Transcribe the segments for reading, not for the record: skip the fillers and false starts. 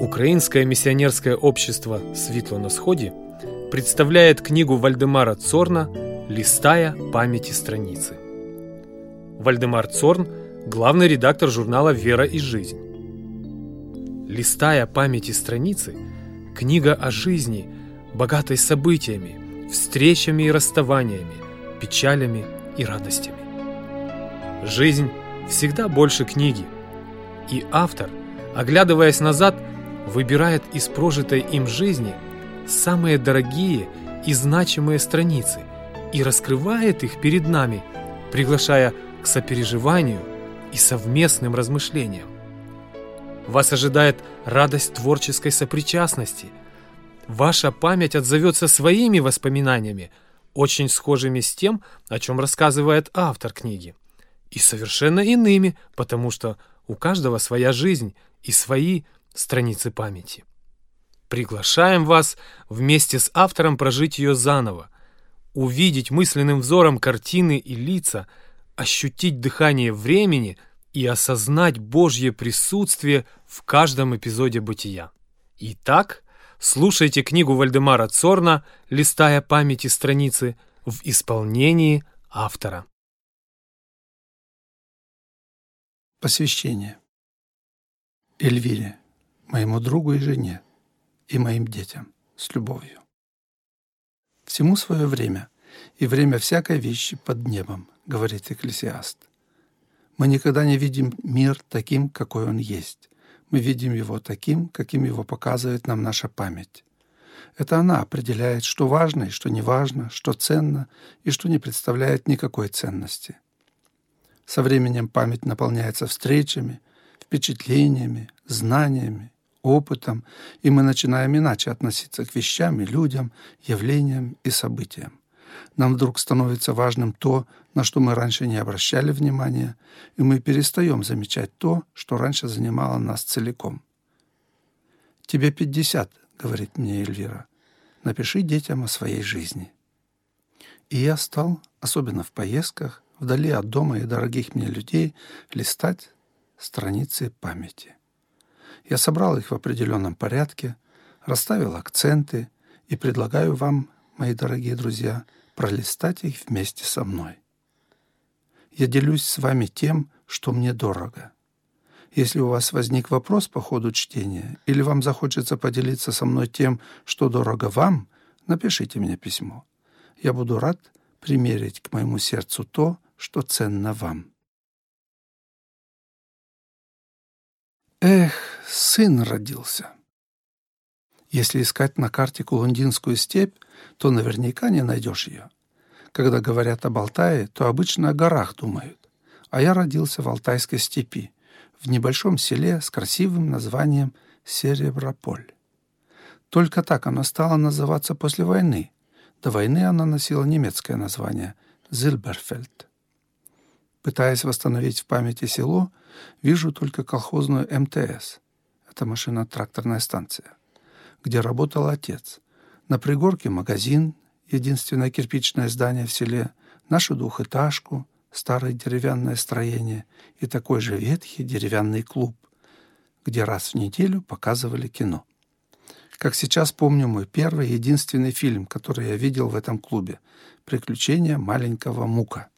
Украинское миссионерское общество «Світло на сході» представляет книгу Вальдемара Цорна «Листая памяти страницы». Вальдемар Цорн – главный редактор журнала «Вера и жизнь». «Листая памяти страницы» – книга о жизни, богатой событиями, встречами и расставаниями, печалями и радостями. Жизнь всегда больше книги, и автор, оглядываясь назад, выбирает из прожитой им жизни самые дорогие и значимые страницы и раскрывает их перед нами, приглашая к сопереживанию и совместным размышлениям. Вас ожидает радость творческой сопричастности. Ваша память отзовется своими воспоминаниями, очень схожими с тем, о чем рассказывает автор книги, и совершенно иными, потому что у каждого своя жизнь и свои страницы памяти. Приглашаем вас вместе с автором прожить ее заново, увидеть мысленным взором картины и лица, ощутить дыхание времени и осознать Божье присутствие в каждом эпизоде бытия. Итак, слушайте книгу Вальдемара Цорна «Листая памяти страницы» в исполнении автора. Посвящение. Эльвире, моему другу и жене, и моим детям, с любовью. Всему свое время, и время всякой вещи под небом, говорит Экклесиаст. Мы никогда не видим мир таким, какой он есть. Мы видим его таким, каким его показывает нам наша память. Это она определяет, что важно и что не важно, что ценно и что не представляет никакой ценности. Со временем память наполняется встречами, впечатлениями, знаниями, опытом, и мы начинаем иначе относиться к вещам и людям, явлениям и событиям. Нам вдруг становится важным то, на что мы раньше не обращали внимания, и мы перестаем замечать то, что раньше занимало нас целиком. «Тебе 50, — говорит мне Эльвира, — напиши детям о своей жизни». И я стал, особенно в поездках, вдали от дома и дорогих мне людей, листать страницы памяти. Я собрал их в определенном порядке, расставил акценты и предлагаю вам, мои дорогие друзья, пролистать их вместе со мной. Я делюсь с вами тем, что мне дорого. Если у вас возник вопрос по ходу чтения или вам захочется поделиться со мной тем, что дорого вам, напишите мне письмо. Я буду рад примерить к моему сердцу то, что ценно вам. Эх, сын родился. Если искать на карте Кулундинскую степь, то наверняка не найдешь ее. Когда говорят об Алтае, то обычно о горах думают. А я родился в Алтайской степи, в небольшом селе с красивым названием Сереброполь. Только так оно стало называться после войны. До войны оно носило немецкое название Зильберфельд. Пытаясь восстановить в памяти село, вижу только колхозную МТС. Это машино-тракторная станция, где работал отец. На пригорке магазин, единственное кирпичное здание в селе, нашу двухэтажку, старое деревянное строение и такой же ветхий деревянный клуб, где раз в неделю показывали кино. Как сейчас помню мой первый и единственный фильм, который я видел в этом клубе «Приключения маленького Мука».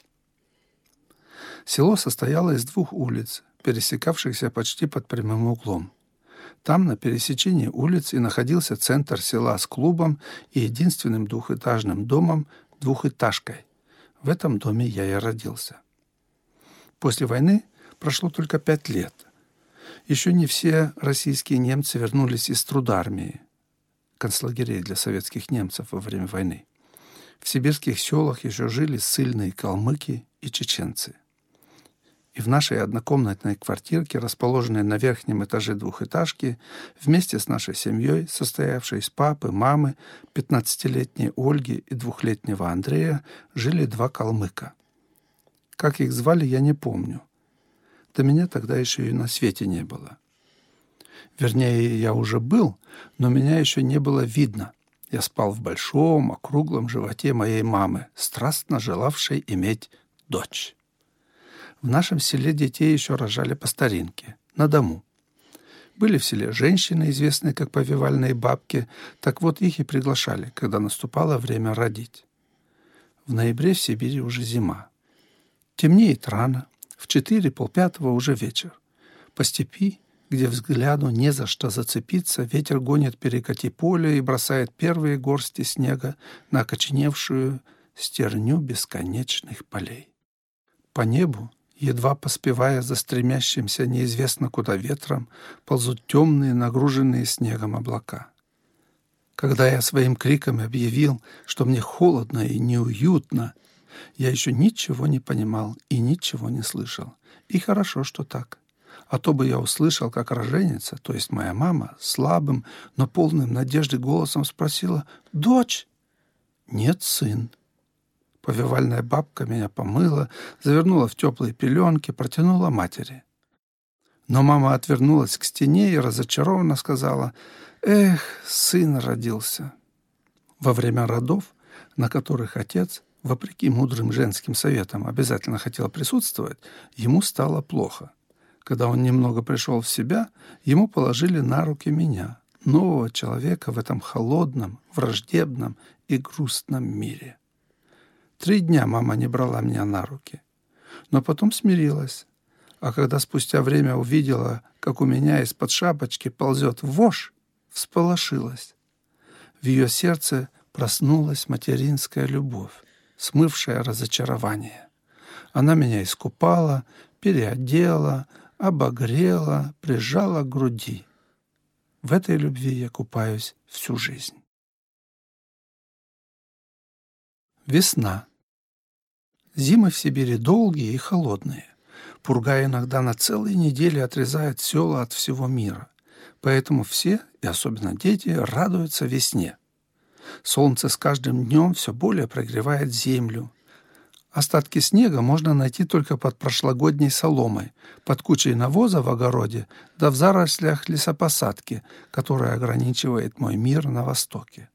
Село состояло из 2 улиц, пересекавшихся почти под прямым углом. Там, на пересечении улиц, и находился центр села с клубом и единственным двухэтажным домом, двухэтажкой. В этом доме я и родился. После войны прошло только 5 лет. Еще не все российские немцы вернулись из трудармии, концлагерей для советских немцев во время войны. В сибирских селах еще жили ссыльные калмыки и чеченцы. И в нашей однокомнатной квартирке, расположенной на верхнем этаже двухэтажки, вместе с нашей семьей, состоявшей из папы, мамы, 15-летней Ольги и 2-летнего Андрея, жили 2 калмыка. Как их звали, я не помню. До меня тогда еще и на свете не было. Вернее, я уже был, но меня еще не было видно. Я спал в большом, округлом животе моей мамы, страстно желавшей иметь дочь. В нашем селе детей еще рожали по старинке, на дому. Были в селе женщины, известные как повивальные бабки, так вот их и приглашали, когда наступало время родить. В ноябре в Сибири уже зима. Темнеет рано, в 4:30 уже вечер. По степи, где взгляду не за что зацепиться, ветер гонит перекати поле и бросает первые горсти снега на окоченевшую стерню бесконечных полей. По небу, едва поспевая за стремящимся неизвестно куда ветром, ползут темные, нагруженные снегом облака. Когда я своим криком объявил, что мне холодно и неуютно, я еще ничего не понимал и ничего не слышал. И хорошо, что так. А то бы я услышал, как роженица, то есть моя мама, слабым, но полным надежды голосом спросила: «Дочь?» «Нет, сын». Повивальная бабка меня помыла, завернула в теплые пеленки, протянула матери. Но мама отвернулась к стене и разочарованно сказала: «Эх, сын родился». Во время родов, на которых отец, вопреки мудрым женским советам, обязательно хотел присутствовать, ему стало плохо. Когда он немного пришел в себя, ему положили на руки меня, нового человека в этом холодном, враждебном и грустном мире. 3 дня мама не брала меня на руки, но потом смирилась. А когда спустя время увидела, как у меня из-под шапочки ползет вошь, всполошилась. В ее сердце проснулась материнская любовь, смывшая разочарование. Она меня искупала, переодела, обогрела, прижала к груди. В этой любви я купаюсь всю жизнь. Весна. Зимы в Сибири долгие и холодные. Пурга иногда на целые недели отрезает села от всего мира. Поэтому все, и особенно дети, радуются весне. Солнце с каждым днем все более прогревает землю. Остатки снега можно найти только под прошлогодней соломой, под кучей навоза в огороде, да в зарослях лесопосадки, которая ограничивает мой мир на востоке.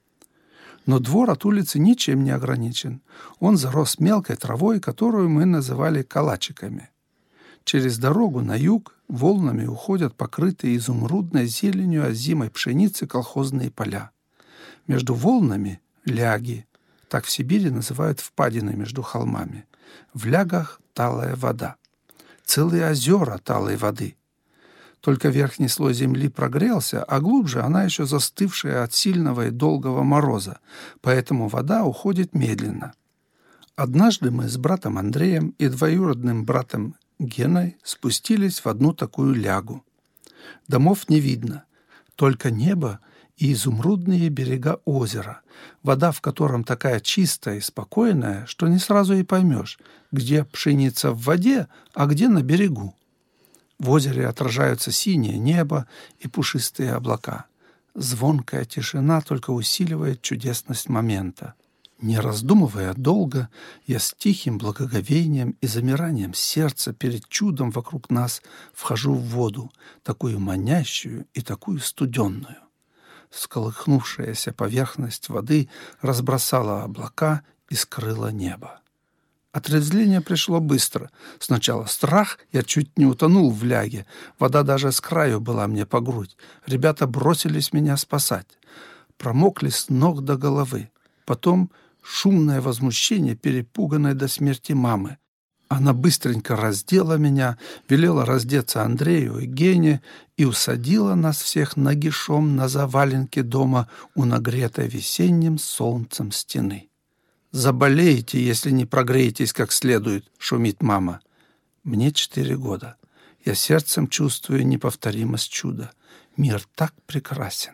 Но двор от улицы ничем не ограничен. Он зарос мелкой травой, которую мы называли калачиками. Через дорогу на юг волнами уходят покрытые изумрудной зеленью озимой пшеницы колхозные поля. Между волнами — ляги. Так в Сибири называют впадины между холмами. В лягах талая вода. Целые озера талой воды. Только верхний слой земли прогрелся, а глубже она еще застывшая от сильного и долгого мороза, поэтому вода уходит медленно. Однажды мы с братом Андреем и двоюродным братом Геной спустились в одну такую лягу. Домов не видно, только небо и изумрудные берега озера, вода в котором такая чистая и спокойная, что не сразу и поймешь, где пшеница в воде, а где на берегу. В озере отражаются синее небо и пушистые облака. Звонкая тишина только усиливает чудесность момента. Не раздумывая долго, я с тихим благоговением и замиранием сердца перед чудом вокруг нас вхожу в воду, такую манящую и такую студенную. Всколыхнувшаяся поверхность воды разбросала облака и скрыла небо. Отрезвление пришло быстро. Сначала страх, я чуть не утонул в ляге. Вода даже с краю была мне по грудь. Ребята бросились меня спасать. Промокли с ног до головы. Потом шумное возмущение перепуганной до смерти мамы. Она быстренько раздела меня, велела раздеться Андрею и Гене и усадила нас всех нагишом на заваленке дома у нагретой весенним солнцем стены. «Заболеете, если не прогреетесь как следует», — шумит мама. Мне 4 года. Я сердцем чувствую неповторимость чуда. Мир так прекрасен.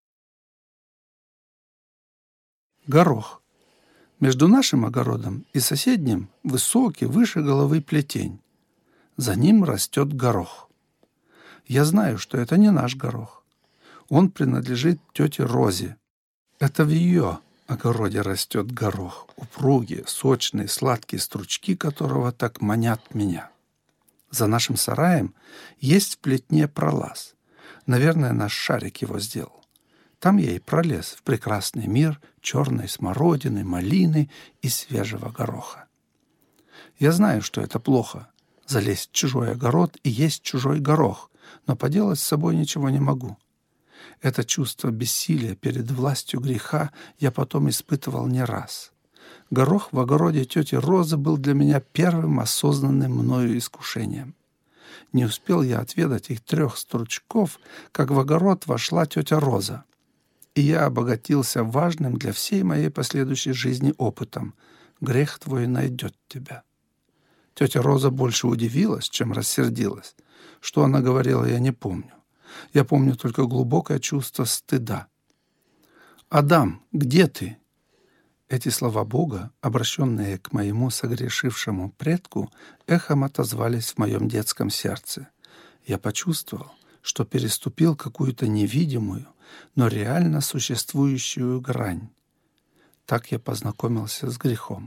Горох. Между нашим огородом и соседним высокий, выше головы плетень. За ним растет горох. Я знаю, что это не наш горох. Он принадлежит тете Розе. Это в ее огороде растет горох, упругие, сочные, сладкие стручки которого так манят меня. За нашим сараем есть в плетне пролаз. Наверное, наш Шарик его сделал. Там я и пролез в прекрасный мир черной смородины, малины и свежего гороха. Я знаю, что это плохо — залезть в чужой огород и есть чужой горох, но поделать с собой ничего не могу. Это чувство бессилия перед властью греха я потом испытывал не раз. Горох в огороде тети Розы был для меня первым осознанным мною искушением. Не успел я отведать их 3 стручков, как в огород вошла тетя Роза, и я обогатился важным для всей моей последующей жизни опытом. Грех твой найдет тебя. Тетя Роза больше удивилась, чем рассердилась. Что она говорила, я не помню. Я помню только глубокое чувство стыда. «Адам, где ты?» Эти слова Бога, обращенные к моему согрешившему предку, эхом отозвались в моем детском сердце. Я почувствовал, что переступил какую-то невидимую, но реально существующую грань. Так я познакомился с грехом.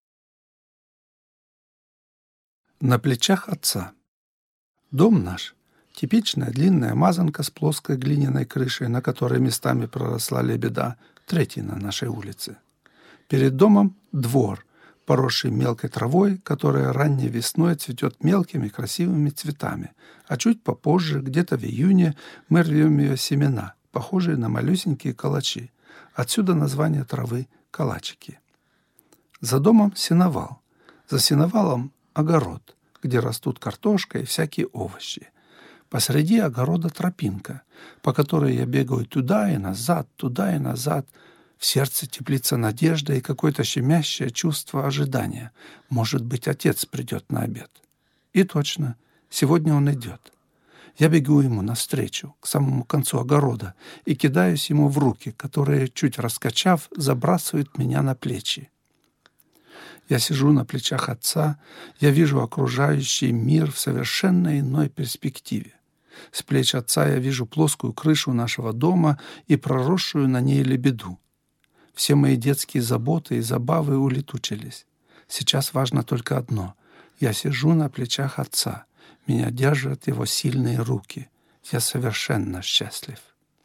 На плечах отца. Дом наш — типичная длинная мазанка с плоской глиняной крышей, на которой местами проросла лебеда, третья на нашей улице. Перед домом двор, поросший мелкой травой, которая ранней весной цветет мелкими красивыми цветами, а чуть попозже, где-то в июне, мы рвем ее семена, похожие на малюсенькие калачи. Отсюда название травы — калачики. За домом сеновал. За сеновалом — огород, где растут картошка и всякие овощи. Посреди огорода тропинка, по которой я бегаю туда и назад. В сердце теплится надежда и какое-то щемящее чувство ожидания. Может быть, отец придет на обед. И точно, сегодня он идет. Я бегу ему навстречу, к самому концу огорода, и кидаюсь ему в руки, которые, чуть раскачав, забрасывают меня на плечи. Я сижу на плечах отца, я вижу окружающий мир в совершенно иной перспективе. С плеч отца я вижу плоскую крышу нашего дома и проросшую на ней лебеду. Все мои детские заботы и забавы улетучились. Сейчас важно только одно. Я сижу на плечах отца. Меня держат его сильные руки. Я совершенно счастлив.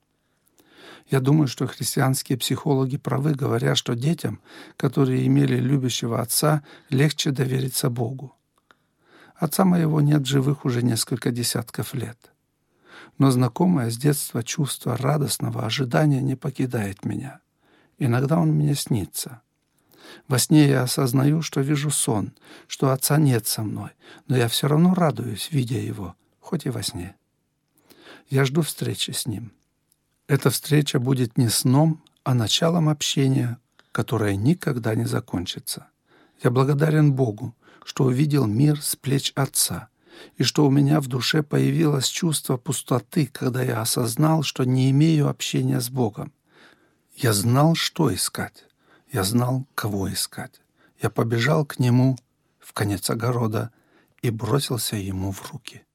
Я думаю, что христианские психологи правы, говоря, что детям, которые имели любящего отца, легче довериться Богу. Отца моего нет в живых уже несколько десятков лет. Но знакомое с детства чувство радостного ожидания не покидает меня. Иногда он мне снится. Во сне я осознаю, что вижу сон, что отца нет со мной, но я все равно радуюсь, видя его, хоть и во сне. Я жду встречи с ним. Эта встреча будет не сном, а началом общения, которое никогда не закончится. Я благодарен Богу, что увидел мир с плеч отца, и что у меня в душе появилось чувство пустоты, когда я осознал, что не имею общения с Богом. Я знал, что искать. Я знал, кого искать. Я побежал к нему в конец огорода и бросился ему в руки.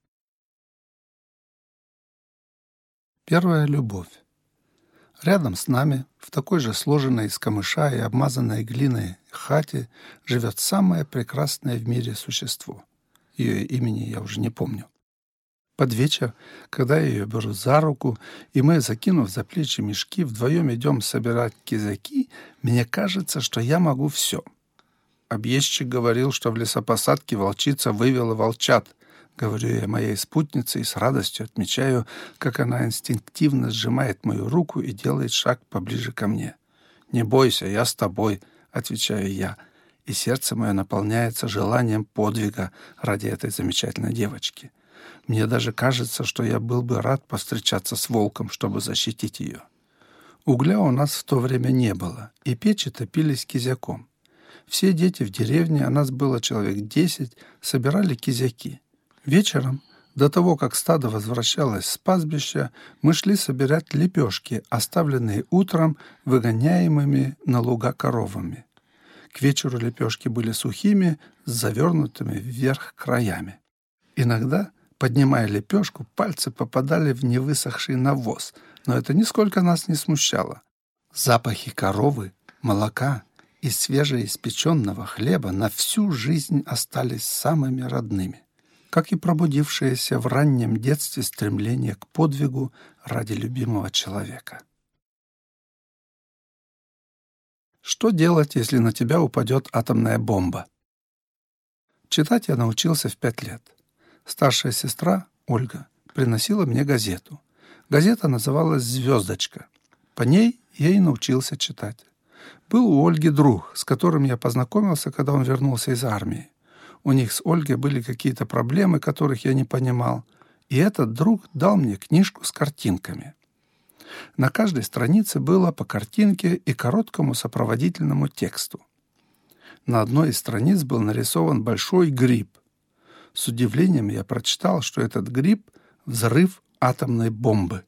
Первая любовь. Рядом с нами, в такой же сложенной из камыша и обмазанной глиной хате, живет самое прекрасное в мире существо. Ее имени я уже не помню. Под вечер, когда я ее беру за руку, и мы, закинув за плечи мешки, вдвоем идем собирать кизяки, мне кажется, что я могу все. Объездчик говорил, что в лесопосадке волчица вывела волчат. Говорю я моей спутнице и с радостью отмечаю, как она инстинктивно сжимает мою руку и делает шаг поближе ко мне. «Не бойся, я с тобой», — отвечаю я, и сердце мое наполняется желанием подвига ради этой замечательной девочки. Мне даже кажется, что я был бы рад повстречаться с волком, чтобы защитить ее. Угля у нас в то время не было, и печи топились кизяком. Все дети в деревне, а нас было человек 10, собирали кизяки. Вечером, до того, как стадо возвращалось с пастбища, мы шли собирать лепешки, оставленные утром выгоняемыми на луга коровами. К вечеру лепешки были сухими, с завернутыми вверх краями. Иногда, поднимая лепешку, пальцы попадали в невысохший навоз, но это нисколько нас не смущало. Запахи коровы, молока и свежеиспеченного хлеба на всю жизнь остались самыми родными, как и пробудившееся в раннем детстве стремление к подвигу ради любимого человека. Что делать, если на тебя упадет атомная бомба? Читать я научился в 5 лет. Старшая сестра, Ольга, приносила мне газету. Газета называлась «Звездочка». По ней я и научился читать. Был у Ольги друг, с которым я познакомился, когда он вернулся из армии. У них с Ольгой были какие-то проблемы, которых я не понимал, и этот друг дал мне книжку с картинками. На каждой странице было по картинке и короткому сопроводительному тексту. На одной из страниц был нарисован большой гриб. С удивлением я прочитал, что этот гриб — взрыв атомной бомбы.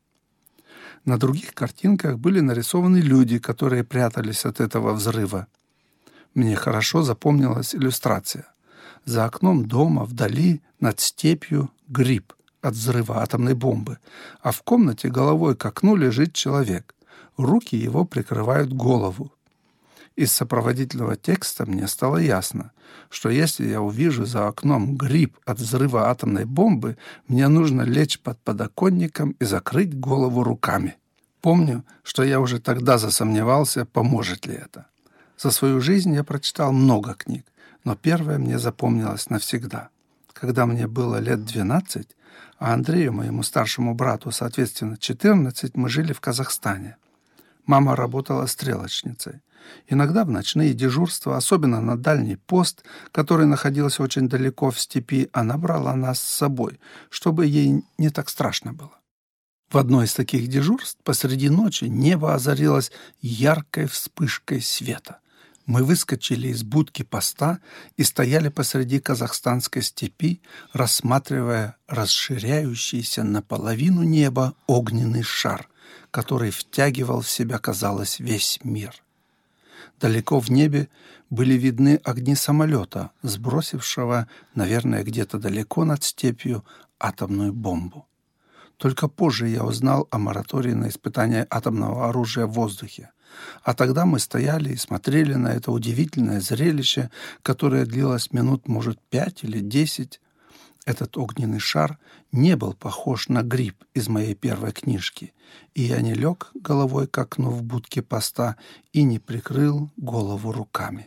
На других картинках были нарисованы люди, которые прятались от этого взрыва. Мне хорошо запомнилась иллюстрация. За окном дома, вдали, над степью, гриб от взрыва атомной бомбы, а в комнате головой к окну лежит человек. Руки его прикрывают голову. Из сопроводительного текста мне стало ясно, что если я увижу за окном гриб от взрыва атомной бомбы, мне нужно лечь под подоконником и закрыть голову руками. Помню, что я уже тогда засомневался, поможет ли это. За свою жизнь я прочитал много книг, но первая мне запомнилась навсегда. Когда мне было лет 12, а Андрею, моему старшему брату, соответственно, 14, мы жили в Казахстане. Мама работала стрелочницей. Иногда в ночные дежурства, особенно на дальний пост, который находился очень далеко в степи, она брала нас с собой, чтобы ей не так страшно было. В одно из таких дежурств посреди ночи небо озарилось яркой вспышкой света. Мы выскочили из будки поста и стояли посреди казахстанской степи, рассматривая расширяющийся наполовину неба огненный шар, который втягивал в себя, казалось, весь мир. Далеко в небе были видны огни самолета, сбросившего, наверное, где-то далеко над степью, атомную бомбу. Только позже я узнал о моратории на испытание атомного оружия в воздухе. А тогда мы стояли и смотрели на это удивительное зрелище, которое длилось минут, может, 5 или 10. Этот огненный шар не был похож на гриб из моей первой книжки, и я не лег головой к окну в будке поста и не прикрыл голову руками.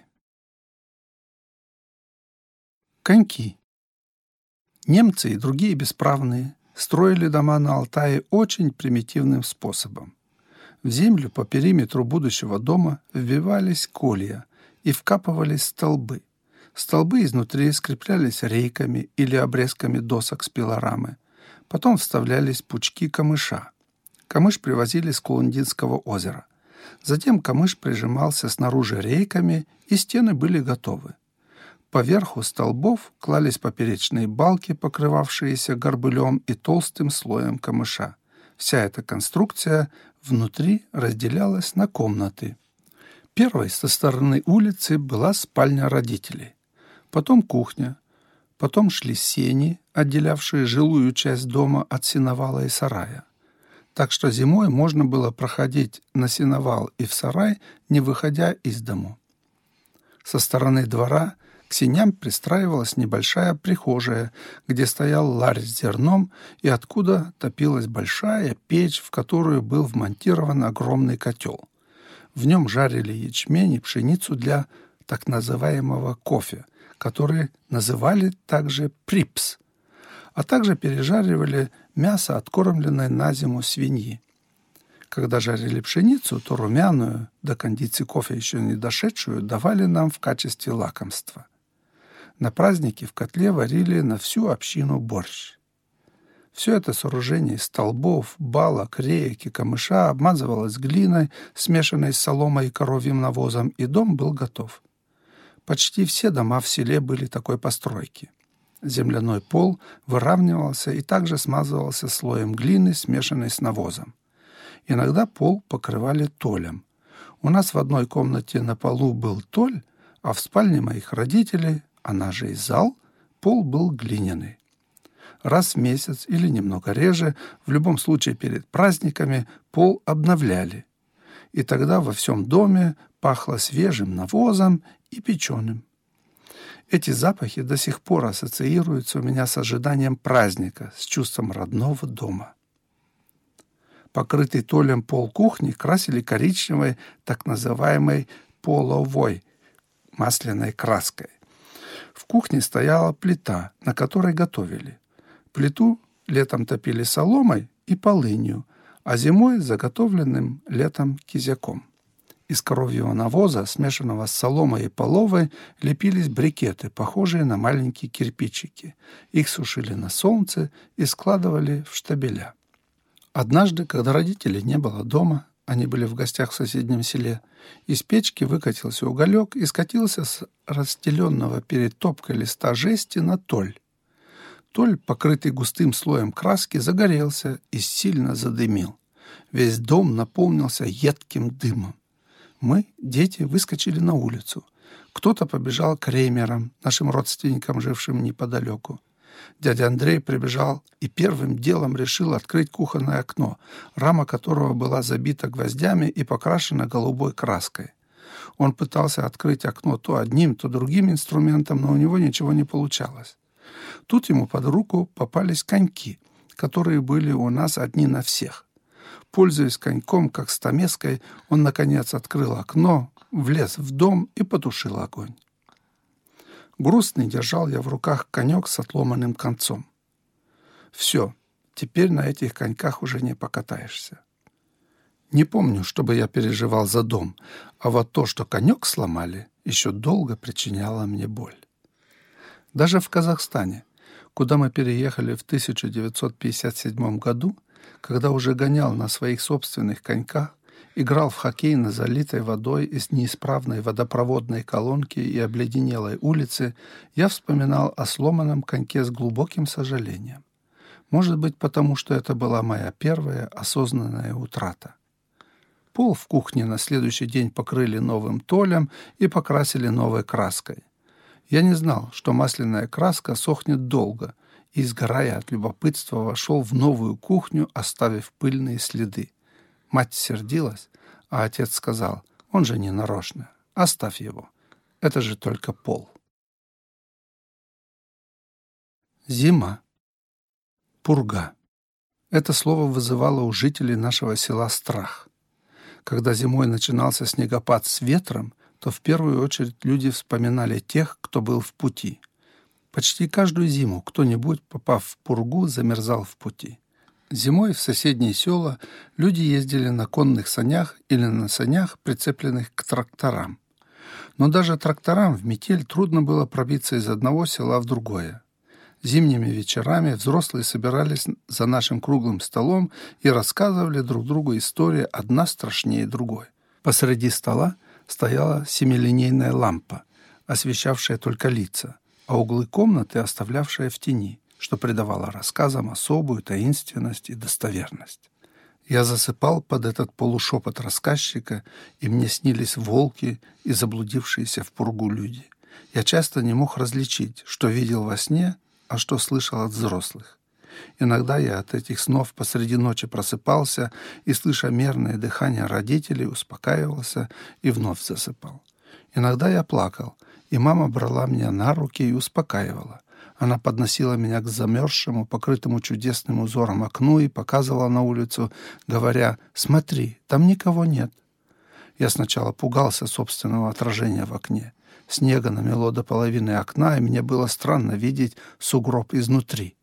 Коньки. Немцы и другие бесправные строили дома на Алтае очень примитивным способом. В землю по периметру будущего дома вбивались колья и вкапывались столбы. Столбы изнутри скреплялись рейками или обрезками досок с пилорамы. Потом вставлялись пучки камыша. Камыш привозили с Кулундинского озера. Затем камыш прижимался снаружи рейками, и стены были готовы. Поверху столбов клались поперечные балки, покрывавшиеся горбылем и толстым слоем камыша. Вся эта конструкция внутри разделялась на комнаты. Первой со стороны улицы была спальня родителей. Потом кухня. Потом шли сени, отделявшие жилую часть дома от сеновала и сарая. Так что зимой можно было проходить на сеновал и в сарай, не выходя из дому. Со стороны двора к сеням пристраивалась небольшая прихожая, где стоял ларь с зерном и откуда топилась большая печь, в которую был вмонтирован огромный котел. В нем жарили ячмень и пшеницу для так называемого кофе, который называли также припс, а также пережаривали мясо, откормленное на зиму свиньи. Когда жарили пшеницу, то румяную, до кондиции кофе еще не дошедшую, давали нам в качестве лакомства. На праздники в котле варили на всю общину борщ. Все это сооружение из столбов, балок, реек и камыша обмазывалось глиной, смешанной с соломой и коровьим навозом, и дом был готов. Почти все дома в селе были такой постройки. Земляной пол выравнивался и также смазывался слоем глины, смешанной с навозом. Иногда пол покрывали толем. У нас в одной комнате на полу был толь, а в спальне моих родителей, она же и зал, пол был глиняный. Раз в месяц или немного реже, в любом случае перед праздниками, пол обновляли. И тогда во всем доме пахло свежим навозом и печеным. Эти запахи до сих пор ассоциируются у меня с ожиданием праздника, с чувством родного дома. Покрытый толем пол кухни красили коричневой, так называемой половой, масляной краской. В кухне стояла плита, на которой готовили. Плиту летом топили соломой и полынью, а зимой заготовленным летом кизяком. Из коровьего навоза, смешанного с соломой и половой, лепились брикеты, похожие на маленькие кирпичики. Их сушили на солнце и складывали в штабеля. Однажды, когда родителей не было дома, они были в гостях в соседнем селе, из печки выкатился уголек и скатился с расстеленного перед топкой листа жести на толь. Толь, покрытый густым слоем краски, загорелся и сильно задымил. Весь дом наполнился едким дымом. Мы, дети, выскочили на улицу. Кто-то побежал к Реймерам, нашим родственникам, жившим неподалеку. Дядя Андрей прибежал и первым делом решил открыть кухонное окно, рама которого была забита гвоздями и покрашена голубой краской. Он пытался открыть окно то одним, то другим инструментом, но у него ничего не получалось. Тут ему под руку попались коньки, которые были у нас одни на всех. Пользуясь коньком, как стамеской, он, наконец, открыл окно, влез в дом и потушил огонь. Грустный держал я в руках конек с отломанным концом. Все, теперь на этих коньках уже не покатаешься. Не помню, чтобы я переживал за дом, а вот то, что конек сломали, еще долго причиняло мне боль. Даже в Казахстане, куда мы переехали в 1957 году, когда уже гонял на своих собственных коньках, играл в хоккей на залитой водой из неисправной водопроводной колонки и обледенелой улицы, я вспоминал о сломанном коньке с глубоким сожалением. Может быть, потому что это была моя первая осознанная утрата. Пол в кухне на следующий день покрыли новым толем и покрасили новой краской. Я не знал, что масляная краска сохнет долго, и, сгорая от любопытства, вошел в новую кухню, оставив пыльные следы. Мать сердилась, а отец сказал: «Он же не нарочно, оставь его, это же только пол». Зима. Пурга. Это слово вызывало у жителей нашего села страх. Когда зимой начинался снегопад с ветром, то в первую очередь люди вспоминали тех, кто был в пути. Почти каждую зиму кто-нибудь, попав в пургу, замерзал в пути. Зимой в соседние села люди ездили на конных санях или на санях, прицепленных к тракторам. Но даже тракторам в метель трудно было пробиться из одного села в другое. Зимними вечерами взрослые собирались за нашим круглым столом и рассказывали друг другу истории, одна страшнее другой. Посреди стола стояла семилинейная лампа, освещавшая только лица, а углы комнаты оставлявшая в тени, что придавало рассказам особую таинственность и достоверность. Я засыпал под этот полушепот рассказчика, и мне снились волки и заблудившиеся в пургу люди. Я часто не мог различить, что видел во сне, а что слышал от взрослых. Иногда я от этих снов посреди ночи просыпался и, слыша мерное дыхание родителей, успокаивался и вновь засыпал. Иногда я плакал, и мама брала меня на руки и успокаивала. Она подносила меня к замерзшему, покрытому чудесным узором окну и показывала на улицу, говоря: «Смотри, там никого нет». Я сначала пугался собственного отражения в окне. Снега намело до половины окна, и мне было странно видеть сугроб изнутри.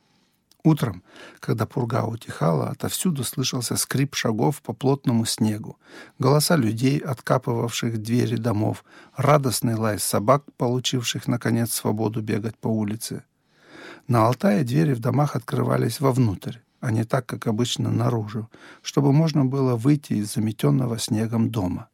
Утром, когда пурга утихала, отовсюду слышался скрип шагов по плотному снегу, голоса людей, откапывавших двери домов, радостный лай собак, получивших, наконец, свободу бегать по улице. На Алтае двери в домах открывались вовнутрь, а не так, как обычно, наружу, чтобы можно было выйти из заметенного снегом дома.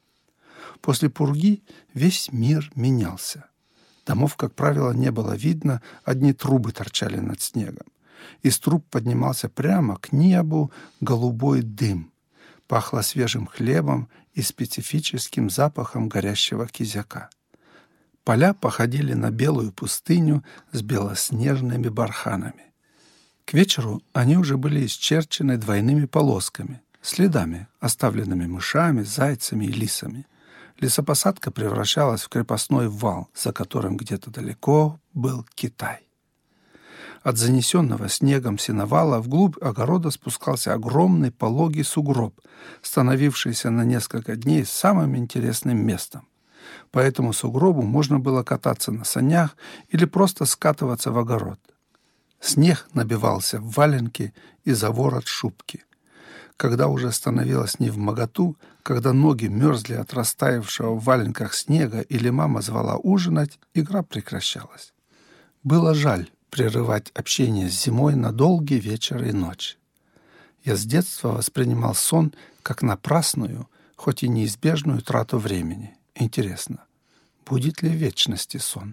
После пурги весь мир менялся. Домов, как правило, не было видно, одни трубы торчали над снегом. Из труб поднимался прямо к небу голубой дым. Пахло свежим хлебом и специфическим запахом горящего кизяка. Поля походили на белую пустыню с белоснежными барханами. К вечеру они уже были исчерчены двойными полосками, следами, оставленными мышами, зайцами и лисами. Лесопосадка превращалась в крепостной вал, за которым где-то далеко был Китай. От занесенного снегом сеновала вглубь огорода спускался огромный пологий сугроб, становившийся на несколько дней самым интересным местом. По этому сугробу можно было кататься на санях или просто скатываться в огород. Снег набивался в валенки и за ворот шубки. Когда уже становилось невмоготу, когда ноги мерзли от растаявшего в валенках снега или мама звала ужинать, игра прекращалась. Было жаль прерывать общение с зимой на долгий вечер и ночь. Я с детства воспринимал сон как напрасную, хоть и неизбежную трату времени. Интересно, будет ли в вечности сон?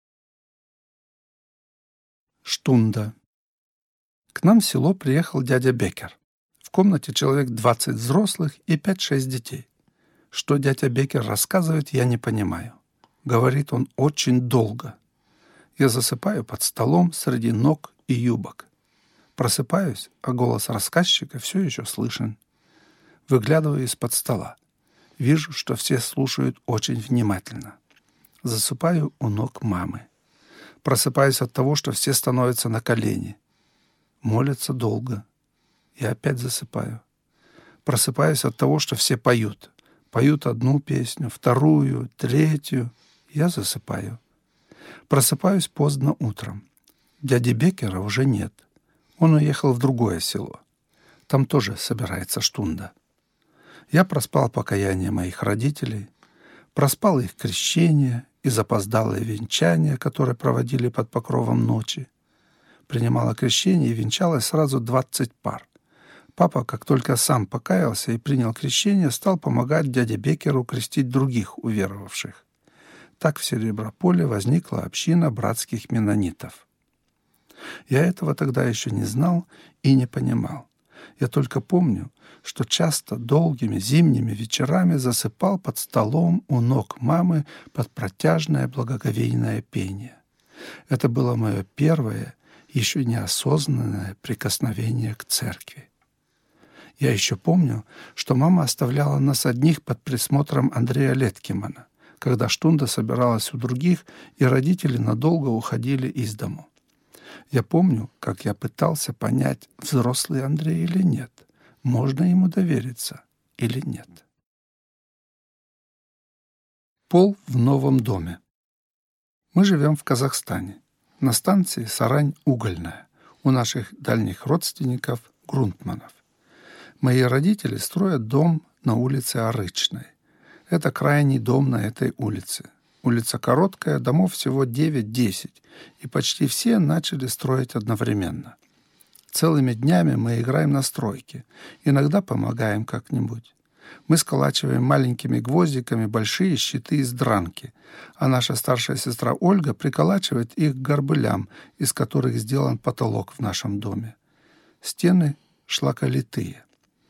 Штунда. К нам в село приехал дядя Беккер. В комнате человек 20 взрослых и 5-6 детей. Что дядя Беккер рассказывает, я не понимаю. Говорит он очень долго. Я засыпаю под столом среди ног и юбок. Просыпаюсь, а голос рассказчика все еще слышен. Выглядываю из-под стола. Вижу, что все слушают очень внимательно. Засыпаю у ног мамы. Просыпаюсь от того, что все становятся на колени. Молятся долго. Я опять засыпаю. Просыпаюсь от того, что все поют. Поют одну песню, вторую, третью. Я засыпаю. Просыпаюсь поздно утром. Дяди Беккера уже нет. Он уехал в другое село. Там тоже собирается штунда. Я проспал покаяние моих родителей, проспал их крещение и запоздалое венчание, которое проводили под покровом ночи. Принимало крещение и венчалось сразу 20 пар. Папа, как только сам покаялся и принял крещение, стал помогать дяде Беккеру крестить других уверовавших. Так в Сереброполе возникла община братских меннонитов. Я этого тогда еще не знал и не понимал. Я только помню, что часто долгими зимними вечерами засыпал под столом у ног мамы под протяжное благоговейное пение. Это было мое первое, еще неосознанное прикосновение к церкви. Я еще помню, что мама оставляла нас одних под присмотром Андрея Леткимана, когда штунда собиралась у других, и родители надолго уходили из дому. Я помню, как я пытался понять, взрослый Андрей или нет, можно ему довериться или нет. Пол в новом доме. Мы живем в Казахстане, на станции Сарань-Угольная, у наших дальних родственников Грунтманов. Мои родители строят дом на улице Арычной. Это крайний дом на этой улице. Улица короткая, домов всего 9-10, и почти все начали строить одновременно. Целыми днями мы играем на стройке, иногда помогаем как-нибудь. Мы сколачиваем маленькими гвоздиками большие щиты из дранки, а наша старшая сестра Ольга приколачивает их к горбылям, из которых сделан потолок в нашем доме. Стены шлаколитые.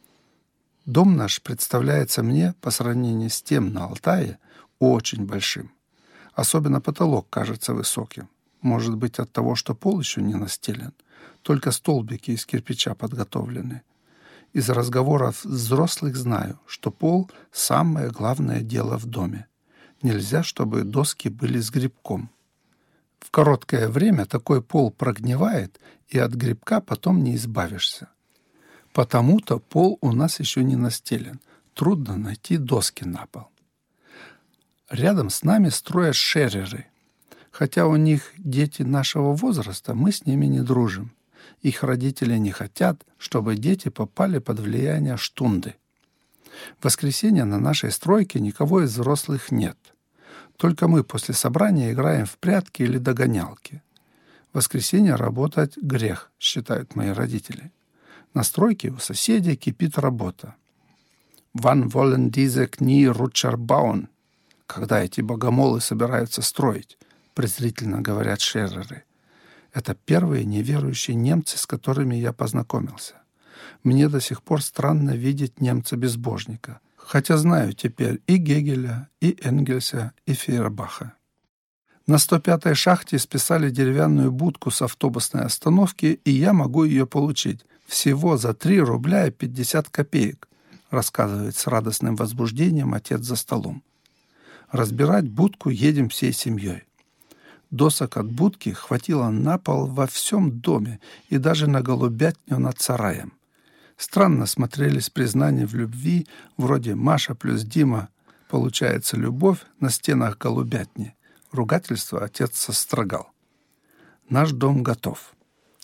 Дом наш представляется мне, по сравнению с тем на Алтае, очень большим. Особенно потолок кажется высоким. Может быть, от того, что пол еще не настелен. Только столбики из кирпича подготовлены. Из разговоров взрослых знаю, что пол – самое главное дело в доме. Нельзя, чтобы доски были с грибком. В короткое время такой пол прогнивает, и от грибка потом не избавишься. Потому-то пол у нас еще не настелен. Трудно найти доски на пол. Рядом с нами строят шереры. Хотя у них дети нашего возраста, мы с ними не дружим. Их родители не хотят, чтобы дети попали под влияние штунды. В воскресенье на нашей стройке никого из взрослых нет. Только мы после собрания играем в прятки или догонялки. В воскресенье работать грех, считают мои родители. На стройке у соседей кипит работа. «Wann wollen diese Knierutscher bauen?» Когда эти богомолы собираются строить, презрительно говорят шереры. Это первые неверующие немцы, с которыми я познакомился. Мне до сих пор странно видеть немца-безбожника, хотя знаю теперь и Гегеля, и Энгельса, и Фейербаха. На 105-й шахте списали деревянную будку с автобусной остановки, и я могу ее получить всего за 3 рубля и 50 копеек, рассказывает с радостным возбуждением отец за столом. Разбирать будку едем всей семьей. Досок от будки хватило на пол во всем доме и даже на голубятню над сараем. Странно смотрелись признания в любви, вроде «Маша плюс Дима» получается любовь на стенах голубятни. Ругательство отец сострогал. Наш дом готов.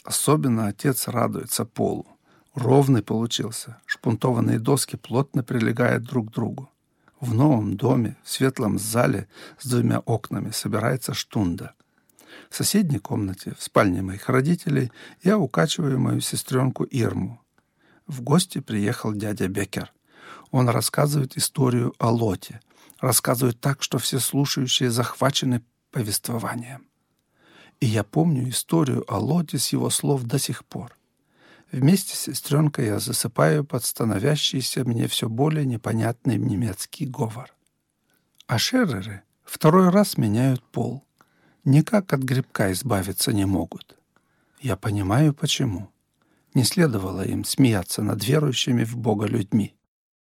Особенно отец радуется полу. Ровный получился, шпунтованные доски плотно прилегают друг к другу. В новом доме, в светлом зале с 2 окнами собирается штунда. В соседней комнате, в спальне моих родителей, я укачиваю мою сестренку Ирму. В гости приехал дядя Беккер. Он рассказывает историю о Лоте. Рассказывает так, что все слушающие захвачены повествованием. И я помню историю о Лоте с его слов до сих пор. Вместе с сестренкой я засыпаю под становящийся мне все более непонятный немецкий говор. А шереры 2 раз меняют пол. Никак от грибка избавиться не могут. Я понимаю, почему. Не следовало им смеяться над верующими в Бога людьми.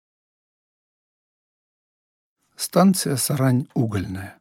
Станция Сарань угольная.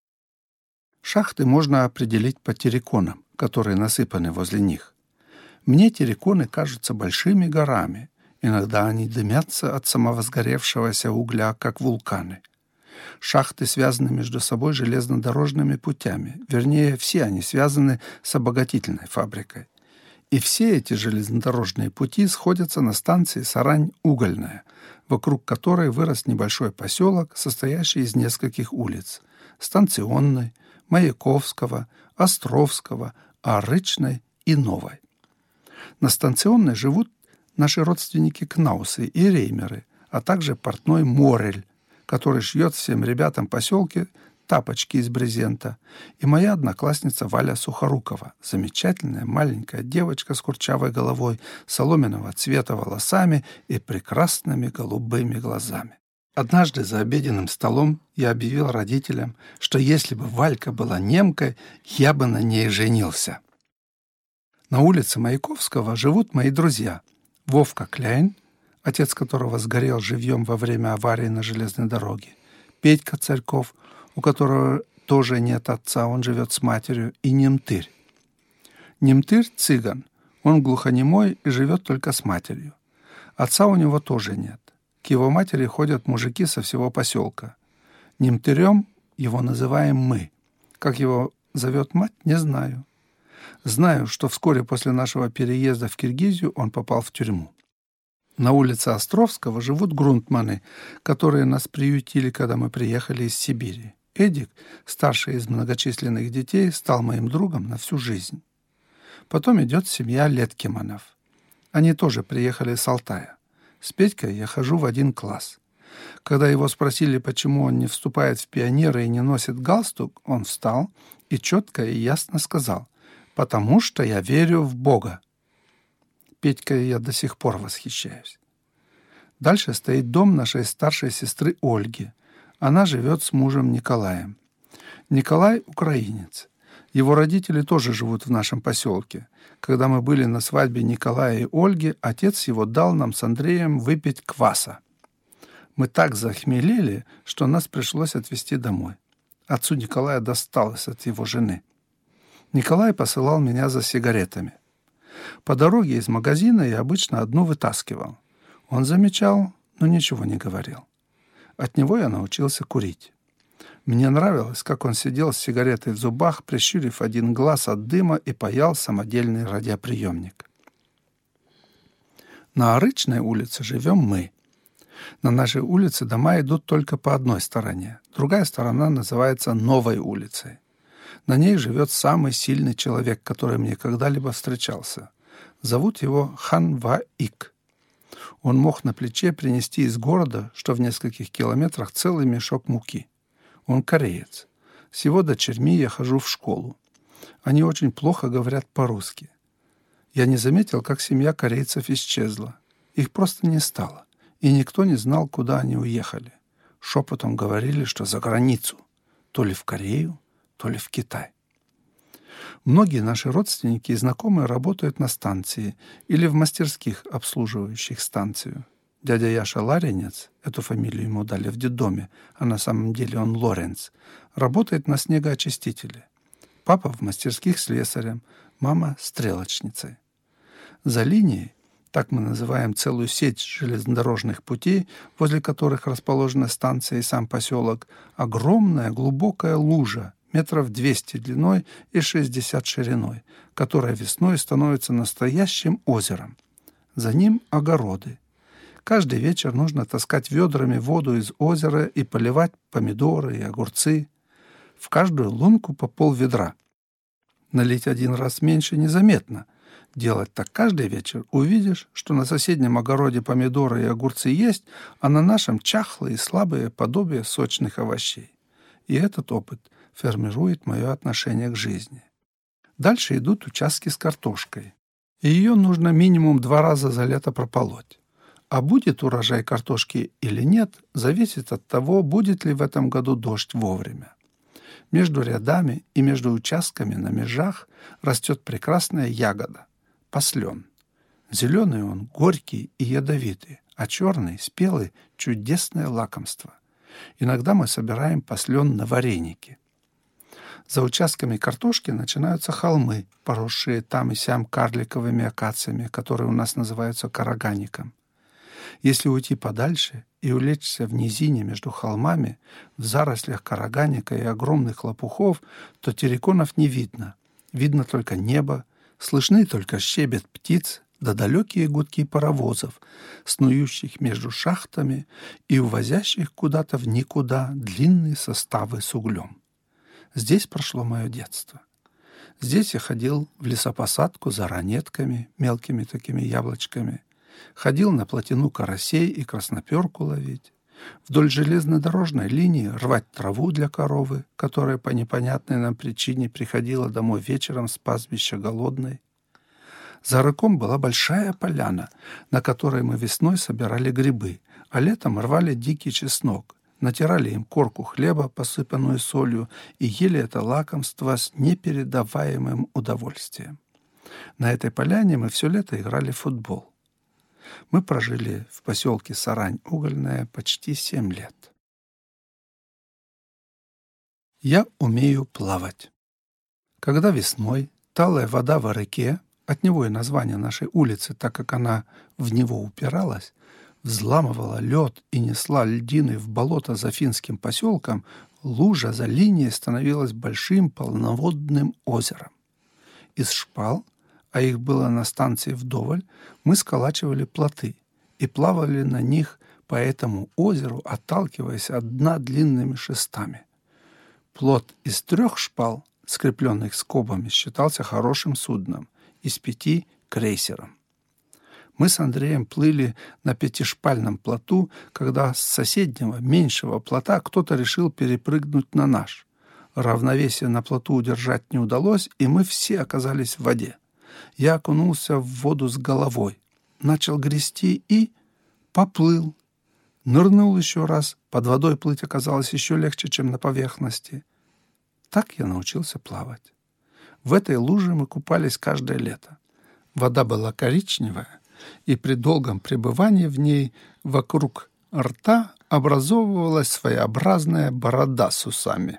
Шахты можно определить по терриконам, которые насыпаны возле них. Мне терриконы кажутся большими горами. Иногда они дымятся от самовозгоревшегося угля, как вулканы. Шахты связаны между собой железнодорожными путями. Вернее, все они связаны с обогатительной фабрикой. И все эти железнодорожные пути сходятся на станции Сарань-Угольная, вокруг которой вырос небольшой поселок, состоящий из нескольких улиц – Станционной, Маяковского, Островского, Арычной и Новой. На Станционной живут наши родственники Кнаусы и Реймеры, а также портной Морель, который шьет всем ребятам в поселке тапочки из брезента, и моя одноклассница Валя Сухорукова, замечательная маленькая девочка с курчавой головой, соломенного цвета волосами и прекрасными голубыми глазами. Однажды за обеденным столом я объявил родителям, что если бы Валька была немкой, я бы на ней женился. На улице Маяковского живут мои друзья Вовка Кляйн, отец которого сгорел живьем во время аварии на железной дороге, Петька Царьков, у которого тоже нет отца, он живет с матерью, и Немтырь. Немтырь – цыган, он глухонемой и живет только с матерью. Отца у него тоже нет. К его матери ходят мужики со всего поселка. Немтырем его называем мы. Как его зовет мать, не знаю. Знаю, что вскоре после нашего переезда в Киргизию он попал в тюрьму. На улице Островского живут грунтманы, которые нас приютили, когда мы приехали из Сибири. Эдик, старший из многочисленных детей, стал моим другом на всю жизнь. Потом идет семья Леткиманов. Они тоже приехали с Алтая. С Петькой я хожу в один класс. Когда его спросили, почему он не вступает в пионеры и не носит галстук, он встал и четко и ясно сказал: «Потому что я верю в Бога». Петькой я до сих пор восхищаюсь. Дальше стоит дом нашей старшей сестры Ольги. Она живет с мужем Николаем. Николай – украинец. Его родители тоже живут в нашем поселке. Когда мы были на свадьбе Николая и Ольги, отец его дал нам с Андреем выпить кваса. Мы так захмелели, что нас пришлось отвезти домой. Отцу Николая досталось от его жены. Николай посылал меня за сигаретами. По дороге из магазина я обычно одну вытаскивал. Он замечал, но ничего не говорил. От него я научился курить. Мне нравилось, как он сидел с сигаретой в зубах, прищурив один глаз от дыма и паял самодельный радиоприемник. На Арычной улице живем мы. На нашей улице дома идут только по одной стороне. Другая сторона называется Новой улицей. На ней живет самый сильный человек, который мне когда-либо встречался. Зовут его Хан Ва-Ик. Он мог на плече принести из города, что в нескольких километрах, целый мешок муки. Он кореец. С его дочерьми я хожу в школу. Они очень плохо говорят по-русски. Я не заметил, как семья корейцев исчезла. Их просто не стало. И никто не знал, куда они уехали. Шепотом говорили, что за границу. То ли в Корею, то ли в Китай. Многие наши родственники и знакомые работают на станции или в мастерских, обслуживающих станцию. Дядя Яша Ларинец, эту фамилию ему дали в детдоме, а на самом деле он Лоренц, работает на снегоочистителе. Папа в мастерских слесарем, мама стрелочницей. За линией, так мы называем целую сеть железнодорожных путей, возле которых расположена станция и сам поселок, огромная глубокая лужа, метров 200 длиной и 60 шириной, которое весной становится настоящим озером. За ним огороды. Каждый вечер нужно таскать ведрами воду из озера и поливать помидоры и огурцы. В каждую лунку по полведра. Налить один раз меньше незаметно. Делать так каждый вечер, увидишь, что на соседнем огороде помидоры и огурцы есть, а на нашем чахлые и слабые подобие сочных овощей. И этот опыт формирует мое отношение к жизни. Дальше идут участки с картошкой. И ее нужно минимум 2 раза за лето прополоть. А будет урожай картошки или нет, зависит от того, будет ли в этом году дождь вовремя. Между рядами и между участками на межах растет прекрасная ягода – паслен. Зеленый он горький и ядовитый, а черный, спелый – чудесное лакомство. Иногда мы собираем паслен на вареники. За участками картошки начинаются холмы, поросшие там и сям карликовыми акациями, которые у нас называются карагаником. Если уйти подальше и улечься в низине между холмами, в зарослях караганика и огромных лопухов, то терриконов не видно. Видно только небо, слышны только щебет птиц да далекие гудки паровозов, снующих между шахтами и увозящих куда-то в никуда длинные составы с углем. Здесь прошло мое детство. Здесь я ходил в лесопосадку за ранетками, мелкими такими яблочками, ходил на плотину карасей и красноперку ловить, вдоль железнодорожной линии рвать траву для коровы, которая по непонятной нам причине приходила домой вечером с пастбища голодной. За рыком была большая поляна, на которой мы весной собирали грибы, а летом рвали дикий чеснок, натирали им корку хлеба, посыпанную солью, и ели это лакомство с непередаваемым удовольствием. На этой поляне мы все лето играли в футбол. Мы прожили в поселке Сарань-Угольная почти 7 лет. Я умею плавать. Когда весной талая вода в реке, от него и название нашей улицы, так как она в него упиралась, взламывала лед и несла льдины в болото за финским поселком, лужа за линией становилась большим полноводным озером. Из шпал, а их было на станции вдоволь, мы сколачивали плоты и плавали на них по этому озеру, отталкиваясь от дна длинными шестами. Плот из 3 шпал, скрепленных скобами, считался хорошим судном, из 5 — крейсером. Мы с Андреем плыли на 5-шпальном плоту, когда с соседнего, меньшего плота кто-то решил перепрыгнуть на наш. Равновесие на плоту удержать не удалось, и мы все оказались в воде. Я окунулся в воду с головой, начал грести и поплыл. Нырнул еще раз, под водой плыть оказалось еще легче, чем на поверхности. Так я научился плавать. В этой луже мы купались каждое лето. Вода была коричневая, и при долгом пребывании в ней вокруг рта образовывалась своеобразная борода с усами.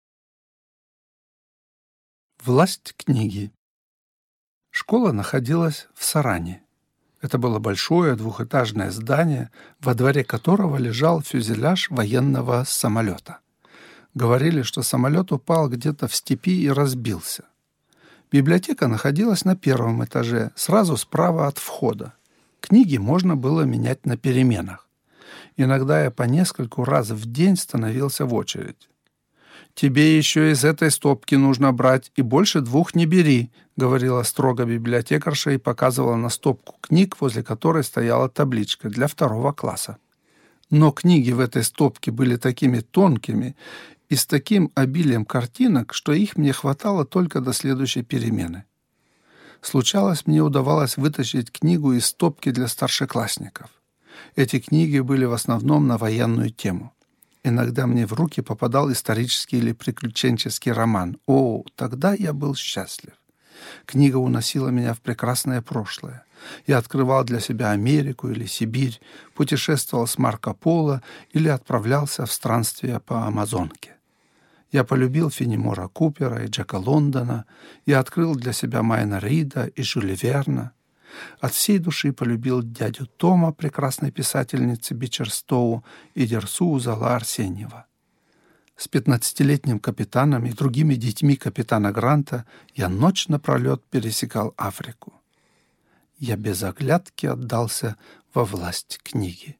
Власть книги. Школа находилась в Саране. Это было большое 2-этажное здание, во дворе которого лежал фюзеляж военного самолета. Говорили, что самолет упал где-то в степи и разбился. Библиотека находилась на 1-м этаже, сразу справа от входа. Книги можно было менять на переменах. Иногда я по нескольку раз в день становился в очередь. «Тебе еще из этой стопки нужно брать, и больше 2 не бери», — говорила строго библиотекарша и показывала на стопку книг, возле которой стояла табличка «Для 2 класса». Но книги в этой стопке были такими тонкими и с таким обилием картинок, что их мне хватало только до следующей перемены. Случалось, мне удавалось вытащить книгу из стопки для старшеклассников. Эти книги были в основном на военную тему. Иногда мне в руки попадал исторический или приключенческий роман. О, тогда я был счастлив. Книга уносила меня в прекрасное прошлое. Я открывал для себя Америку или Сибирь, путешествовал с Марко Поло или отправлялся в странствия по Амазонке. Я полюбил Фенемора Купера и Джека Лондона, я открыл для себя Майна Рида и Жюля Верна. От всей души полюбил дядю Тома, прекрасной писательницы Бичерстоу, и Дерсу Узала Арсеньева. С 15-летним капитаном и другими детьми капитана Гранта я ночь напролет пересекал Африку. Я без оглядки отдался во власть книги.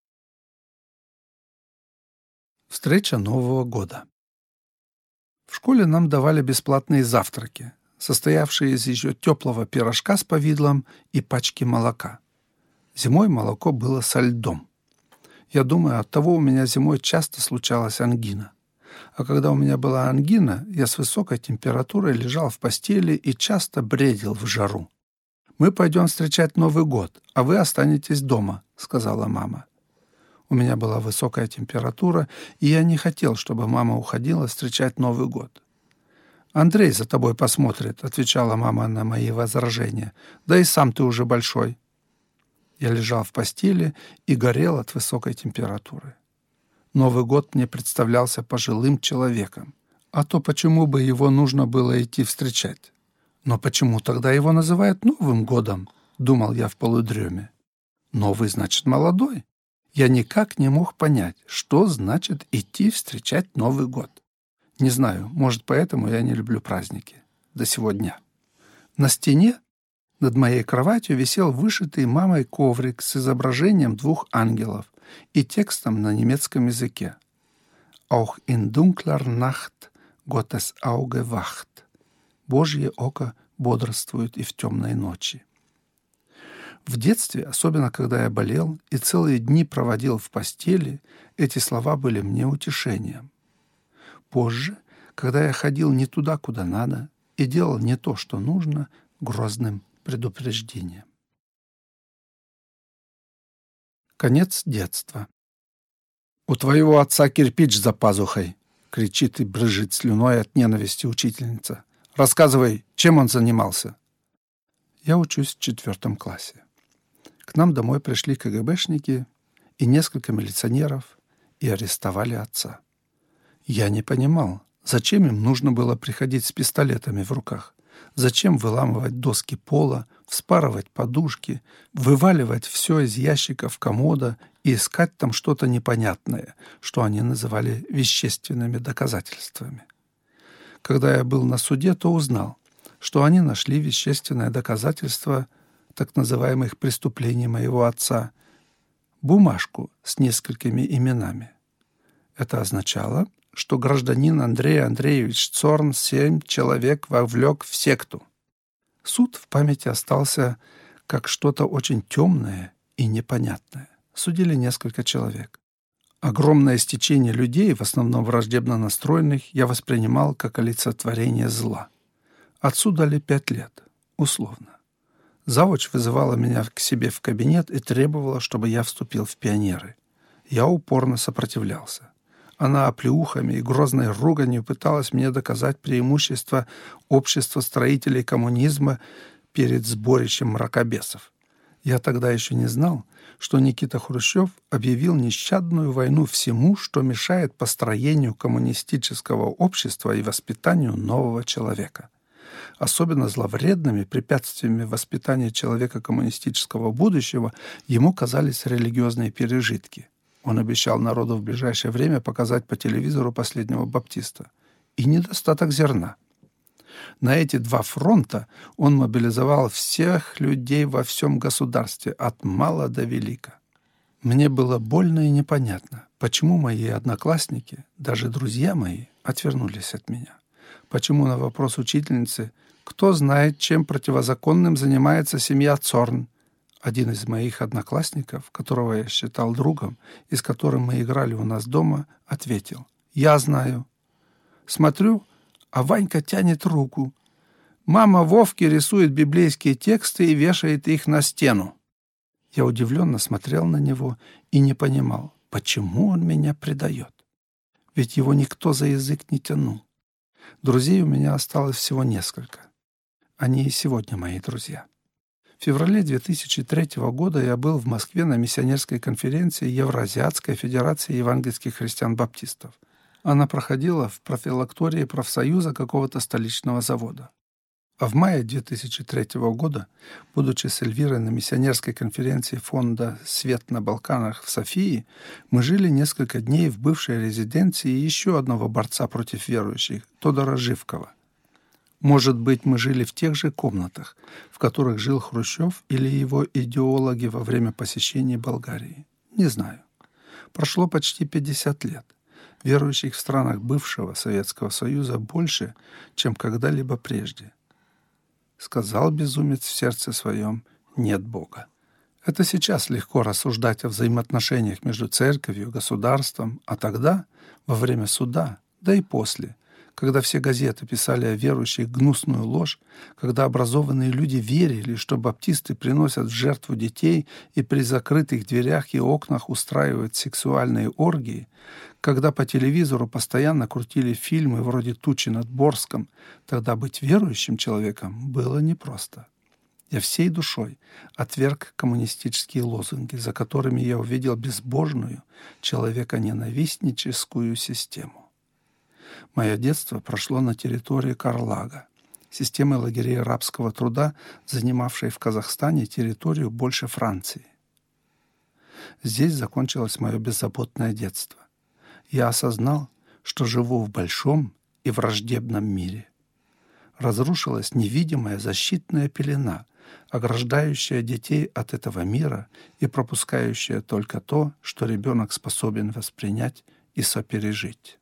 Встреча Нового года. В школе нам давали бесплатные завтраки, состоявшие из еще теплого пирожка с повидлом и пачки молока. Зимой молоко было со льдом. Я думаю, оттого у меня зимой часто случалась ангина. А когда у меня была ангина, я с высокой температурой лежал в постели и часто бредил в жару. «Мы пойдем встречать Новый год, а вы останетесь дома», — сказала мама. У меня была высокая температура, и я не хотел, чтобы мама уходила встречать Новый год. «Андрей за тобой посмотрит», — отвечала мама на мои возражения. «Да и сам ты уже большой». Я лежал в постели и горел от высокой температуры. Новый год мне представлялся пожилым человеком. А то почему бы его нужно было идти встречать? Но почему тогда его называют Новым годом? Думал я в полудреме. Новый значит молодой. Я никак не мог понять, что значит идти встречать Новый год. Не знаю, может, поэтому я не люблю праздники. До сего дня. На стене над моей кроватью висел вышитый мамой коврик с изображением 2 ангелов и текстом на немецком языке. «Auch in dunkler Nacht Gottes Auge wacht». Божье око бодрствует и в темной ночи. В детстве, особенно когда я болел и целые дни проводил в постели, эти слова были мне утешением. Позже, когда я ходил не туда, куда надо, и делал не то, что нужно, грозным предупреждением. Конец детства. «У твоего отца кирпич за пазухой!» — кричит и брызжет слюной от ненависти учительница. «Рассказывай, чем он занимался?» Я учусь в 4 классе. К нам домой пришли КГБшники и несколько милиционеров и арестовали отца. Я не понимал, зачем им нужно было приходить с пистолетами в руках, зачем выламывать доски пола, вспарывать подушки, вываливать все из ящиков комода и искать там что-то непонятное, что они называли вещественными доказательствами. Когда я был на суде, то узнал, что они нашли вещественное доказательство так называемых преступлений моего отца, бумажку с несколькими именами. Это означало, что гражданин Андрей Андреевич Цорн 7 человек вовлек в секту. Суд в памяти остался как что-то очень темное и непонятное. Судили несколько человек. Огромное стечение людей, в основном враждебно настроенных, я воспринимал как олицетворение зла. Отцу дали 5 лет, условно. Завуч вызывала меня к себе в кабинет и требовала, чтобы я вступил в пионеры. Я упорно сопротивлялся. Она оплеухами и грозной руганью пыталась мне доказать преимущество общества строителей коммунизма перед сборищем мракобесов. Я тогда еще не знал, что Никита Хрущев объявил нещадную войну всему, что мешает построению коммунистического общества и воспитанию нового человека. Особенно зловредными препятствиями воспитания человека коммунистического будущего ему казались религиозные пережитки. Он обещал народу в ближайшее время показать по телевизору «Последнего баптиста». И недостаток зерна. На эти 2 фронта он мобилизовал всех людей во всем государстве, от мала до велика. Мне было больно и непонятно, почему мои одноклассники, даже друзья мои, отвернулись от меня. Почему на вопрос учительницы «Кто знает, чем противозаконным занимается семья Цорн?» один из моих одноклассников, которого я считал другом и с которым мы играли у нас дома, ответил: «Я знаю. Смотрю, а Ванька тянет руку. Мама Вовки рисует библейские тексты и вешает их на стену». Я удивленно смотрел на него и не понимал, почему он меня предает. Ведь его никто за язык не тянул. Друзей у меня осталось всего несколько. Они и сегодня мои друзья. В феврале 2003 года я был в Москве на миссионерской конференции Евразиатской Федерации евангельских христиан-баптистов. Она проходила в профилактории профсоюза какого-то столичного завода. А в мае 2003 года, будучи с Эльвирой на миссионерской конференции фонда «Свет на Балканах» в Софии, мы жили несколько дней в бывшей резиденции еще одного борца против верующих, Тодора Живкова. Может быть, мы жили в тех же комнатах, в которых жил Хрущев или его идеологи во время посещения Болгарии. Не знаю. Прошло почти 50 лет. Верующих в странах бывшего Советского Союза больше, чем когда-либо прежде. Сказал безумец в сердце своем: нет Бога. Это сейчас легко рассуждать о взаимоотношениях между церковью и государством, а тогда, во время суда, да и после, когда все газеты писали о верующих гнусную ложь, когда образованные люди верили, что баптисты приносят в жертву детей и при закрытых дверях и окнах устраивают сексуальные оргии, когда по телевизору постоянно крутили фильмы вроде «Тучи над Борском», тогда быть верующим человеком было непросто. Я всей душой отверг коммунистические лозунги, за которыми я увидел безбожную, человеконенавистническую систему. Мое детство прошло на территории Карлага, системы лагерей рабского труда, занимавшей в Казахстане территорию больше Франции. Здесь закончилось мое беззаботное детство. Я осознал, что живу в большом и враждебном мире. Разрушилась невидимая защитная пелена, ограждающая детей от этого мира и пропускающая только то, что ребенок способен воспринять и сопережить.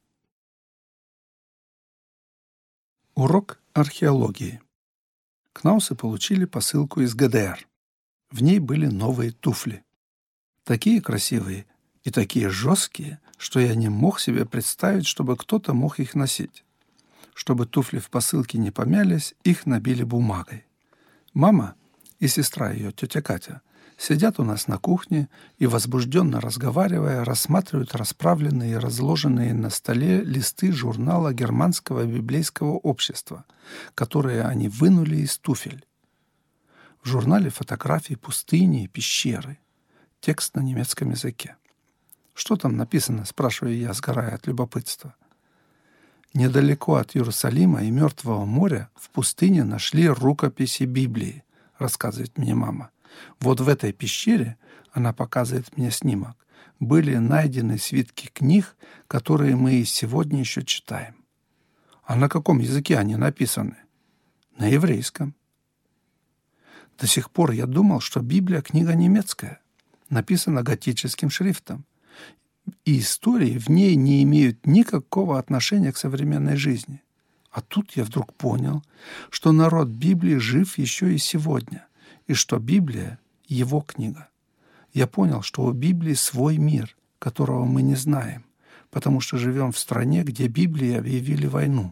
Урок археологии. Кнаусы получили посылку из ГДР. В ней были новые туфли. Такие красивые и такие жесткие, что я не мог себе представить, чтобы кто-то мог их носить. Чтобы туфли в посылке не помялись, их набили бумагой. Мама и сестра ее, тетя Катя, сидят у нас на кухне и, возбужденно разговаривая, рассматривают расправленные и разложенные на столе листы журнала Германского библейского общества, которые они вынули из туфель. В журнале фотографии пустыни и пещеры. Текст на немецком языке. «Что там написано?» – спрашиваю я, сгорая от любопытства. «Недалеко от Иерусалима и Мертвого моря в пустыне нашли рукописи Библии», – рассказывает мне мама. «Вот в этой пещере, она показывает мне снимок, были найдены свитки книг, которые мы и сегодня еще читаем». «А на каком языке они написаны?» «На еврейском». До сих пор я думал, что Библия – книга немецкая, написана готическим шрифтом, и истории в ней не имеют никакого отношения к современной жизни. А тут я вдруг понял, что народ Библии жив еще и сегодня, и что Библия — его книга. Я понял, что у Библии свой мир, которого мы не знаем, потому что живем в стране, где Библии объявили войну.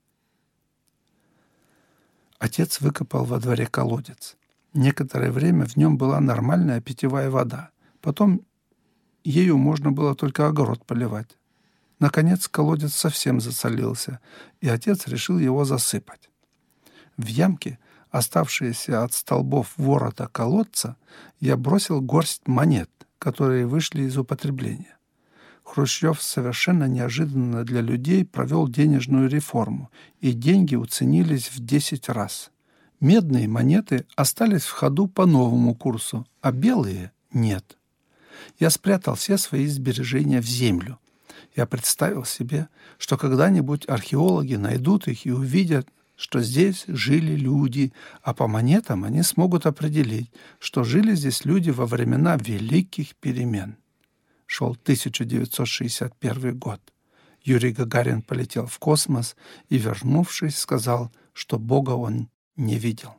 Отец выкопал во дворе колодец. Некоторое время в нем была нормальная питьевая вода. Потом ею можно было только огород поливать. Наконец колодец совсем засолился, и отец решил его засыпать. В ямке, оставшиеся от столбов ворота колодца, я бросил горсть монет, которые вышли из употребления. Хрущев совершенно неожиданно для людей провел денежную реформу, и деньги уценились в 10 раз. Медные монеты остались в ходу по новому курсу, а белые — нет. Я спрятал все свои сбережения в землю. Я представил себе, что когда-нибудь археологи найдут их и увидят, что здесь жили люди, а по монетам они смогут определить, что жили здесь люди во времена великих перемен. Шел 1961 год. Юрий Гагарин полетел в космос и, вернувшись, сказал, что Бога он не видел.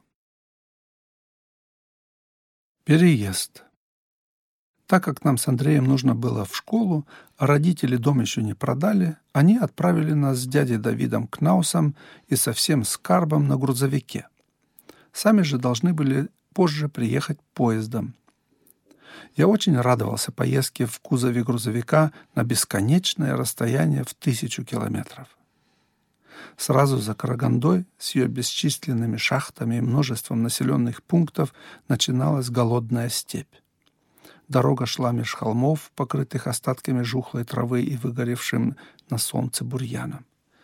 Переезд. Так как нам с Андреем нужно было в школу, а родители дом еще не продали, они отправили нас с дядей Давидом Кнаусом и со всем скарбом на грузовике. Сами же должны были позже приехать поездом. Я очень радовался поездке в кузове грузовика на бесконечное расстояние в 1000 километров. Сразу за Карагандой с ее бесчисленными шахтами и множеством населенных пунктов начиналась голодная степь. Дорога шла меж холмов, покрытых остатками жухлой травы и выгоревшим на солнце бурьяном.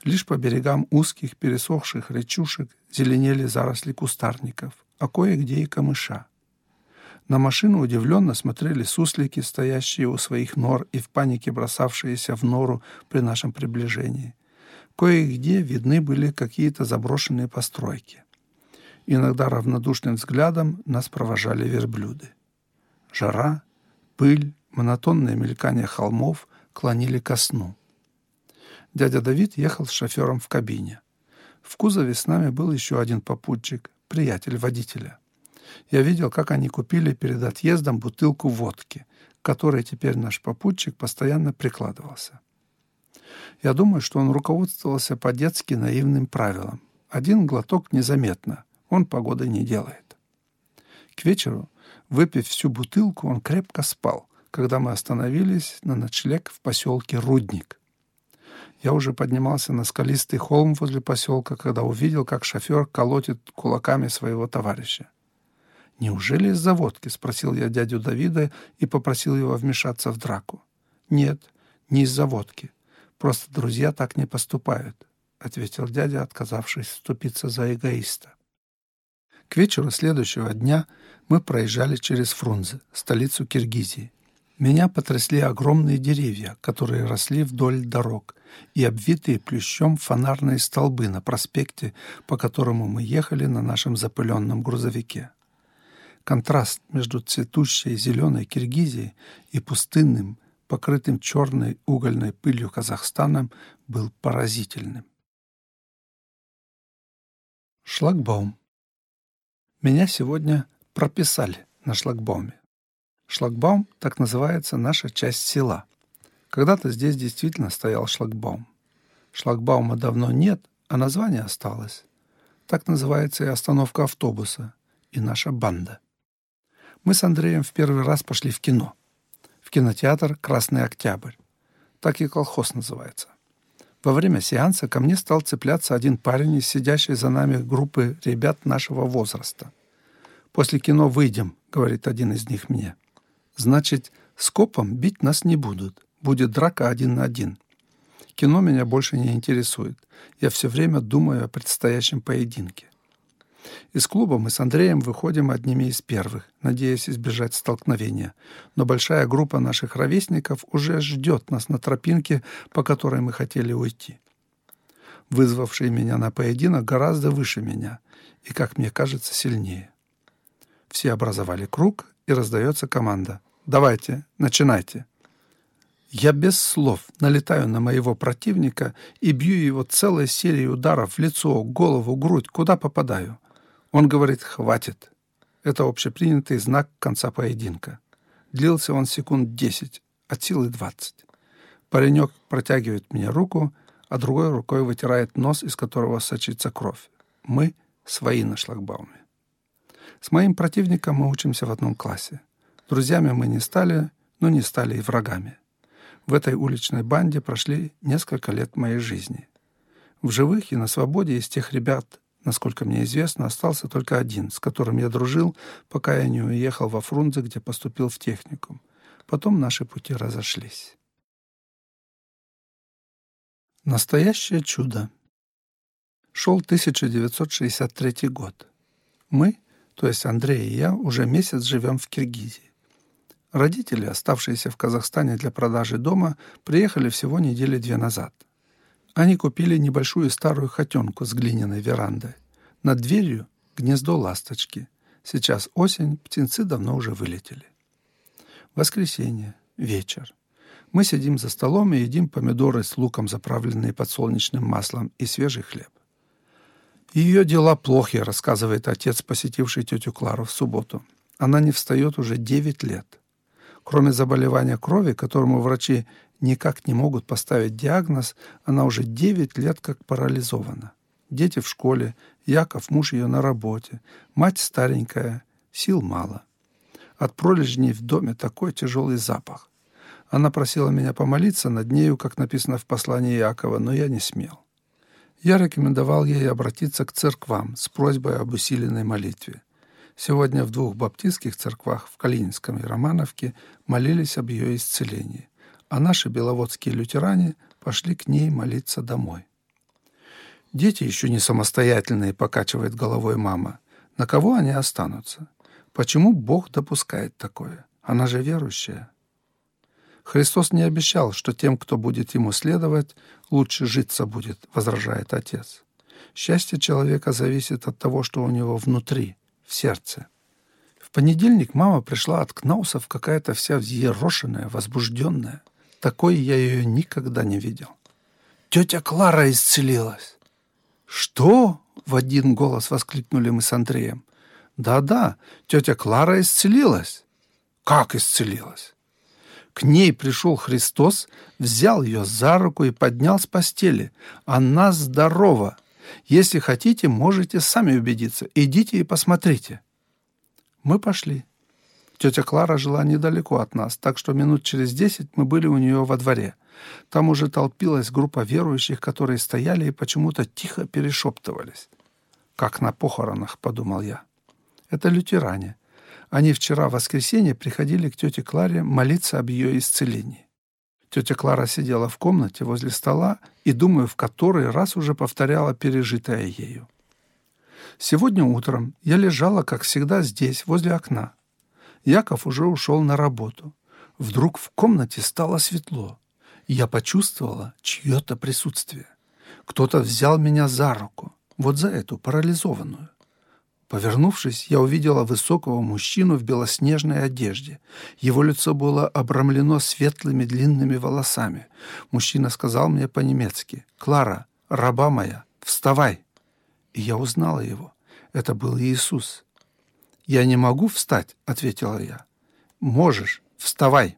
Лишь по берегам узких пересохших речушек зеленели заросли кустарников, а кое-где и камыша. На машину удивленно смотрели суслики, стоящие у своих нор и в панике бросавшиеся в нору при нашем приближении. Кое-где видны были какие-то заброшенные постройки. Иногда равнодушным взглядом нас провожали верблюды. Жара, пыль, монотонное мелькание холмов клонили ко сну. Дядя Давид ехал с шофером в кабине. В кузове с нами был еще один попутчик, приятель водителя. Я видел, как они купили перед отъездом бутылку водки, к которой теперь наш попутчик постоянно прикладывался. Я думаю, что он руководствовался по-детски наивным правилам. Один глоток незаметно, он погоды не делает. К вечеру, выпив всю бутылку, он крепко спал, когда мы остановились на ночлег в поселке Рудник. Я уже поднимался на скалистый холм возле поселка, когда увидел, как шофер колотит кулаками своего товарища. «Неужели из-за водки?» — спросил я дядю Давида и попросил его вмешаться в драку. «Нет, не из-за водки. Просто друзья так не поступают», — ответил дядя, отказавшись вступиться за эгоиста. К вечеру следующего дня мы проезжали через Фрунзе, столицу Киргизии. Меня потрясли огромные деревья, которые росли вдоль дорог, и обвитые плющом фонарные столбы на проспекте, по которому мы ехали на нашем запыленном грузовике. Контраст между цветущей зеленой Киргизией и пустынным, покрытым черной угольной пылью Казахстаном, был поразительным. Шлагбаум. Меня сегодня прописали на шлагбауме. Шлагбаум — так называется наша часть села. Когда-то здесь действительно стоял шлагбаум. Шлагбаума давно нет, а название осталось. Так называется и остановка автобуса, и наша банда. Мы с Андреем в первый раз пошли в кино. В кинотеатр «Красный Октябрь». Так и колхоз называется. Во время сеанса ко мне стал цепляться один парень из сидящей за нами группы ребят нашего возраста. «После кино выйдем», — говорит один из них мне. «Значит, скопом бить нас не будут. Будет драка 1 на 1. Кино меня больше не интересует. Я все время думаю о предстоящем поединке». Из клуба мы с Андреем выходим одними из первых, надеясь избежать столкновения. Но большая группа наших ровесников уже ждет нас на тропинке, по которой мы хотели уйти. Вызвавший меня на поединок гораздо выше меня и, как мне кажется, сильнее. Все образовали круг, и раздается команда: «Давайте, начинайте». Я без слов налетаю на моего противника и бью его целой серией ударов в лицо, голову, грудь, куда попадаю. Он говорит: «Хватит». Это общепринятый знак конца поединка. Длился он секунд 10, от силы 20. Паренек протягивает мне руку, а другой рукой вытирает нос, из которого сочится кровь. Мы свои на шлагбауме. С моим противником мы учимся в одном классе. Друзьями мы не стали, но не стали и врагами. В этой уличной банде прошли несколько лет моей жизни. В живых и на свободе из тех ребят, насколько мне известно, остался только один, с которым я дружил, пока я не уехал во Фрунзе, где поступил в техникум. Потом наши пути разошлись. Настоящее чудо. Шел 1963 год. Мы, то есть Андрей и я, уже месяц живем в Киргизии. Родители, оставшиеся в Казахстане для продажи дома, приехали всего недели 2 назад. Они купили небольшую старую хатенку с глиняной верандой. Над дверью гнездо ласточки. Сейчас осень, птенцы давно уже вылетели. Воскресенье, вечер. Мы сидим за столом и едим помидоры с луком, заправленные подсолнечным маслом, и свежий хлеб. «Ее дела плохи», — рассказывает отец, посетивший тетю Клару в субботу. «Она не встает уже 9 лет. Кроме заболевания крови, которому врачи никак не могут поставить диагноз, она уже 9 лет как парализована. Дети в школе, Яков, муж ее, на работе, мать старенькая, сил мало. От пролежней в доме такой тяжелый запах. Она просила меня помолиться над нею, как написано в послании Иакова, но я не смел. Я рекомендовал ей обратиться к церквам с просьбой об усиленной молитве. Сегодня в 2 баптистских церквах, в Калининском и Романовке, молились об ее исцелении, а наши беловодские лютеране пошли к ней молиться домой. Дети еще не самостоятельные, покачивает головой мама. На кого они останутся? Почему Бог допускает такое? Она же верующая. Христос не обещал, что тем, кто будет ему следовать, лучше житься будет, возражает отец. Счастье человека зависит от того, что у него внутри, в сердце. В понедельник мама пришла от Кнаусов какая-то вся взъерошенная, возбужденная. Такой я ее никогда не видел. «Тетя Клара исцелилась!» «Что?» — в один голос воскликнули мы с Андреем. «Да-да, тетя Клара исцелилась». «Как исцелилась?» К ней пришел Христос, взял ее за руку и поднял с постели. Она здорова. Если хотите, можете сами убедиться. Идите и посмотрите. Мы пошли. Тетя Клара жила недалеко от нас, так что минут через 10 мы были у нее во дворе. Там уже толпилась группа верующих, которые стояли и почему-то тихо перешептывались. «Как на похоронах», — подумал я. «Это лютеране. Они вчера в воскресенье приходили к тете Кларе молиться об ее исцелении». Тетя Клара сидела в комнате возле стола и, думаю, в который раз уже повторяла пережитое ею. Сегодня утром я лежала, как всегда, здесь, возле окна. Яков уже ушел на работу. Вдруг в комнате стало светло. Я почувствовала чье-то присутствие. Кто-то взял меня за руку, вот за эту, парализованную. Повернувшись, я увидела высокого мужчину в белоснежной одежде. Его лицо было обрамлено светлыми длинными волосами. Мужчина сказал мне по-немецки: «Клара, раба моя, вставай!» И я узнала его. Это был Иисус. «Я не могу встать», — ответила я. «Можешь, вставай».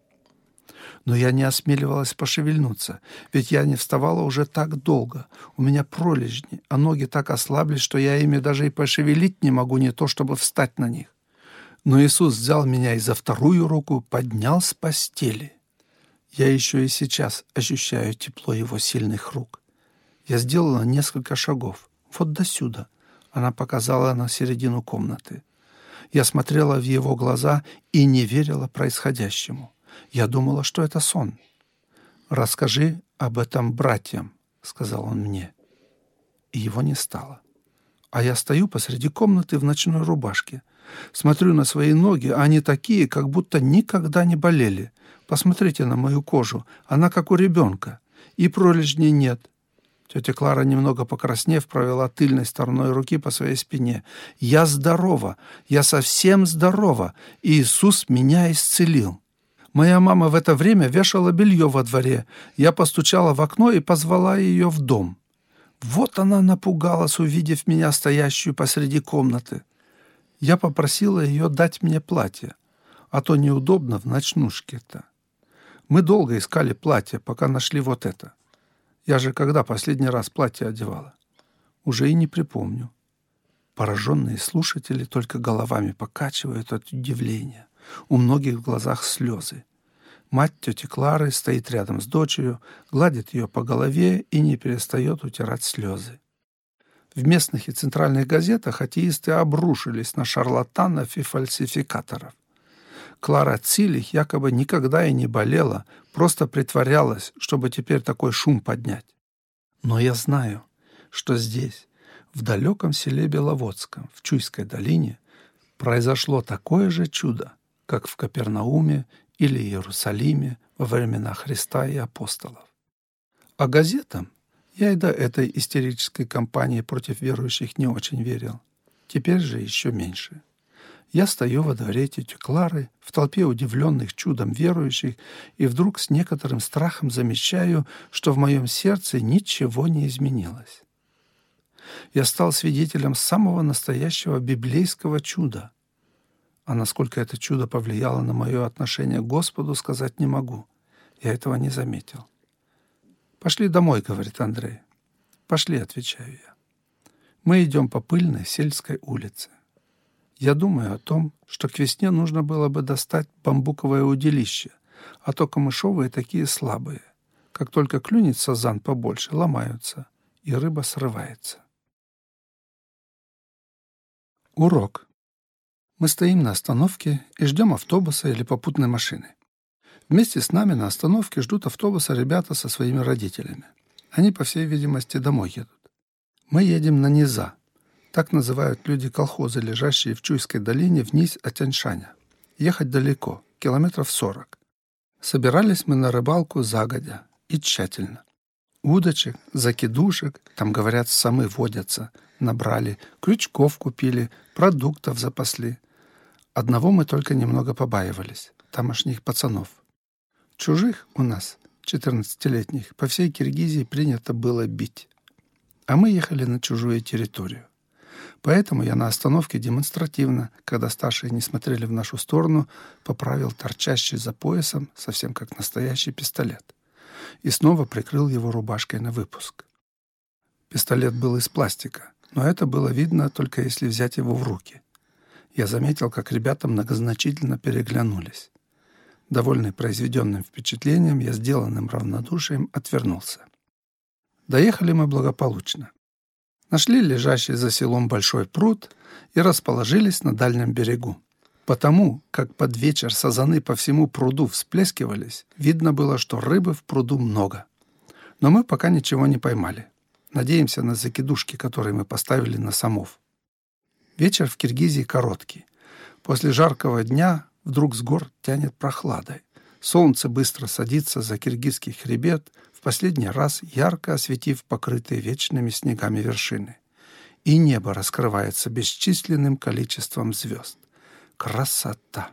Но я не осмеливалась пошевельнуться, ведь я не вставала уже так долго. У меня пролежни, а ноги так ослабли, что я ими даже и пошевелить не могу, не то чтобы встать на них. Но Иисус взял меня и за вторую руку поднял с постели. Я еще и сейчас ощущаю тепло его сильных рук. Я сделала несколько шагов. Вот досюда. Она показала на середину комнаты. Я смотрела в его глаза и не верила происходящему. Я думала, что это сон. «Расскажи об этом братьям», — сказал он мне. И его не стало. А я стою посреди комнаты в ночной рубашке. Смотрю на свои ноги, а они такие, как будто никогда не болели. Посмотрите на мою кожу, она как у ребенка. И пролежней нет. Тетя Клара, немного покраснев, провела тыльной стороной руки по своей спине. «Я здорова, я совсем здорова, и Иисус меня исцелил». Моя мама в это время вешала белье во дворе. Я постучала в окно и позвала ее в дом. Вот она напугалась, увидев меня стоящую посреди комнаты. Я попросила ее дать мне платье, а то неудобно в ночнушке-то. Мы долго искали платье, пока нашли вот это. Я же когда последний раз платье одевала? Уже и не припомню. Пораженные слушатели только головами покачивают от удивления. У многих в глазах слезы. Мать тети Клары стоит рядом с дочерью, гладит ее по голове и не перестает утирать слезы. В местных и центральных газетах атеисты обрушились на шарлатанов и фальсификаторов. Клара Цилих якобы никогда и не болела, просто притворялась, чтобы теперь такой шум поднять. Но я знаю, что здесь, в далеком селе Беловодском, в Чуйской долине, произошло такое же чудо, как в Капернауме или Иерусалиме во времена Христа и апостолов. А газетам я и до этой истерической кампании против верующих не очень верил. Теперь же еще меньше. Я стою во дворе тети Клары, в толпе удивленных чудом верующих, и вдруг с некоторым страхом замечаю, что в моем сердце ничего не изменилось. Я стал свидетелем самого настоящего библейского чуда. А насколько это чудо повлияло на мое отношение к Господу, сказать не могу. Я этого не заметил. «Пошли домой», — говорит Андрей. «Пошли», — отвечаю я. Мы идем по пыльной сельской улице. Я думаю о том, что к весне нужно было бы достать бамбуковое удилище, а то камышовые такие слабые. Как только клюнет сазан побольше, ломаются, и рыба срывается. Урок. Мы стоим на остановке и ждем автобуса или попутной машины. Вместе с нами на остановке ждут автобуса ребята со своими родителями. Они, по всей видимости, домой едут. Мы едем на низа. Так называют люди колхозы, лежащие в Чуйской долине вниз от Тяньшаня. Ехать далеко, километров 40. Собирались мы на рыбалку загодя и тщательно. Удочек, закидушек, там, говорят, самы водятся, набрали, крючков купили, продуктов запасли. Одного мы только немного побаивались, тамошних пацанов. Чужих у нас, 14-летних, по всей Киргизии принято было бить. А мы ехали на чужую территорию. Поэтому я на остановке демонстративно, когда старшие не смотрели в нашу сторону, поправил торчащий за поясом, совсем как настоящий пистолет, и снова прикрыл его рубашкой на выпуск. Пистолет был из пластика, но это было видно только если взять его в руки. Я заметил, как ребята многозначительно переглянулись. Довольный произведенным впечатлением, я сделанным равнодушием отвернулся. Доехали мы благополучно. Нашли лежащий за селом большой пруд и расположились на дальнем берегу. Потому, как под вечер сазаны по всему пруду всплескивались, видно было, что рыбы в пруду много. Но мы пока ничего не поймали. Надеемся на закидушки, которые мы поставили на самов. Вечер в Киргизии короткий. После жаркого дня вдруг с гор тянет прохладой. Солнце быстро садится за киргизский хребет, в последний раз ярко осветив покрытые вечными снегами вершины. И небо раскрывается бесчисленным количеством звезд. Красота!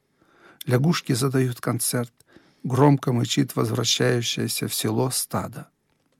Лягушки задают концерт, громко мычит возвращающееся в село стадо.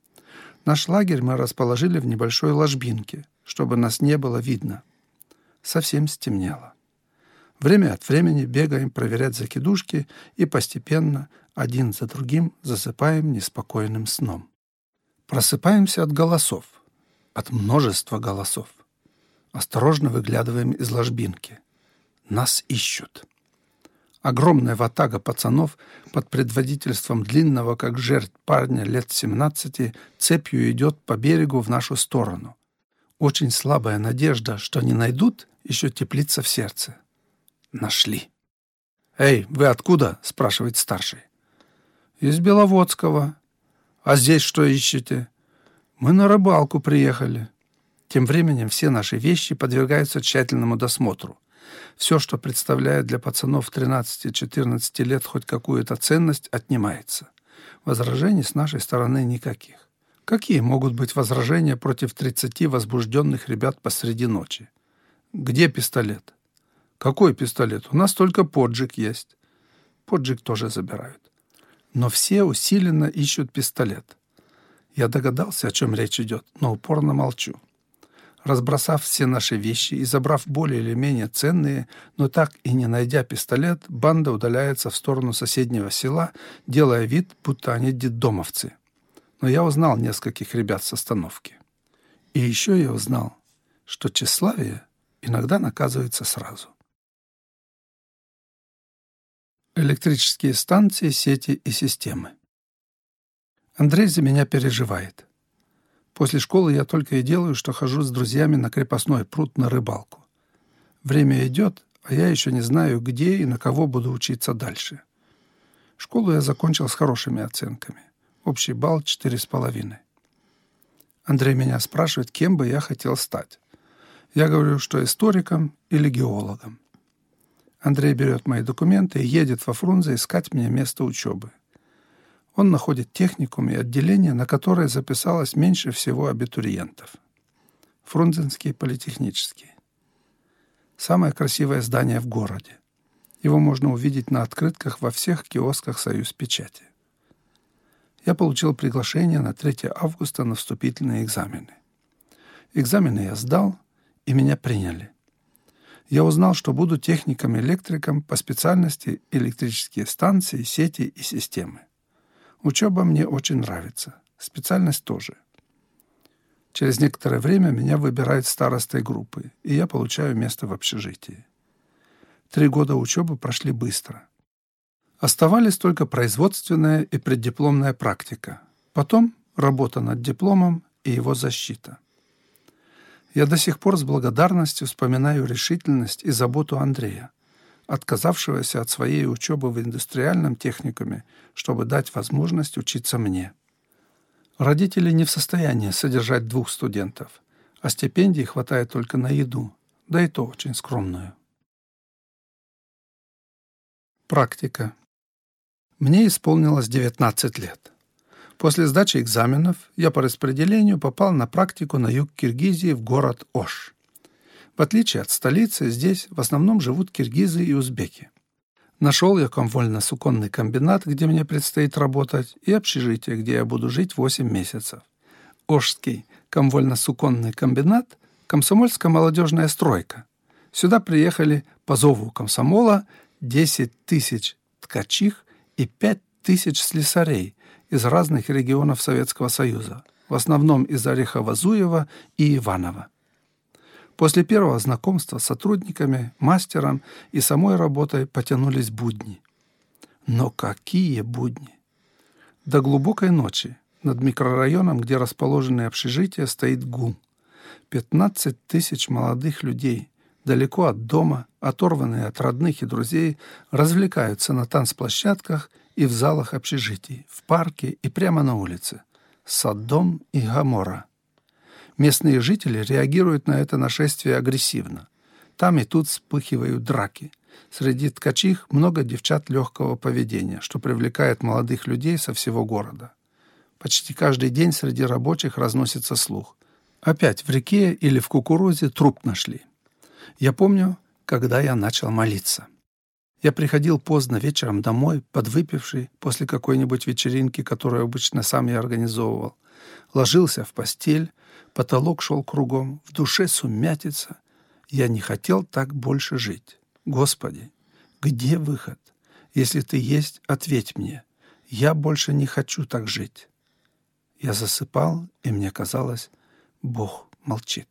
Наш лагерь мы расположили в небольшой ложбинке, чтобы нас не было видно. Совсем стемнело. Время от времени бегаем проверять закидушки и постепенно, один за другим, засыпаем неспокойным сном. Просыпаемся от голосов, от множества голосов. Осторожно выглядываем из ложбинки. Нас ищут. Огромная ватага пацанов под предводительством длинного, как жердь парня лет 17, цепью идет по берегу в нашу сторону. Очень слабая надежда, что не найдут, еще теплится в сердце. Нашли. «Эй, вы откуда?» — спрашивает старший. «Из Беловодского. А здесь что ищете?» «Мы на рыбалку приехали». Тем временем все наши вещи подвергаются тщательному досмотру. Все, что представляет для пацанов 13-14 лет хоть какую-то ценность, отнимается. Возражений с нашей стороны никаких. Какие могут быть возражения против 30 возбужденных ребят посреди ночи? Где пистолет? Какой пистолет? У нас только поджиг есть. Поджиг тоже забирают. Но все усиленно ищут пистолет. Я догадался, о чем речь идет, но упорно молчу. Разбросав все наши вещи и забрав более или менее ценные, но так и не найдя пистолет, банда удаляется в сторону соседнего села, делая вид, будто они детдомовцы. Но я узнал нескольких ребят с остановки. И еще я узнал, что тщеславие иногда наказывается сразу. Электрические станции, сети и системы. Андрей за меня переживает. После школы я только и делаю, что хожу с друзьями на крепостной пруд на рыбалку. Время идет, а я еще не знаю, где и на кого буду учиться дальше. Школу я закончил с хорошими оценками. Общий балл 4,5. Андрей меня спрашивает, кем бы я хотел стать. Я говорю, что историком или геологом. Андрей берет мои документы и едет во Фрунзе искать мне место учебы. Он находит техникум и отделение, на которое записалось меньше всего абитуриентов. Фрунзенский политехнический. Самое красивое здание в городе. Его можно увидеть на открытках во всех киосках «Союзпечати». Я получил приглашение на 3 августа на вступительные экзамены. Экзамены я сдал, и меня приняли. Я узнал, что буду техником-электриком по специальности электрические станции, сети и системы. Учеба мне очень нравится, специальность тоже. Через некоторое время меня выбирают старостой группы, и я получаю место в общежитии. 3 года учебы прошли быстро. Оставались только производственная и преддипломная практика. Потом работа над дипломом и его защита. Я до сих пор с благодарностью вспоминаю решительность и заботу Андрея, отказавшегося от своей учебы в индустриальном техникуме, чтобы дать возможность учиться мне. Родители не в состоянии содержать 2 студентов, а стипендий хватает только на еду, да и то очень скромную. Практика. Мне исполнилось 19 лет. После сдачи экзаменов я по распределению попал на практику на юг Киргизии в город Ош. В отличие от столицы, здесь в основном живут киргизы и узбеки. Нашел я комвольно-суконный комбинат, где мне предстоит работать, и общежитие, где я буду жить 8 месяцев. Ошский комвольно-суконный комбинат – комсомольско-молодежная стройка. Сюда приехали по зову комсомола 10 тысяч ткачих и 5 тысяч слесарей из разных регионов Советского Союза, в основном из Орехово-Зуева и Иваново. После первого знакомства с сотрудниками, мастером и самой работой потянулись будни. Но какие будни! До глубокой ночи над микрорайоном, где расположены общежития, стоит гул. 15 тысяч молодых людей, далеко от дома, оторванные от родных и друзей, развлекаются на танцплощадках и в залах общежитий, в парке и прямо на улице. Содом и Гоморра. Местные жители реагируют на это нашествие агрессивно. Там и тут вспыхивают драки. Среди ткачих много девчат легкого поведения, что привлекает молодых людей со всего города. Почти каждый день среди рабочих разносится слух. Опять в реке или в кукурузе труп нашли. Я помню, когда я начал молиться. Я приходил поздно вечером домой, подвыпивший, после какой-нибудь вечеринки, которую обычно сам я организовывал. Ложился в постель, потолок шел кругом, в душе сумятица. Я не хотел так больше жить. Господи, где выход? Если ты есть, ответь мне. Я больше не хочу так жить. Я засыпал, и мне казалось, Бог молчит.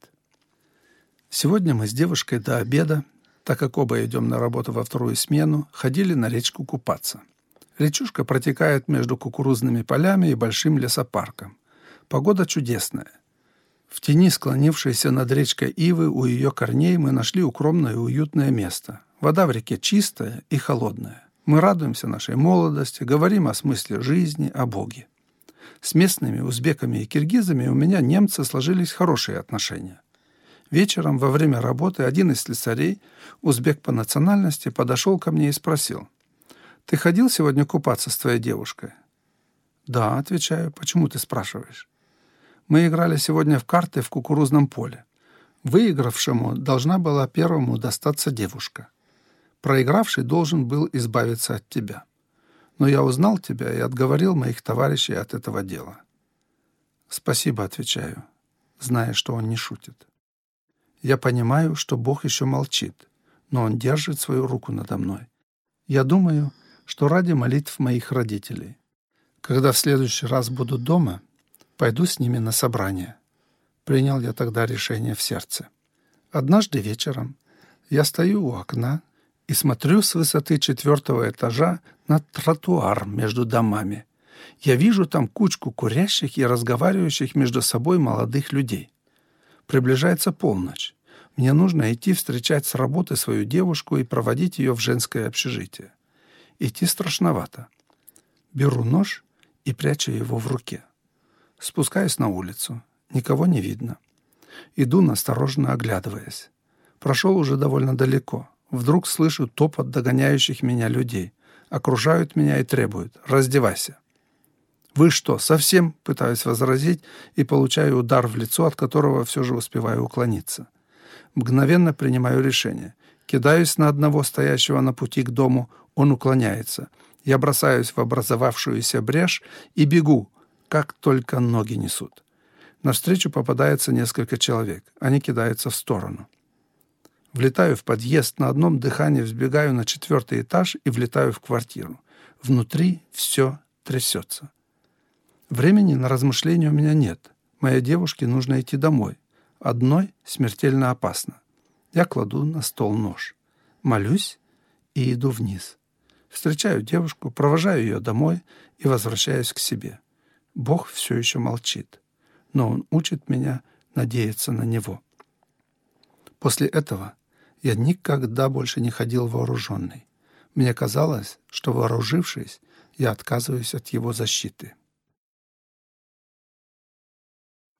Сегодня мы с девушкой до обеда, так как оба идем на работу во вторую смену, ходили на речку купаться. Речушка протекает между кукурузными полями и большим лесопарком. Погода чудесная. В тени склонившейся над речкой ивы у ее корней мы нашли укромное и уютное место. Вода в реке чистая и холодная. Мы радуемся нашей молодости, говорим о смысле жизни, о Боге. С местными узбеками и киргизами у меня немцы сложились хорошие отношения. Вечером во время работы один из слесарей, узбек по национальности, подошел ко мне и спросил: «Ты ходил сегодня купаться с твоей девушкой?» «Да», — отвечаю. «Почему ты спрашиваешь?» «Мы играли сегодня в карты в кукурузном поле. Выигравшему должна была первому достаться девушка. Проигравший должен был избавиться от тебя. Но я узнал тебя и отговорил моих товарищей от этого дела». «Спасибо», — отвечаю, зная, что он не шутит. Я понимаю, что Бог еще молчит, но Он держит свою руку надо мной. Я думаю, что ради молитв моих родителей. Когда в следующий раз буду дома, пойду с ними на собрание. Принял я тогда решение в сердце. Однажды вечером я стою у окна и смотрю с высоты 4-го этажа на тротуар между домами. Я вижу там кучку курящих и разговаривающих между собой молодых людей. Приближается полночь. Мне нужно идти встречать с работы свою девушку и проводить ее в женское общежитие. Идти страшновато. Беру нож и прячу его в руке. Спускаюсь на улицу. Никого не видно. Иду, настороженно оглядываясь. Прошел уже довольно далеко. Вдруг слышу топот догоняющих меня людей. Окружают меня и требуют: «Раздевайся». «Вы что, совсем?» — пытаюсь возразить и получаю удар в лицо, от которого все же успеваю уклониться. Мгновенно принимаю решение. Кидаюсь на одного стоящего на пути к дому, он уклоняется. Я бросаюсь в образовавшуюся брешь и бегу, как только ноги несут. Навстречу попадается несколько человек. Они кидаются в сторону. Влетаю в подъезд, на одном дыхании взбегаю на 4-й этаж и влетаю в квартиру. Внутри все трясется. Времени на размышления у меня нет. Моей девушке нужно идти домой. Одной смертельно опасно. Я кладу на стол нож. Молюсь и иду вниз. Встречаю девушку, провожаю ее домой и возвращаюсь к себе. Бог все еще молчит, но Он учит меня надеяться на Него. После этого я никогда больше не ходил вооруженный. Мне казалось, что, вооружившись, я отказываюсь от Его защиты.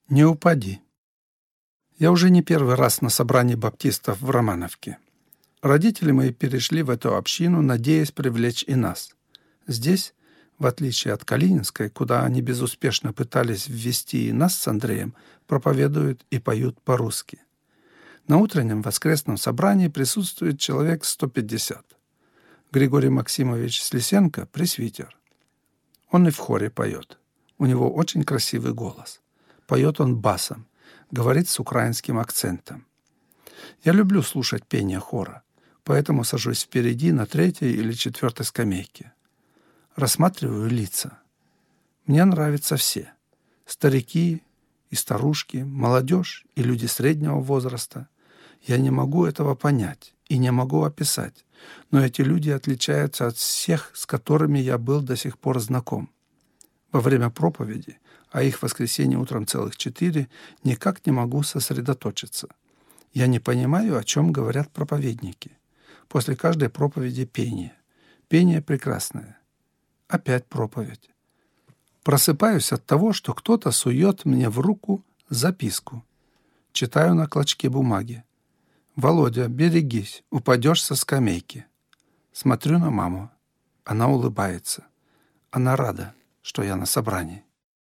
Не упади. Я уже не первый раз на собрании баптистов в Романовке. Родители мои перешли в эту общину, надеясь привлечь и нас. Здесь, в отличие от Калининской, куда они безуспешно пытались ввести и нас с Андреем, проповедуют и поют по-русски. На утреннем воскресном собрании присутствует человек 150. Григорий Максимович Слесенко – пресвитер. Он и в хоре поет. У него очень красивый голос. Поет он басом, говорит с украинским акцентом. Я люблю слушать пение хора, поэтому сажусь впереди на 3-й или 4-й скамейке. Рассматриваю лица. Мне нравятся все. Старики и старушки, молодежь и люди среднего возраста. Я не могу этого понять и не могу описать, но эти люди отличаются от всех, с которыми я был до сих пор знаком. Во время проповеди, а их в воскресенье утром целых 4, никак не могу сосредоточиться. Я не понимаю, о чем говорят проповедники. После каждой проповеди пение. Пение прекрасное. Опять проповедь. Просыпаюсь от того, что кто-то сует мне в руку записку. Читаю на клочке бумаги. «Володя, берегись, упадешь со скамейки». Смотрю на маму. Она улыбается. Она рада, что я на собрании.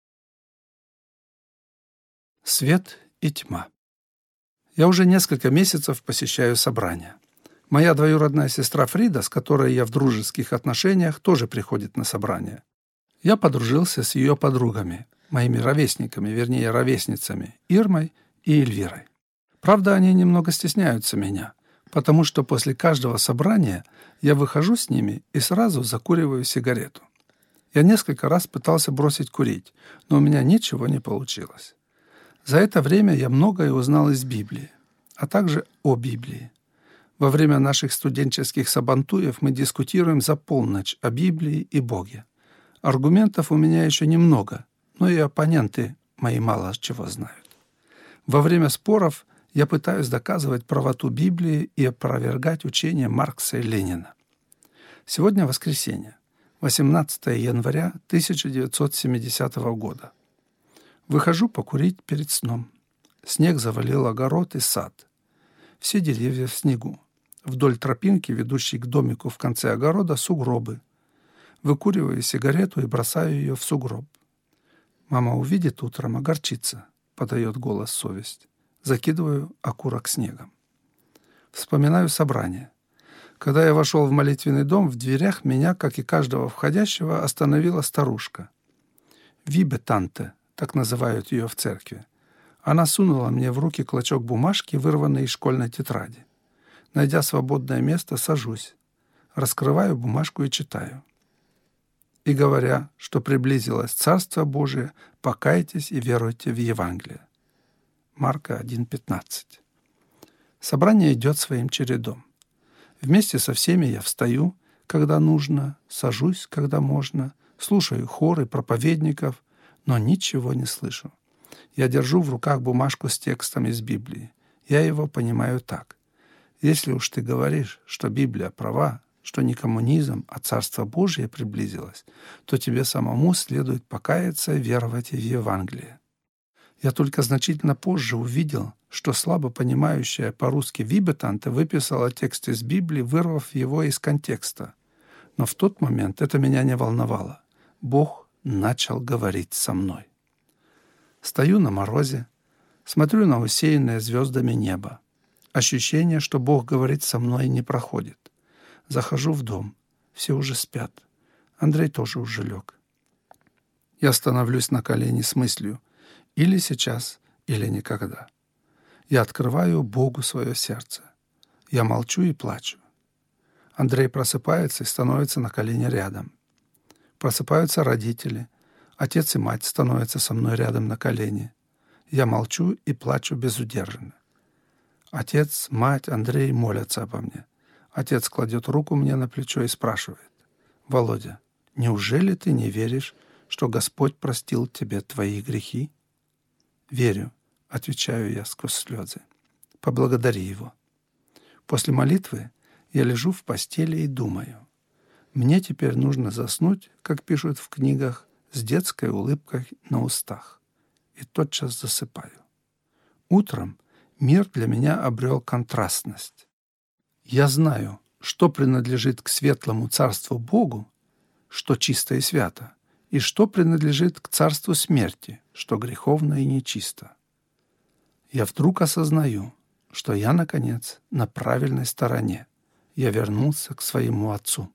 Свет и тьма. Я уже несколько месяцев посещаю собрания. Моя двоюродная сестра Фрида, с которой я в дружеских отношениях, тоже приходит на собрания. Я подружился с ее подругами, моими ровесниками, вернее, ровесницами, Ирмой и Эльвирой. Правда, они немного стесняются меня, потому что после каждого собрания я выхожу с ними и сразу закуриваю сигарету. Я несколько раз пытался бросить курить, но у меня ничего не получилось. За это время я многое узнал из Библии, а также о Библии. Во время наших студенческих сабантуев мы дискутируем за полночь о Библии и Боге. Аргументов у меня еще немного, но и оппоненты мои мало чего знают. Во время споров я пытаюсь доказывать правоту Библии и опровергать учения Маркса и Ленина. Сегодня воскресенье, 18 января 1970 года. Выхожу покурить перед сном. Снег завалил огород и сад. Все деревья в снегу. Вдоль тропинки, ведущей к домику в конце огорода, сугробы. Выкуриваю сигарету и бросаю ее в сугроб. Мама увидит утром, огорчится, подает голос совесть. Закидываю окурок снегом. Вспоминаю собрание. Когда я вошел в молитвенный дом, в дверях меня, как и каждого входящего, остановила старушка. Вибе-танте, так называют ее в церкви. Она сунула мне в руки клочок бумажки, вырванный из школьной тетради. Найдя свободное место, сажусь. Раскрываю бумажку и читаю. «И говоря, что приблизилось Царство Божие, покайтесь и веруйте в Евангелие». Марка 1:15. Собрание идет своим чередом. Вместе со всеми я встаю, когда нужно, сажусь, когда можно, слушаю хоры проповедников, но ничего не слышу. Я держу в руках бумажку с текстом из Библии. Я его понимаю так. Если уж ты говоришь, что Библия права, что не коммунизм, а Царство Божие приблизилось, то тебе самому следует покаяться и веровать в Евангелие. Я только значительно позже увидел, что слабо понимающая по-русски Вибе-танте выписала текст из Библии, вырвав его из контекста. Но в тот момент это меня не волновало. Бог начал говорить со мной. Стою на морозе, смотрю на усеянное звездами небо. Ощущение, что Бог говорит со мной, не проходит. Захожу в дом. Все уже спят. Андрей тоже уже лег. Я становлюсь на колени с мыслью: или сейчас, или никогда. Я открываю Богу свое сердце. Я молчу и плачу. Андрей просыпается и становится на колени рядом. Просыпаются родители. Отец и мать становятся со мной рядом на колени. Я молчу и плачу безудержно. Отец, мать, Андрей молятся обо мне. Отец кладет руку мне на плечо и спрашивает: «Володя, неужели ты не веришь, что Господь простил тебе твои грехи?» «Верю», — отвечаю я сквозь слезы. «Поблагодари Его». После молитвы я лежу в постели и думаю: мне теперь нужно заснуть, как пишут в книгах, с детской улыбкой на устах. и тотчас засыпаю. Утром мир для меня обрел контрастность. Я знаю, что принадлежит к светлому царству Богу, что чисто и свято, и что принадлежит к царству смерти, что греховно и нечисто. Я вдруг осознаю, что я, наконец, на правильной стороне. Я вернулся к своему Отцу.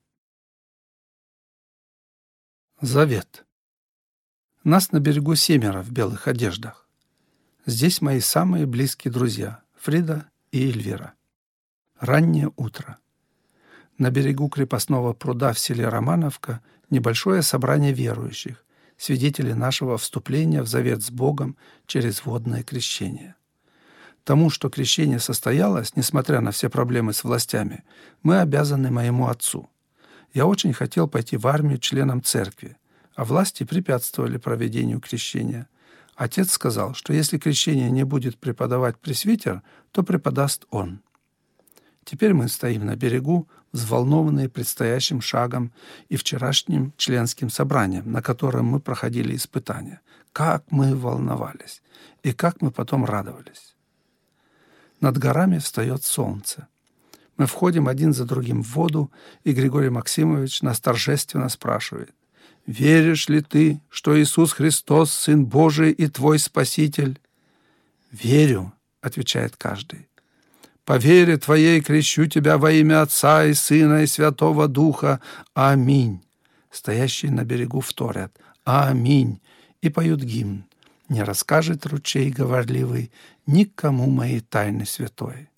Завет. Нас на берегу 7 в белых одеждах. Здесь мои самые близкие друзья Фрида и Эльвира. Раннее утро. На берегу крепостного пруда в селе Романовка небольшое собрание верующих, свидетелей нашего вступления в завет с Богом через водное крещение. Тому, что крещение состоялось, несмотря на все проблемы с властями, мы обязаны моему отцу. Я очень хотел пойти в армию членом церкви, а власти препятствовали проведению крещения. Отец сказал, что если крещение не будет преподавать пресвитер, то преподаст он. Теперь мы стоим на берегу, взволнованные предстоящим шагом и вчерашним членским собранием, на котором мы проходили испытания. Как мы волновались и как мы потом радовались. Над горами встает солнце. Мы входим один за другим в воду, и Григорий Максимович нас торжественно спрашивает: «Веришь ли ты, что Иисус Христос, Сын Божий и твой Спаситель?» «Верю», — отвечает каждый. «По вере твоей крещу тебя во имя Отца и Сына и Святого Духа. Аминь». Стоящие на берегу вторят: «Аминь», и поют гимн: «Не расскажет ручей говорливый никому моей тайны святой».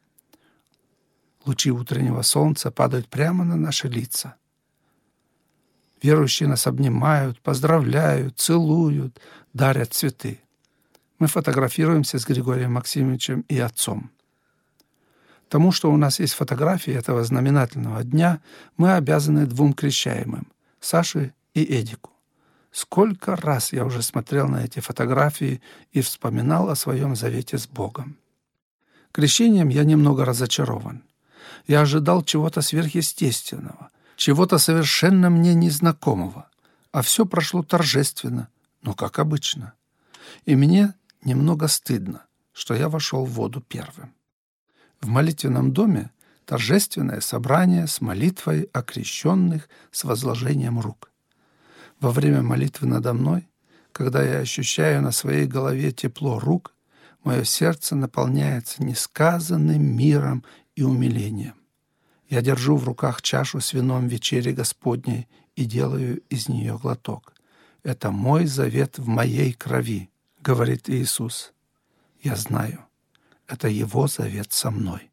Лучи утреннего солнца падают прямо на наши лица. Верующие нас обнимают, поздравляют, целуют, дарят цветы. Мы фотографируемся с Григорием Максимовичем и отцом. Тому, что у нас есть фотографии этого знаменательного дня, мы обязаны 2 крещаемым – Саше и Эдику. Сколько раз я уже смотрел на эти фотографии и вспоминал о своем завете с Богом. Крещением я немного разочарован. Я ожидал чего-то сверхъестественного, чего-то совершенно мне незнакомого, а все прошло торжественно, но как обычно. И мне немного стыдно, что я вошел в воду первым. В молитвенном доме торжественное собрание с молитвой о крещенных с возложением рук. Во время молитвы надо мной, когда я ощущаю на своей голове тепло рук, мое сердце наполняется несказанным миром и умилением. Я держу в руках чашу с вином вечери Господней и делаю из нее глоток. «Это мой завет в моей крови», — говорит Иисус. Я знаю, это Его завет со мной.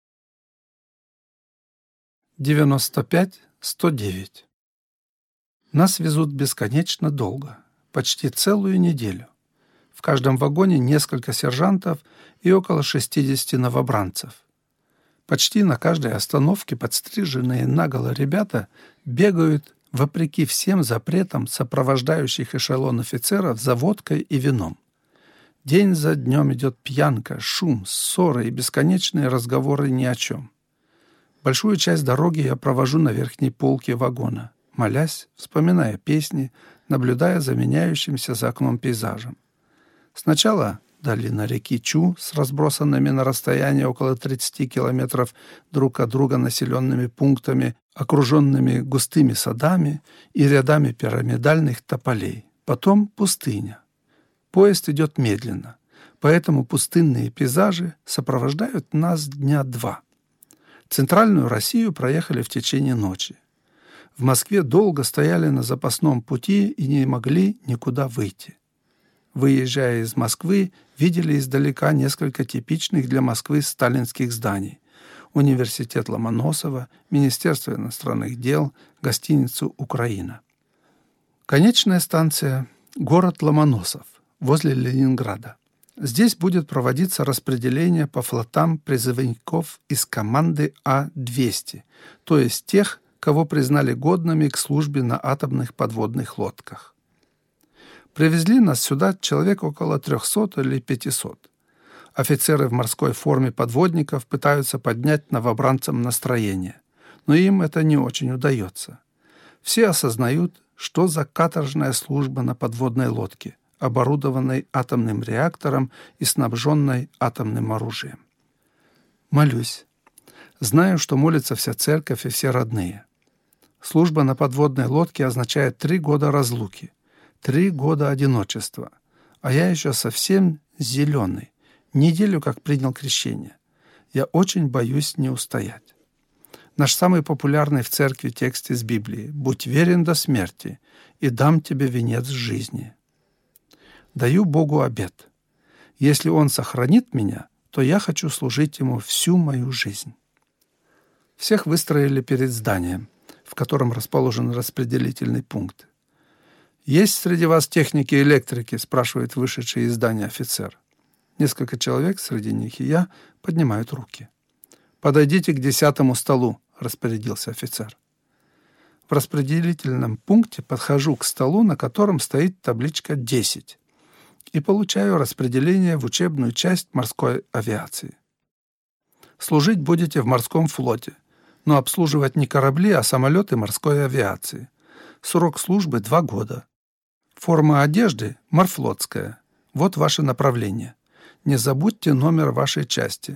95-109. Нас везут бесконечно долго, почти целую неделю. В каждом вагоне несколько сержантов и около 60 новобранцев. Почти на каждой остановке подстриженные наголо ребята бегают вопреки всем запретам сопровождающих эшелон офицеров за водкой и вином. День за днем идет пьянка, шум, ссоры и бесконечные разговоры ни о чем. Большую часть дороги я провожу на верхней полке вагона, молясь, вспоминая песни, наблюдая за меняющимся за окном пейзажем. Сначала долина реки Чу с разбросанными на расстоянии около 30 километров друг от друга населенными пунктами, окруженными густыми садами и рядами пирамидальных тополей. Потом пустыня. Поезд идет медленно, поэтому пустынные пейзажи сопровождают нас дня 2. Центральную Россию проехали в течение ночи. В Москве долго стояли на запасном пути и не могли никуда выйти. Выезжая из Москвы, видели издалека несколько типичных для Москвы сталинских зданий: университет Ломоносова, Министерство иностранных дел, гостиницу «Украина». Конечная станция – город Ломоносов, возле Ленинграда. Здесь будет проводиться распределение по флотам призывников из команды А-200, то есть тех, кого признали годными к службе на атомных подводных лодках. Привезли нас сюда человек около 300 или 500. Офицеры в морской форме подводников пытаются поднять новобранцам настроение, но им это не очень удается. Все осознают, что за каторжная служба на подводной лодке, оборудованной атомным реактором и снабженной атомным оружием. Молюсь. Знаю, что молится вся церковь и все родные. Служба на подводной лодке означает 3 года разлуки, 3 года одиночества, а я еще совсем зеленый, неделю как принял крещение. Я очень боюсь не устоять. Наш самый популярный в церкви текст из Библии: «Будь верен до смерти, и дам тебе венец жизни». Даю Богу обет. Если Он сохранит меня, то я хочу служить Ему всю мою жизнь. Всех выстроили перед зданием, в котором расположен распределительный пункт. «Есть среди вас техники и электрики?» – спрашивает вышедший из здания офицер. Несколько человек, среди них и я, поднимают руки. «Подойдите к 10-му столу», – распорядился офицер. В распределительном пункте подхожу к столу, на котором стоит табличка 10, и получаю распределение в учебную часть морской авиации. Служить будете в морском флоте, но обслуживать не корабли, а самолеты морской авиации. Срок службы 2 года. Форма одежды морфлотская. Вот ваше направление. Не забудьте номер вашей части.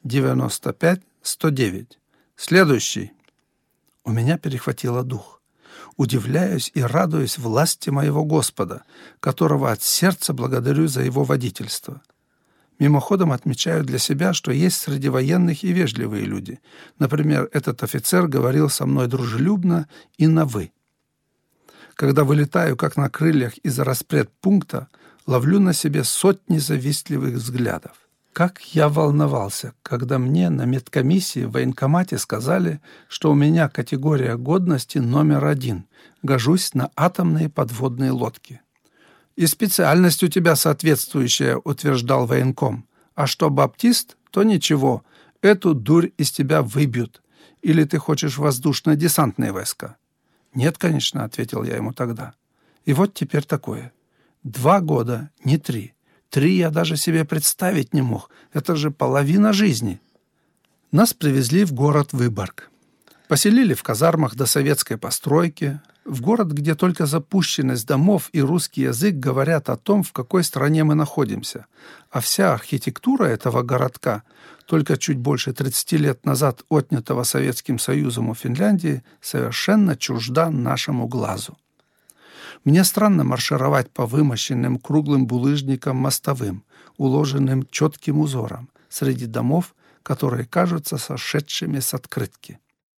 95-109. Следующий. У меня перехватило дух. Удивляюсь и радуюсь власти моего Господа, которого от сердца благодарю за его водительство. Мимоходом отмечаю для себя, что есть среди военных и вежливые люди. Например, этот офицер говорил со мной дружелюбно и на «вы». Когда вылетаю, как на крыльях из-за распредпункта, ловлю на себе сотни завистливых взглядов. Как я волновался, когда мне на медкомиссии в военкомате сказали, что у меня категория годности номер 1, гожусь на атомные подводные лодки. «И специальность у тебя соответствующая», — утверждал военком. «А что баптист, то ничего, эту дурь из тебя выбьют. Или ты хочешь воздушно-десантные войска?» «Нет, конечно», — ответил я ему тогда. И вот теперь такое. 2 года, не 3. 3 я даже себе представить не мог. Это же половина жизни. Нас привезли в город Выборг. Поселили в казармах досоветской постройки, в город, где только запущенность домов и русский язык говорят о том, в какой стране мы находимся, а вся архитектура этого городка, только чуть больше 30 лет назад отнятого Советским Союзом у Финляндии, совершенно чужда нашему глазу. Мне странно маршировать по вымощенным круглым булыжникам мостовым, уложенным четким узором, среди домов, которые кажутся сошедшими с открытки.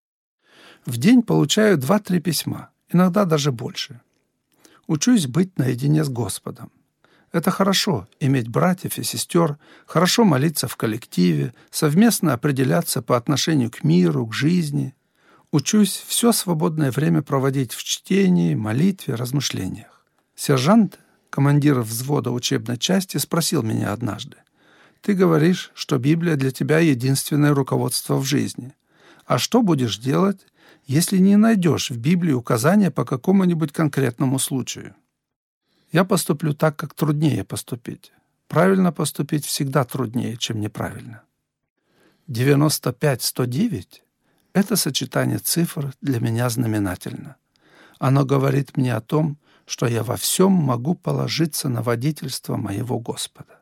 В день получаю 2-3 письма, иногда даже больше. Учусь быть наедине с Господом. Это хорошо — иметь братьев и сестер, хорошо молиться в коллективе, совместно определяться по отношению к миру, к жизни. Учусь все свободное время проводить в чтении, молитве, размышлениях. Сержант, командир взвода учебной части, спросил меня однажды: «Ты говоришь, что Библия для тебя единственное руководство в жизни. А что будешь делать, если не найдешь в Библии указания по какому-нибудь конкретному случаю?» Я поступлю так, как труднее поступить. Правильно поступить всегда труднее, чем неправильно. 95-109 — это сочетание цифр для меня знаменательно. Оно говорит мне о том, что я во всем могу положиться на водительство моего Господа.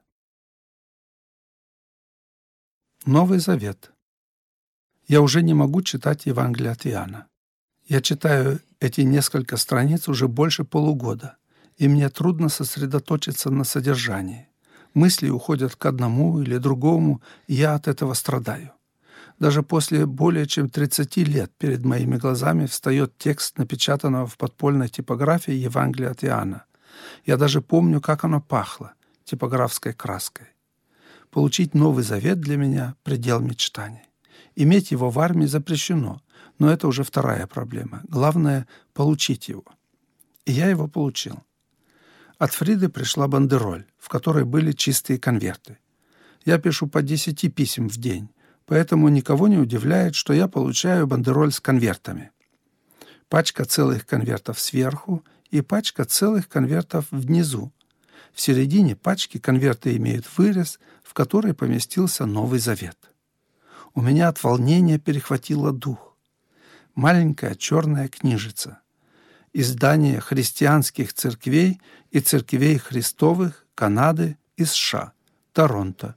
Новый Завет. Я уже не могу читать Евангелие от Иоанна. Я читаю эти несколько страниц уже больше полугода, и мне трудно сосредоточиться на содержании. Мысли уходят к одному или другому, и я от этого страдаю. Даже после более чем 30 лет перед моими глазами встает текст напечатанного в подпольной типографии Евангелия от Иоанна. Я даже помню, как оно пахло типографской краской. Получить Новый Завет для меня — предел мечтаний. Иметь его в армии запрещено, но это уже вторая проблема. Главное — получить его. И я его получил. От Фриды пришла бандероль, в которой были чистые конверты. Я пишу по 10 писем в день, поэтому никого не удивляет, что я получаю бандероль с конвертами. Пачка целых конвертов сверху и пачка целых конвертов внизу. В середине пачки конверты имеют вырез, в который поместился Новый Завет. У меня от волнения перехватило дух. Маленькая черная книжица. издание христианских церквей и церквей Христовых Канады и США, Торонто,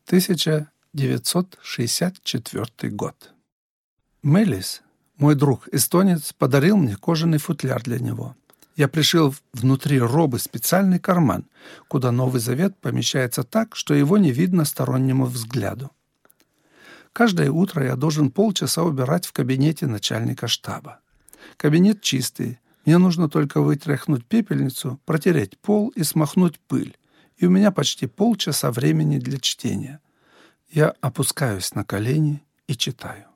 1964 год. Мелис, мой друг-эстонец, подарил мне кожаный футляр для него. Я пришил внутри робы специальный карман, куда Новый Завет помещается так, что его не видно стороннему взгляду. Каждое утро я должен полчаса убирать в кабинете начальника штаба. Кабинет чистый, мне нужно только вытряхнуть пепельницу, протереть пол и смахнуть пыль, и у меня почти полчаса времени для чтения. Я опускаюсь на колени и читаю.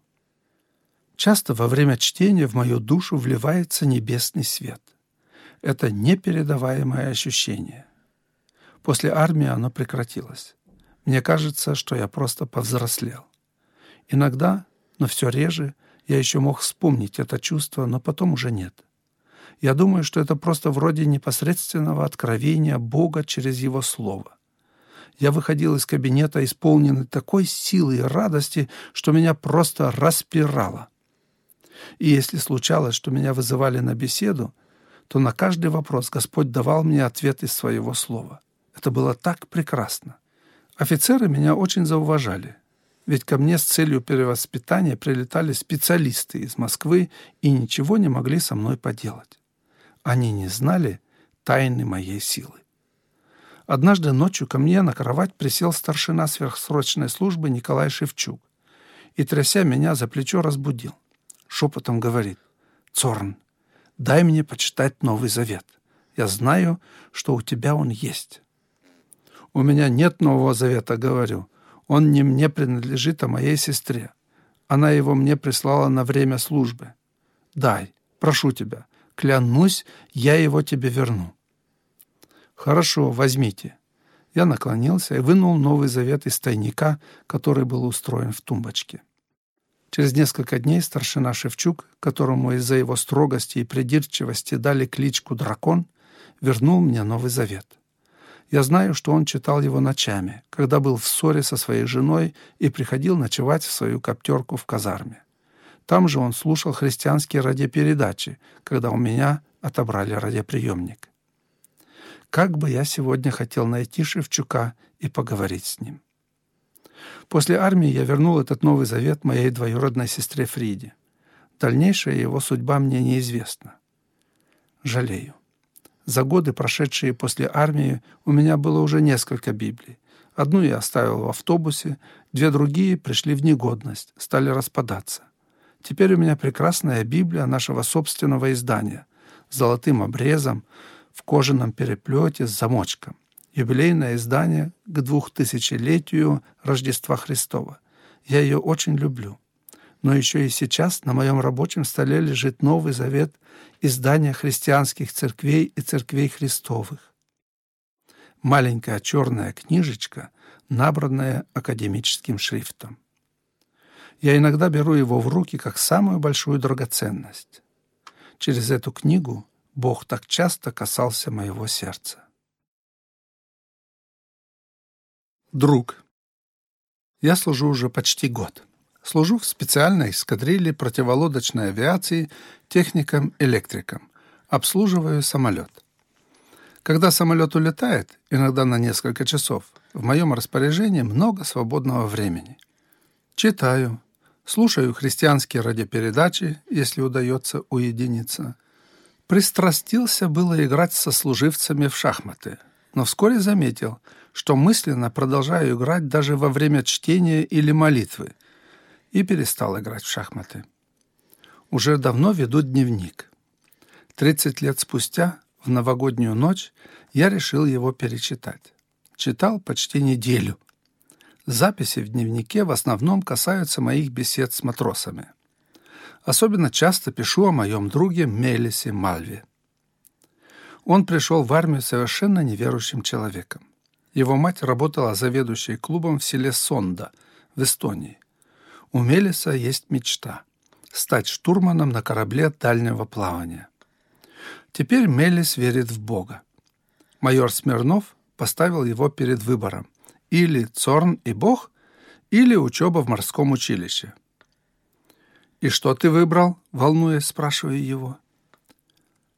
Часто во время чтения в мою душу вливается небесный свет. Это непередаваемое ощущение. После армии оно прекратилось. Мне кажется, что я просто повзрослел. Иногда, но все реже, я еще мог вспомнить это чувство, но потом уже нет. Я думаю, что это просто вроде непосредственного откровения Бога через Его Слово. Я выходил из кабинета, исполненный такой силы и радости, что меня просто распирало. И если случалось, что меня вызывали на беседу, то на каждый вопрос Господь давал мне ответ из Своего Слова. Это было так прекрасно. Офицеры меня очень зауважали, ведь ко мне с целью перевоспитания прилетали специалисты из Москвы и ничего не могли со мной поделать. Они не знали тайны моей силы. Однажды ночью ко мне на кровать присел старшина сверхсрочной службы Николай Шевчук и, тряся меня за плечо, разбудил. Шепотом говорит: «Цорн, дай мне почитать Новый Завет. Я знаю, что у тебя он есть». «У меня нет Нового Завета», — говорю. «Он не мне принадлежит, а моей сестре. Она его мне прислала на время службы. Дай, прошу тебя, клянусь, я его тебе верну». «Хорошо, возьмите». Я наклонился и вынул Новый Завет из тайника, который был устроен в тумбочке. Через несколько дней старшина Шевчук, которому из-за его строгости и придирчивости дали кличку «Дракон», вернул мне Новый Завет. Я знаю, что он читал его ночами, когда был в ссоре со своей женой и приходил ночевать в свою коптерку в казарме. Там же он слушал христианские радиопередачи, когда у меня отобрали радиоприемник. Как бы я сегодня хотел найти Шевчука и поговорить с ним. После армии я вернул этот Новый Завет моей двоюродной сестре Фриде. Дальнейшая его судьба мне неизвестна. Жалею. За годы, прошедшие после армии, у меня было уже несколько Библий. Одну я оставил в автобусе, 2 другие пришли в негодность, стали распадаться. Теперь у меня прекрасная Библия нашего собственного издания с золотым обрезом, в кожаном переплете с замочком. Юбилейное издание к 2000-летию Рождества Христова. Я ее очень люблю. Но еще и сейчас на моем рабочем столе лежит Новый Завет издания христианских церквей и церквей Христовых. Маленькая черная книжечка, набранная академическим шрифтом. Я иногда беру его в руки как самую большую драгоценность. Через эту книгу Бог так часто касался моего сердца. Друг. Я служу уже почти год. Служу в специальной эскадрилье противолодочной авиации техником-электриком. Обслуживаю самолет. Когда самолет улетает, иногда на несколько часов, в моем распоряжении много свободного времени. Читаю, слушаю христианские радиопередачи, если удается уединиться. Пристрастился было играть со сослуживцами в шахматы, но вскоре заметил, что мысленно продолжаю играть даже во время чтения или молитвы, и перестал играть в шахматы. Уже давно веду дневник. 30 лет спустя, в новогоднюю ночь, я решил его перечитать. Читал почти неделю. Записи в дневнике в основном касаются моих бесед с матросами. Особенно часто пишу о моем друге Мелисе Мальве. Он пришел в армию совершенно неверующим человеком. Его мать работала заведующей клубом в селе Сонда в Эстонии. У Мелиса есть мечта – стать штурманом на корабле дальнего плавания. Теперь Мелис верит в Бога. Майор Смирнов поставил его перед выбором – или Цорн и Бог, или учеба в морском училище. «И что ты выбрал?» – волнуясь, спрашиваю его.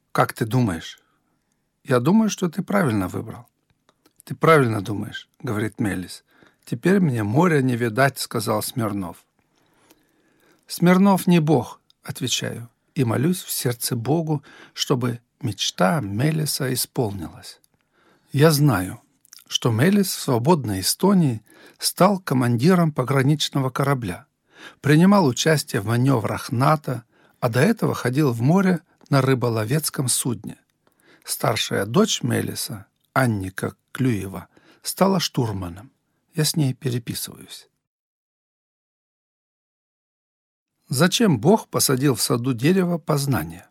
Как ты думаешь? Я думаю, что ты правильно выбрал. Ты правильно думаешь, говорит Мелис. Теперь мне моря не видать, сказал Смирнов. Смирнов не Бог, отвечаю, и молюсь в сердце Богу, чтобы мечта Мелиса исполнилась. Я знаю, что Мелис в свободной Эстонии стал командиром пограничного корабля, принимал участие в маневрах НАТО, а до этого ходил в море на рыболовецком судне. Старшая дочь Мелиса, Анника Клюева, стала штурманом. Я с ней переписываюсь. Зачем Бог посадил в саду дерево познания?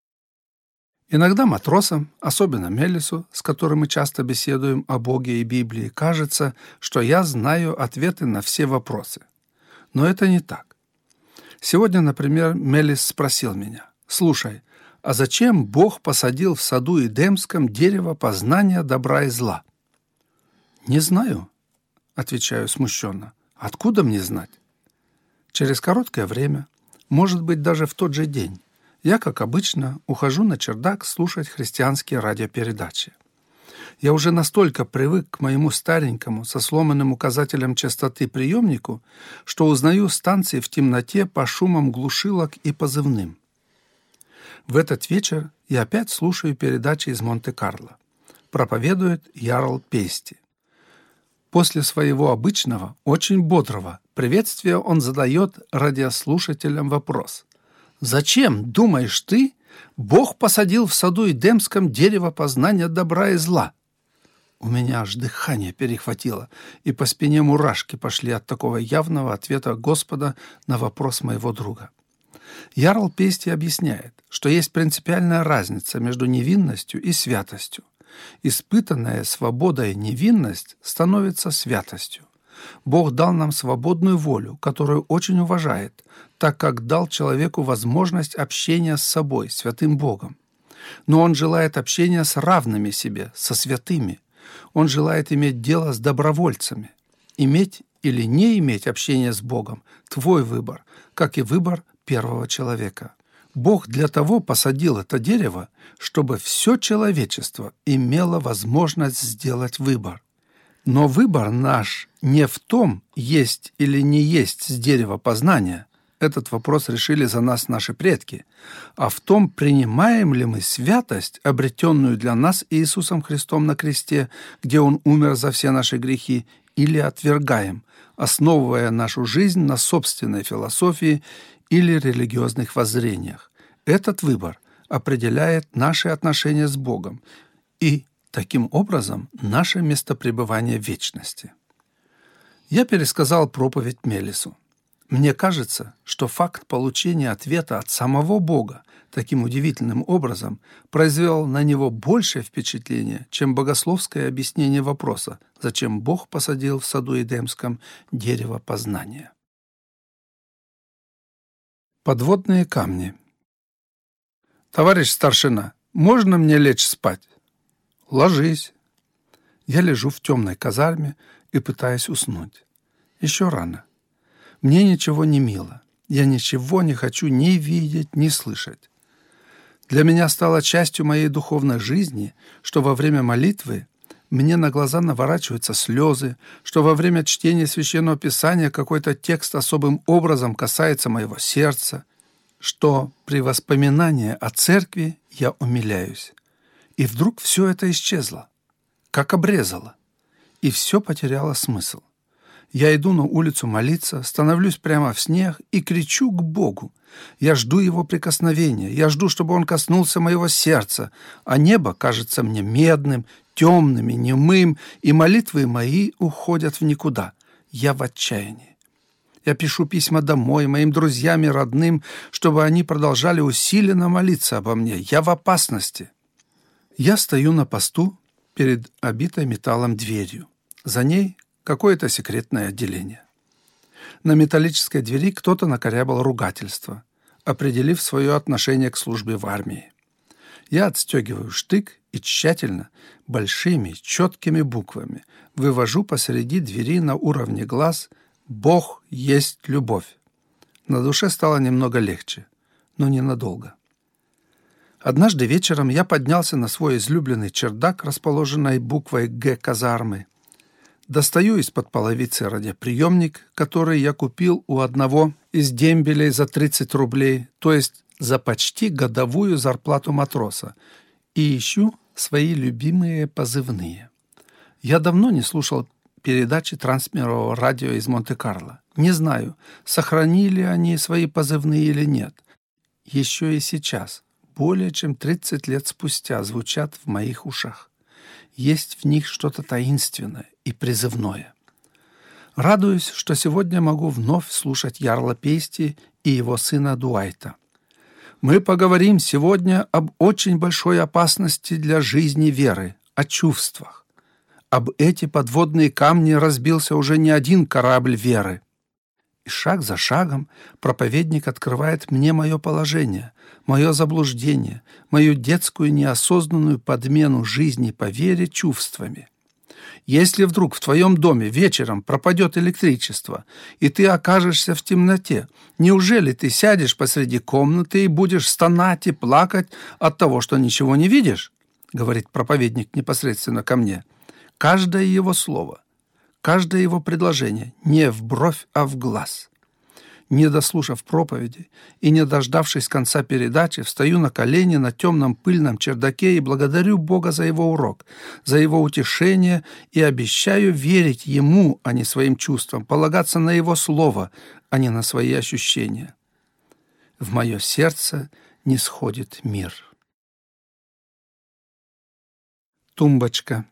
Иногда матросам, особенно Мелису, с которым мы часто беседуем о Боге и Библии, кажется, что я знаю ответы на все вопросы. Но это не так. Сегодня, например, Мелис спросил меня: «Слушай, а зачем Бог посадил в саду Эдемском дерево познания добра и зла?» «Не знаю», — отвечаю смущенно. «Откуда мне знать?» Через короткое время, может быть, даже в тот же день, я, как обычно, ухожу на чердак слушать христианские радиопередачи. Я уже настолько привык к моему старенькому со сломанным указателем частоты приемнику, что узнаю станции в темноте по шумам глушилок и позывным. В этот вечер я опять слушаю передачи из Монте-Карло. Проповедует Ярл Пейсти. После своего обычного, очень бодрого приветствия он задает радиослушателям вопрос: «Зачем, думаешь ты, Бог посадил в саду Эдемском дерево познания добра и зла?» У меня аж дыхание перехватило, и по спине мурашки пошли от такого явного ответа Господа на вопрос моего друга. Ярл Пейсти объясняет, что есть принципиальная разница между невинностью и святостью. Испытанная свободой невинность становится святостью. Бог дал нам свободную волю, которую очень уважает, так как дал человеку возможность общения с собой, святым Богом. Но Он желает общения с равными себе, со святыми. Он желает иметь дело с добровольцами. Иметь или не иметь общение с Богом – твой выбор, как и выбор первого человека. Бог для того посадил это дерево, чтобы все человечество имело возможность сделать выбор. Но выбор наш не в том, есть или не есть с дерева познания. Этот вопрос решили за нас наши предки. А в том, принимаем ли мы святость, обретенную для нас Иисусом Христом на кресте, где Он умер за все наши грехи, или отвергаем, основывая нашу жизнь на собственной философии или религиозных воззрениях. Этот выбор определяет наши отношения с Богом и, таким образом, наше местопребывание в вечности. Я пересказал проповедь Мелису. Мне кажется, что факт получения ответа от самого Бога таким удивительным образом произвел на него большее впечатление, чем богословское объяснение вопроса, зачем Бог посадил в саду Эдемском дерево познания. Подводные камни. «Товарищ старшина, можно мне лечь спать?» «Ложись». Я лежу в темной казарме и пытаюсь уснуть. Еще рано. Мне ничего не мило. Я ничего не хочу ни видеть, ни слышать. Для меня стало частью моей духовной жизни, что во время молитвы мне на глаза наворачиваются слезы, что во время чтения Священного Писания какой-то текст особым образом касается моего сердца, что при воспоминании о церкви я умиляюсь. И вдруг все это исчезло, как обрезало, и все потеряло смысл. Я иду на улицу молиться, становлюсь прямо в снег и кричу к Богу. Я жду Его прикосновения, я жду, чтобы Он коснулся моего сердца, а небо кажется мне медным, темным и немым, и молитвы мои уходят в никуда. Я в отчаянии. Я пишу письма домой, моим друзьям и родным, чтобы они продолжали усиленно молиться обо мне. Я в опасности. Я стою на посту перед обитой металлом дверью. За ней какое-то секретное отделение. На металлической двери кто-то накорябал ругательство, определив свое отношение к службе в армии. Я отстегиваю штык и тщательно, большими, четкими буквами вывожу посреди двери на уровне глаз «Бог есть любовь». На душе стало немного легче, но ненадолго. Однажды вечером я поднялся на свой излюбленный чердак, расположенный буквой «Г» казармы. Достаю из-под половицы радиоприемник, который я купил у одного из дембелей за 30 рублей, то есть за почти годовую зарплату матроса, и ищу свои любимые позывные. Я давно не слушал передачи трансмирового радио из Монте-Карло. Не знаю, сохранили они свои позывные или нет. Еще и сейчас, более чем 30 лет спустя, звучат в моих ушах. Есть в них что-то таинственное и призывное. Радуюсь, что сегодня могу вновь слушать Ярла Пейсти и его сына Дуайта. Мы поговорим сегодня об очень большой опасности для жизни веры, о чувствах. Об эти подводные камни разбился уже не один корабль веры. И шаг за шагом проповедник открывает мне мое положение, мое заблуждение, мою детскую неосознанную подмену жизни по вере чувствами. Если вдруг в твоем доме вечером пропадет электричество, и ты окажешься в темноте, неужели ты сядешь посреди комнаты и будешь стонать и плакать от того, что ничего не видишь? Говорит проповедник непосредственно ко мне. Каждое его слово, каждое его предложение не в бровь, а в глаз. Не дослушав проповеди и не дождавшись конца передачи, встаю на колени на темном пыльном чердаке и благодарю Бога за его урок, за его утешение и обещаю верить ему, а не своим чувствам, полагаться на его слово, а не на свои ощущения. В мое сердце нисходит мир. Тумбочка.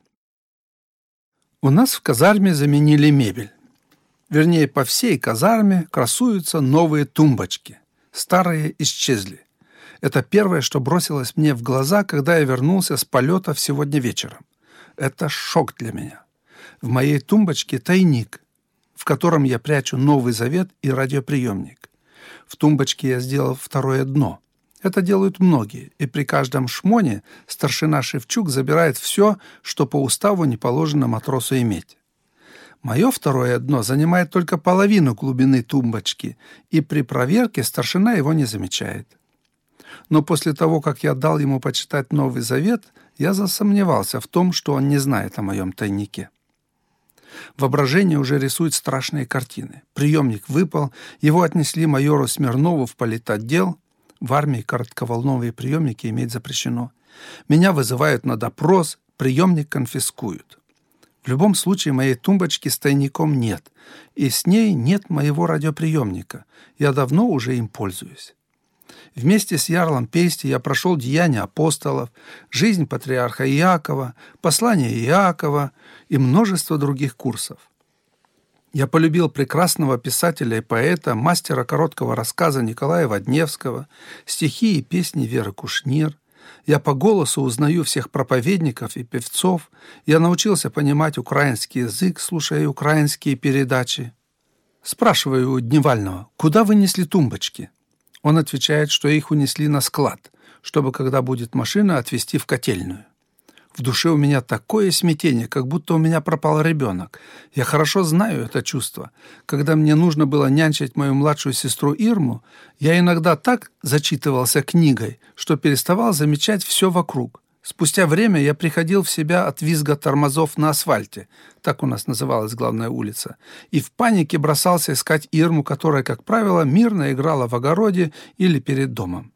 У нас в казарме заменили мебель. Вернее, по всей казарме красуются новые тумбочки. Старые исчезли. Это первое, что бросилось мне в глаза, когда я вернулся с полетов сегодня вечером. Это шок для меня. В моей тумбочке тайник, в котором я прячу Новый Завет и радиоприемник. В тумбочке я сделал второе дно. Это делают многие, и при каждом шмоне старшина Шевчук забирает все, что по уставу не положено матросу иметь. Мое второе дно занимает только половину глубины тумбочки, и при проверке старшина его не замечает. Но после того, как я дал ему почитать Новый Завет, я засомневался в том, что он не знает о моем тайнике. Воображение уже рисует страшные картины. Приемник выпал, его отнесли майору Смирнову в политотдел. В армии коротковолновые приемники иметь запрещено. Меня вызывают на допрос, приемник конфискуют. В любом случае моей тумбочки с тайником нет, и с ней нет моего радиоприемника. Я давно уже им пользуюсь. Вместе с Ярлом Пейсти я прошел «Деяния апостолов», «Жизнь патриарха Иакова», «Послание Иакова» и множество других курсов. Я полюбил прекрасного писателя и поэта, мастера короткого рассказа Николая Водневского, стихи и песни Веры Кушнир. Я по голосу узнаю всех проповедников и певцов. Я научился понимать украинский язык, слушая украинские передачи. Спрашиваю у Дневального, куда вынесли тумбочки? Он отвечает, что их унесли на склад, чтобы, когда будет машина, отвезти в котельную. В душе у меня такое смятение, как будто у меня пропал ребенок. Я хорошо знаю это чувство. Когда мне нужно было нянчить мою младшую сестру Ирму, я иногда так зачитывался книгой, что переставал замечать все вокруг. Спустя время я приходил в себя от визга тормозов на асфальте, так у нас называлась главная улица, и в панике бросался искать Ирму, которая, как правило, мирно играла в огороде или перед домом.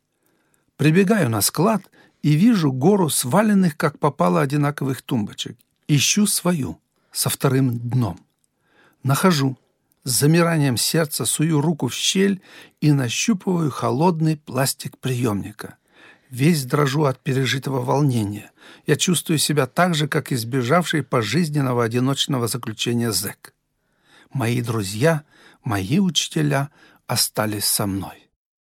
Прибегаю на склад и вижу гору сваленных, как попало, одинаковых тумбочек. Ищу свою, со вторым дном. Нахожу. С замиранием сердца сую руку в щель и нащупываю холодный пластик приемника. Весь дрожу от пережитого волнения. Я чувствую себя так же, как избежавший пожизненного одиночного заключения зэк. Мои друзья, мои учителя остались со мной.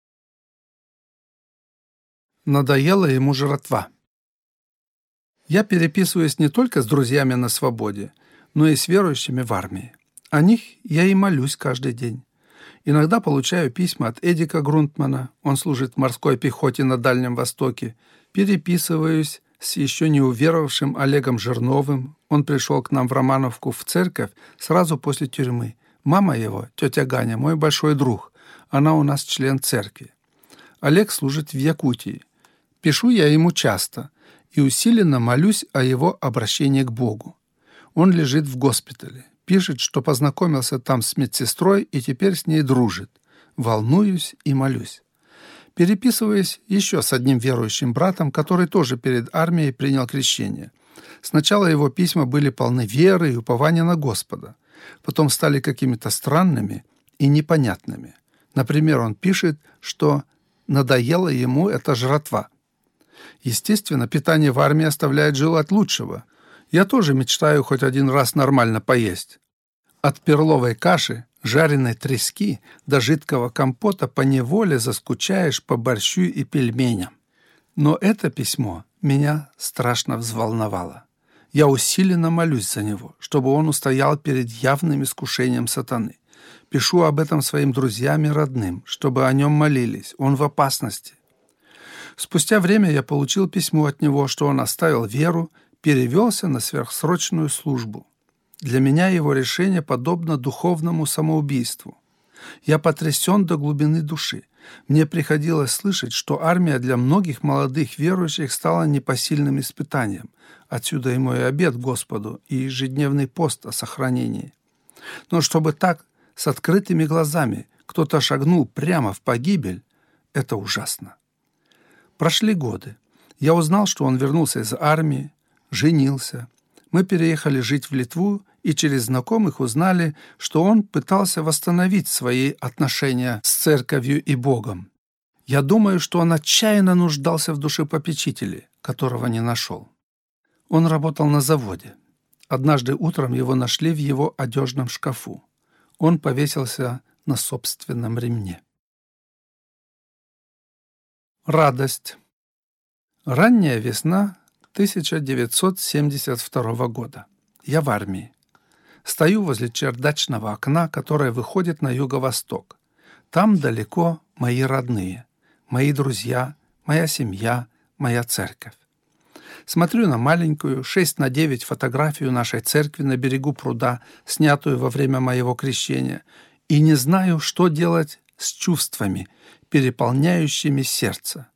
Надоела ему жратва. Я переписываюсь не только с друзьями на свободе, но и с верующими в армии. О них я и молюсь каждый день. Иногда получаю письма от Эдика Грунтмана, он служит в морской пехоте на Дальнем Востоке. Переписываюсь с еще не уверовавшим Олегом Жирновым. Он пришел к нам в Романовку в церковь сразу после тюрьмы. Мама его, тетя Ганя, мой большой друг. Она у нас член церкви. Олег служит в Якутии. Пишу я ему часто и усиленно молюсь о его обращении к Богу. Он лежит в госпитале. Пишет, что познакомился там с медсестрой и теперь с ней дружит. Волнуюсь и молюсь. Переписываясь еще с одним верующим братом, который тоже перед армией принял крещение. Сначала его письма были полны веры и упования на Господа. Потом стали какими-то странными и непонятными. Например, он пишет, что надоела ему эта жратва. Естественно, питание в армии оставляет желать лучшего. Я тоже мечтаю хоть один раз нормально поесть. От перловой каши, жареной трески до жидкого компота поневоле заскучаешь по борщу и пельменям. Но это письмо меня страшно взволновало. Я усиленно молюсь за него, чтобы он устоял перед явным искушением сатаны. Пишу об этом своим друзьям и родным, чтобы о нем молились. Он в опасности. Спустя время я получил письмо от него, что он оставил веру, перевелся на сверхсрочную службу. Для меня его решение подобно духовному самоубийству. Я потрясен до глубины души. Мне приходилось слышать, что армия для многих молодых верующих стала непосильным испытанием. Отсюда и мой обет Господу, и ежедневный пост о сохранении. Но чтобы так, с открытыми глазами, кто-то шагнул прямо в погибель, это ужасно. Прошли годы. Я узнал, что он вернулся из армии, женился. Мы переехали жить в Литву и через знакомых узнали, что он пытался восстановить свои отношения с церковью и Богом. Я думаю, что он отчаянно нуждался в душепопечителе, которого не нашел. Он работал на заводе. Однажды утром его нашли в его одежном шкафу. Он повесился на собственном ремне. Радость. Ранняя весна 1972 года. Я в армии. Стою возле чердачного окна, которое выходит на юго-восток. Там далеко мои родные, мои друзья, моя семья, моя церковь. Смотрю на маленькую 6:9 фотографию нашей церкви на берегу пруда, снятую во время моего крещения, и не знаю, что делать с чувствами, переполняющими сердце.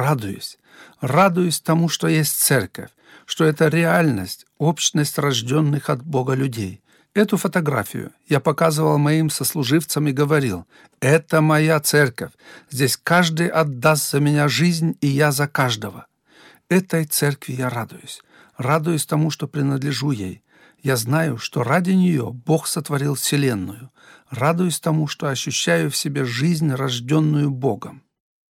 Радуюсь тому, что есть церковь, что это реальность, общность рожденных от Бога людей. Эту фотографию я показывал моим сослуживцам и говорил: «Это моя церковь, здесь каждый отдаст за меня жизнь, и я за каждого». Этой церкви я радуюсь тому, что принадлежу ей. Я знаю, что ради нее Бог сотворил вселенную. Радуюсь тому, что ощущаю в себе жизнь, рожденную Богом.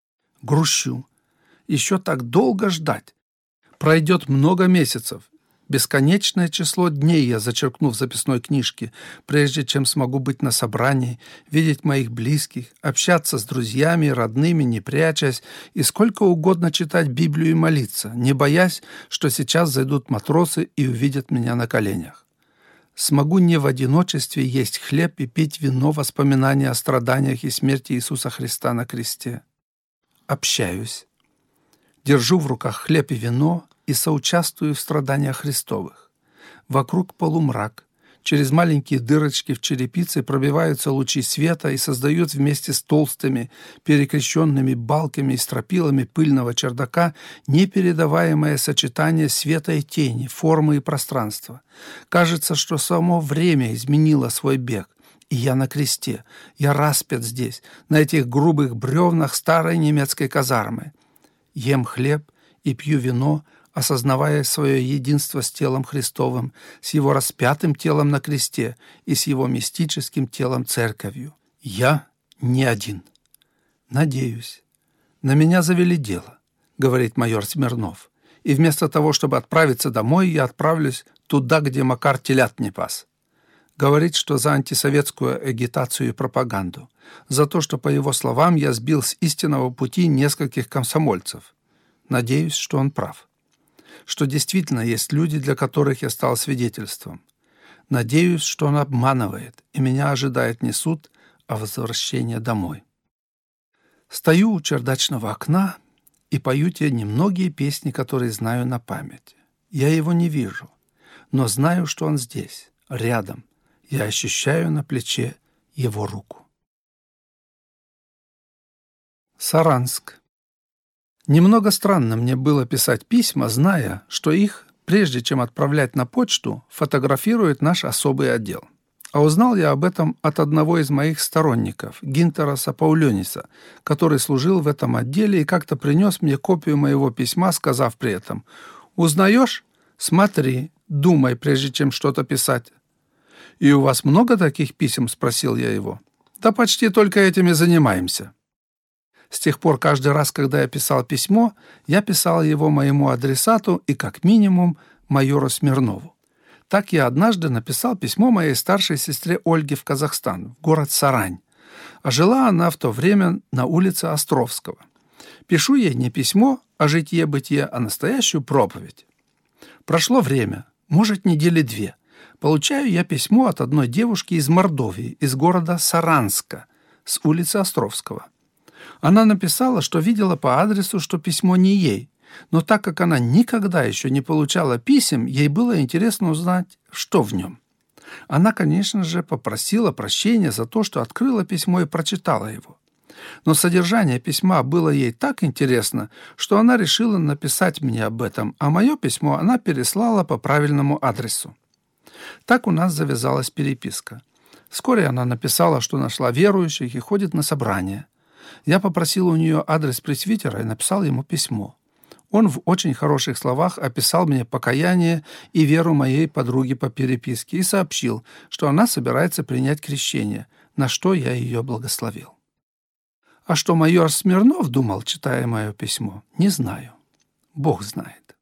Грущу. Еще так долго ждать. Пройдет много месяцев. Бесконечное число дней я зачеркну в записной книжке, прежде чем смогу быть на собрании, видеть моих близких, общаться с друзьями и родными, не прячась, и сколько угодно читать Библию и молиться, не боясь, что сейчас зайдут матросы и увидят меня на коленях. Смогу не в одиночестве есть хлеб и пить вино воспоминания о страданиях и смерти Иисуса Христа на кресте. Общаюсь. Держу в руках хлеб и вино и соучаствую в страданиях Христовых. Вокруг полумрак. Через маленькие дырочки в черепице пробиваются лучи света и создают вместе с толстыми, перекрещенными балками и стропилами пыльного чердака непередаваемое сочетание света и тени, формы и пространства. Кажется, что само время изменило свой бег. И я на кресте, я распят здесь, на этих грубых бревнах старой немецкой казармы. Ем хлеб и пью вино, осознавая свое единство с телом Христовым, с его распятым телом на кресте и с его мистическим телом церковью. Я не один. Надеюсь. На меня завели дело, говорит майор Смирнов. И вместо того, чтобы отправиться домой, я отправлюсь туда, где Макар телят не пас. Говорит, что за антисоветскую агитацию и пропаганду, за то, что, по его словам, я сбил с истинного пути нескольких комсомольцев. Надеюсь, что он прав. Что действительно есть люди, для которых я стал свидетельством. Надеюсь, что он обманывает, и меня ожидает не суд, а возвращение домой. Стою у чердачного окна и пою те немногие песни, которые знаю на память. Я его не вижу, но знаю, что он здесь, рядом. Я ощущаю на плече его руку. Саранск. Немного странно мне было писать письма, зная, что их, прежде чем отправлять на почту, фотографирует наш особый отдел. А узнал я об этом от одного из моих сторонников, Гинтераса Паулёниса, который служил в этом отделе и как-то принес мне копию моего письма, сказав при этом: «Узнаешь? Смотри, думай, прежде чем что-то писать». «И у вас много таких писем?» – спросил я его. «Да почти только этим и занимаемся». С тех пор каждый раз, когда я писал письмо, я писал его моему адресату и, как минимум, майору Смирнову. Так я однажды написал письмо моей старшей сестре Ольге в Казахстан, в город Сарань. А жила она в то время на улице Островского. Пишу ей не письмо о житье-бытие, а настоящую проповедь. Прошло время, может, недели 2. Получаю я письмо от одной девушки из Мордовии, из города Саранска, с улицы Островского. Она написала, что видела по адресу, что письмо не ей, но так как она никогда еще не получала писем, ей было интересно узнать, что в нем. Она, конечно же, попросила прощения за то, что открыла письмо и прочитала его. Но содержание письма было ей так интересно, что она решила написать мне об этом, а мое письмо она переслала по правильному адресу. Так у нас завязалась переписка. Вскоре она написала, что нашла верующих и ходит на собрания. Я попросил у нее адрес пресвитера и написал ему письмо. Он в очень хороших словах описал мне покаяние и веру моей подруги по переписке и сообщил, что она собирается принять крещение, на что я ее благословил. А что майор Смирнов думал, читая мое письмо, не знаю. Бог знает.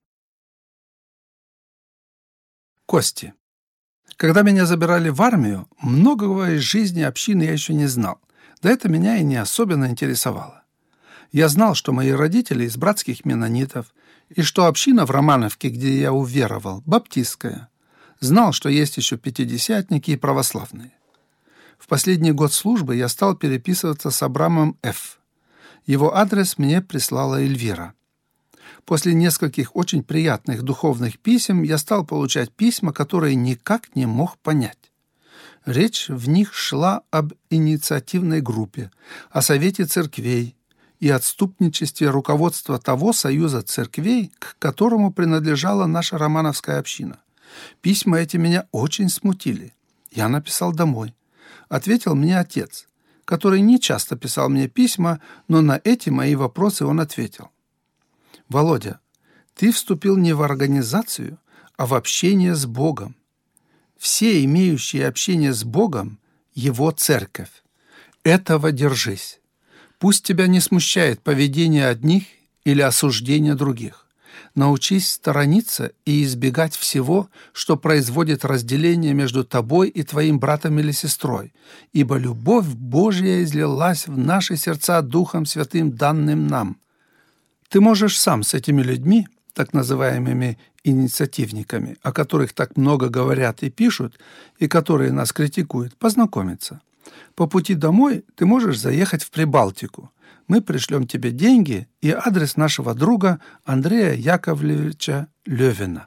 Кости. Когда меня забирали в армию, многого из жизни общины я еще не знал, да это меня и не особенно интересовало. Я знал, что мои родители из братских меннонитов, и что община в Романовке, где я уверовал, баптистская. Знал, что есть еще пятидесятники и православные. В последний год службы я стал переписываться с Абрамом Ф. Его адрес мне прислала Эльвира. После нескольких очень приятных духовных писем я стал получать письма, которые никак не мог понять. Речь в них шла об инициативной группе, о совете церквей и отступничестве руководства того союза церквей, к которому принадлежала наша романовская община. Письма эти меня очень смутили. Я написал домой. Ответил мне отец, который не часто писал мне письма, но на эти мои вопросы он ответил: «Володя, ты вступил не в организацию, а в общение с Богом. Все имеющие общение с Богом – Его церковь. Этого держись. Пусть тебя не смущает поведение одних или осуждение других. Научись сторониться и избегать всего, что производит разделение между тобой и твоим братом или сестрой, ибо любовь Божья излилась в наши сердца Духом Святым, данным нам». Ты можешь сам с этими людьми, так называемыми инициативниками, о которых так много говорят и пишут, и которые нас критикуют, познакомиться. По пути домой ты можешь заехать в Прибалтику. Мы пришлем тебе деньги и адрес нашего друга Андрея Яковлевича Левина.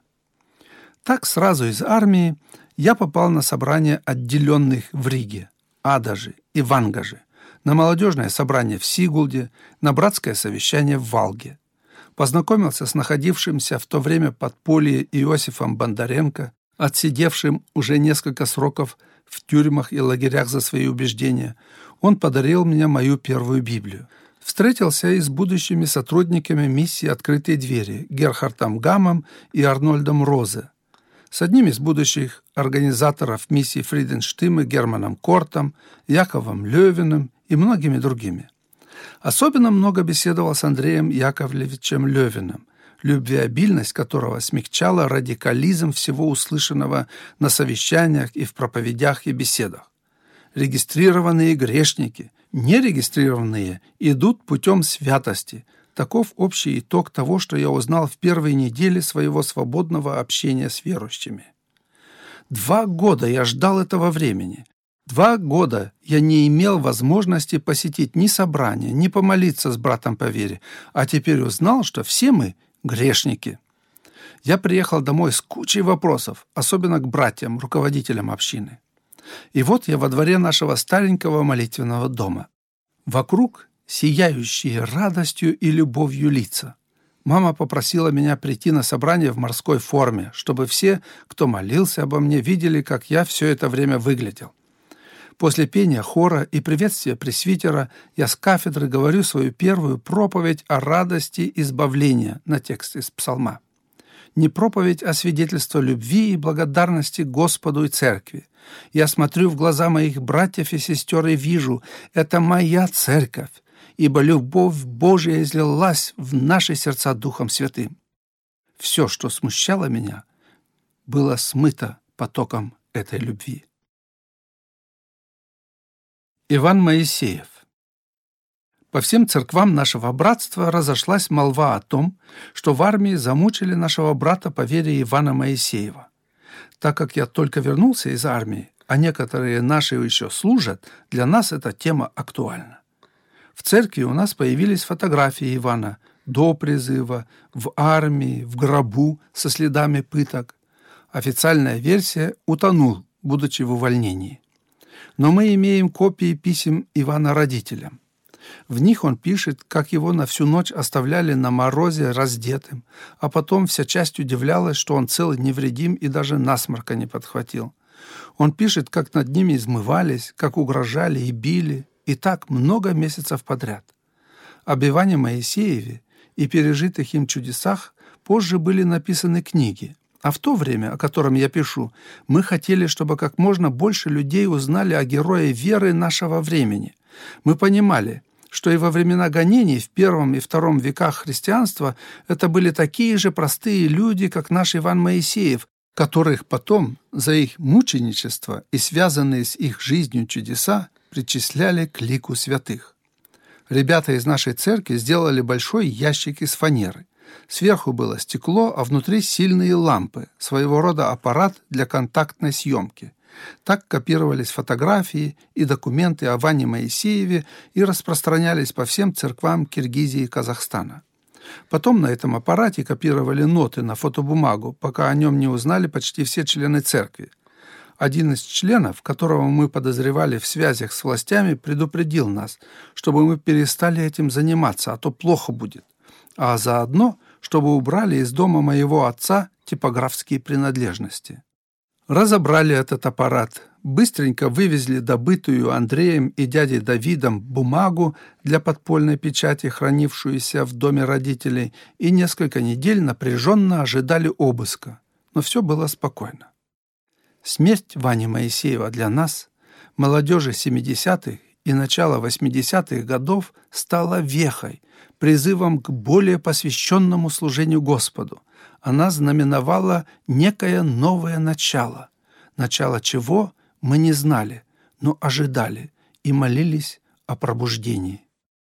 Так сразу из армии я попал на собрание отделенных в Риге, Адаже и Вангаже, на молодежное собрание в Сигулде, на братское совещание в Валге. Познакомился с находившимся в то время подполье Иосифом Бондаренко, отсидевшим уже несколько сроков в тюрьмах и лагерях за свои убеждения. Он подарил мне мою первую Библию. Встретился и с будущими сотрудниками миссии «Открытые двери» Герхардом Гамом и Арнольдом Розе, с одним из будущих организаторов миссии Фриденштиме Германом Кортом, Яковом Левиным и многими другими. Особенно много беседовал с Андреем Яковлевичем Левиным, любвеобильность которого смягчала радикализм всего услышанного на совещаниях и в проповедях и беседах. Регистрированные грешники, нерегистрированные идут путем святости. Таков общий итог того, что я узнал в первые недели своего свободного общения с верующими. 2 года я ждал этого времени. 2 года я не имел возможности посетить ни собрания, ни помолиться с братом по вере, а теперь узнал, что все мы грешники. Я приехал домой с кучей вопросов, особенно к братьям, руководителям общины. И вот я во дворе нашего старенького молитвенного дома. Вокруг сияющие радостью и любовью лица. Мама попросила меня прийти на собрание в морской форме, чтобы все, кто молился обо мне, видели, как я все это время выглядел. После пения хора и приветствия пресвитера я с кафедры говорю свою первую проповедь о радости избавления на текст из псалма. Не проповедь, а свидетельство любви и благодарности Господу и Церкви. Я смотрю в глаза моих братьев и сестер и вижу, это моя церковь, ибо любовь Божия излилась в наши сердца Духом Святым. Все, что смущало меня, было смыто потоком этой любви. Иван Моисеев. По всем церквам нашего братства разошлась молва о том, что в армии замучили нашего брата по вере Ивана Моисеева. Так как я только вернулся из армии, а некоторые наши еще служат, для нас эта тема актуальна. В церкви у нас появились фотографии Ивана до призыва, в армии, в гробу со следами пыток. Официальная версия – утонул, будучи в увольнении. Но мы имеем копии писем Ивана родителям. В них он пишет, как его на всю ночь оставляли на морозе раздетым, а потом вся часть удивлялась, что он цел и невредим и даже насморка не подхватил. Он пишет, как над ними измывались, как угрожали и били, и так много месяцев подряд. Об Иване Моисееве и пережитых им чудесах позже были написаны книги. А в то время, о котором я пишу, мы хотели, чтобы как можно больше людей узнали о герое веры нашего времени. Мы понимали, что и во времена гонений в I и II веках христианства это были такие же простые люди, как наш Иван Моисеев, которых потом за их мученичество и связанные с их жизнью чудеса причисляли к лику святых. Ребята из нашей церкви сделали большой ящик из фанеры. Сверху было стекло, а внутри сильные лампы, своего рода аппарат для контактной съемки. Так копировались фотографии и документы о Ване Моисееве и распространялись по всем церквам Киргизии и Казахстана. Потом на этом аппарате копировали ноты на фотобумагу, пока о нем не узнали почти все члены церкви. Один из членов, которого мы подозревали в связях с властями, предупредил нас, чтобы мы перестали этим заниматься, а то плохо будет. А заодно, чтобы убрали из дома моего отца типографские принадлежности. Разобрали этот аппарат, быстренько вывезли добытую Андреем и дядей Давидом бумагу для подпольной печати, хранившуюся в доме родителей, и несколько недель напряженно ожидали обыска. Но все было спокойно. Смерть Вани Моисеева для нас, молодежи 70-х и начала 80-х годов, стала вехой, призывом к более посвященному служению Господу. Она знаменовала некое новое начало, начало чего мы не знали, но ожидали и молились о пробуждении.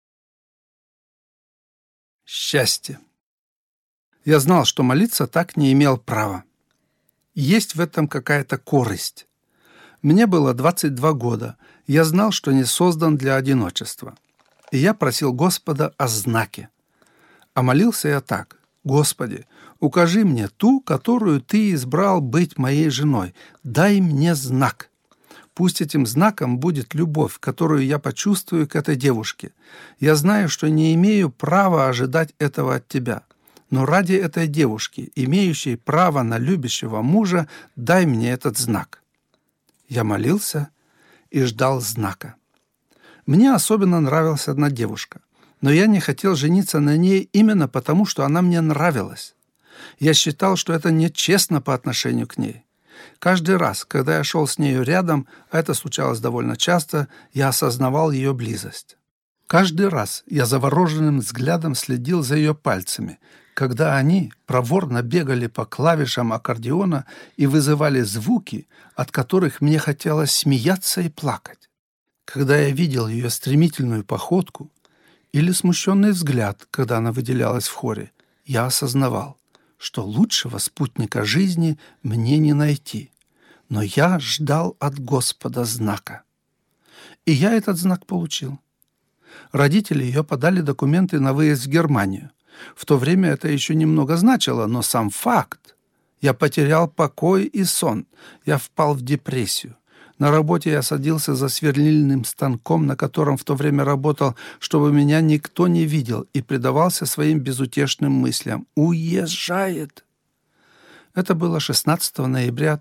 Счастье. Я знал, что молиться так не имел права. Есть в этом какая-то корость. Мне было 22 года, я знал, что не создан для одиночества. И я просил Господа о знаке. А молился я так: «Господи, укажи мне ту, которую Ты избрал быть моей женой. Дай мне знак. Пусть этим знаком будет любовь, которую я почувствую к этой девушке. Я знаю, что не имею права ожидать этого от Тебя. Но ради этой девушки, имеющей право на любящего мужа, дай мне этот знак». Я молился и ждал знака. Мне особенно нравилась одна девушка, но я не хотел жениться на ней именно потому, что она мне нравилась. Я считал, что это нечестно по отношению к ней. Каждый раз, когда я шел с нею рядом, а это случалось довольно часто, я осознавал ее близость. Каждый раз я завороженным взглядом следил за ее пальцами, когда они проворно бегали по клавишам аккордеона и вызывали звуки, от которых мне хотелось смеяться и плакать. Когда я видел ее стремительную походку или смущенный взгляд, когда она выделялась в хоре, я осознавал, что лучшего спутника жизни мне не найти. Но я ждал от Господа знака. И я этот знак получил. Родители ее подали документы на выезд в Германию. В то время это еще немного значило, но сам факт. Я потерял покой и сон. Я впал в депрессию. На работе я садился за сверлильным станком, на котором в то время работал, чтобы меня никто не видел, и предавался своим безутешным мыслям. «Уезжает!» Это было 16 ноября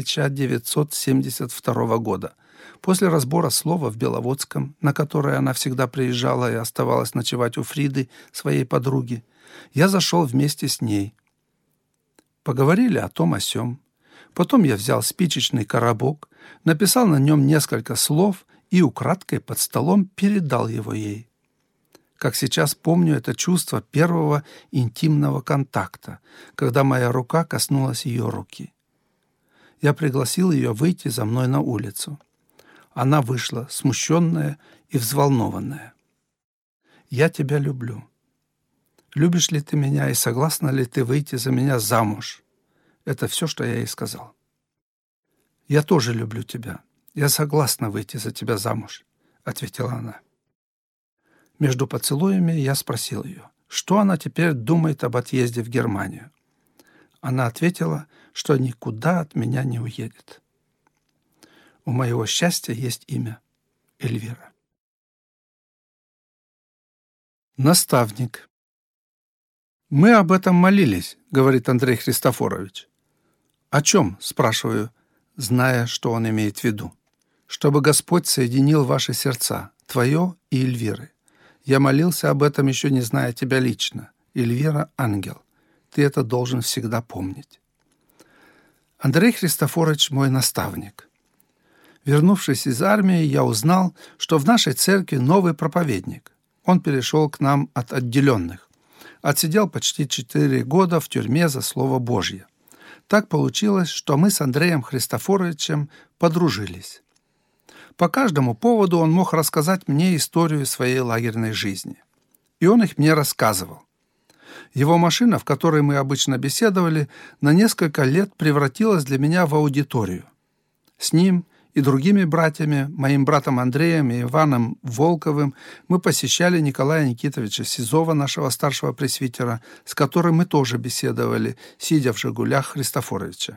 1972 года. После разбора слова в Беловодском, на которое она всегда приезжала и оставалась ночевать у Фриды, своей подруги, я зашел вместе с ней. Поговорили о том о сём. Потом я взял спичечный коробок, написал на нем несколько слов и украдкой под столом передал его ей. Как сейчас помню это чувство первого интимного контакта, когда моя рука коснулась ее руки. Я пригласил ее выйти за мной на улицу. Она вышла, смущенная и взволнованная. «Я тебя люблю. Любишь ли ты меня и согласна ли ты выйти за меня замуж?» Это все, что я ей сказал. «Я тоже люблю тебя. Я согласна выйти за тебя замуж», — ответила она. Между поцелуями я спросил ее, что она теперь думает об отъезде в Германию. Она ответила, что никуда от меня не уедет. У моего счастья есть имя — Эльвира. Наставник. «Мы об этом молились», — говорит Андрей Христофорович. «О чем?» — спрашиваю, зная, что он имеет в виду. «Чтобы Господь соединил ваши сердца, твое и Эльвиры. Я молился об этом, еще не зная тебя лично. Эльвира — ангел. Ты это должен всегда помнить». Андрей Христофорович мой наставник. Вернувшись из армии, я узнал, что в нашей церкви новый проповедник. Он перешел к нам от отделенных. Отсидел почти 4 года в тюрьме за Слово Божье. Так получилось, что мы с Андреем Христофоровичем подружились. По каждому поводу он мог рассказать мне историю своей лагерной жизни. И он их мне рассказывал. Его машина, в которой мы обычно беседовали, на несколько лет превратилась для меня в аудиторию. С ним и другими братьями, моим братом Андреем и Иваном Волковым, мы посещали Николая Никитовича Сизова, нашего старшего пресвитера, с которым мы тоже беседовали, сидя в «Жигулях» Христофоровича.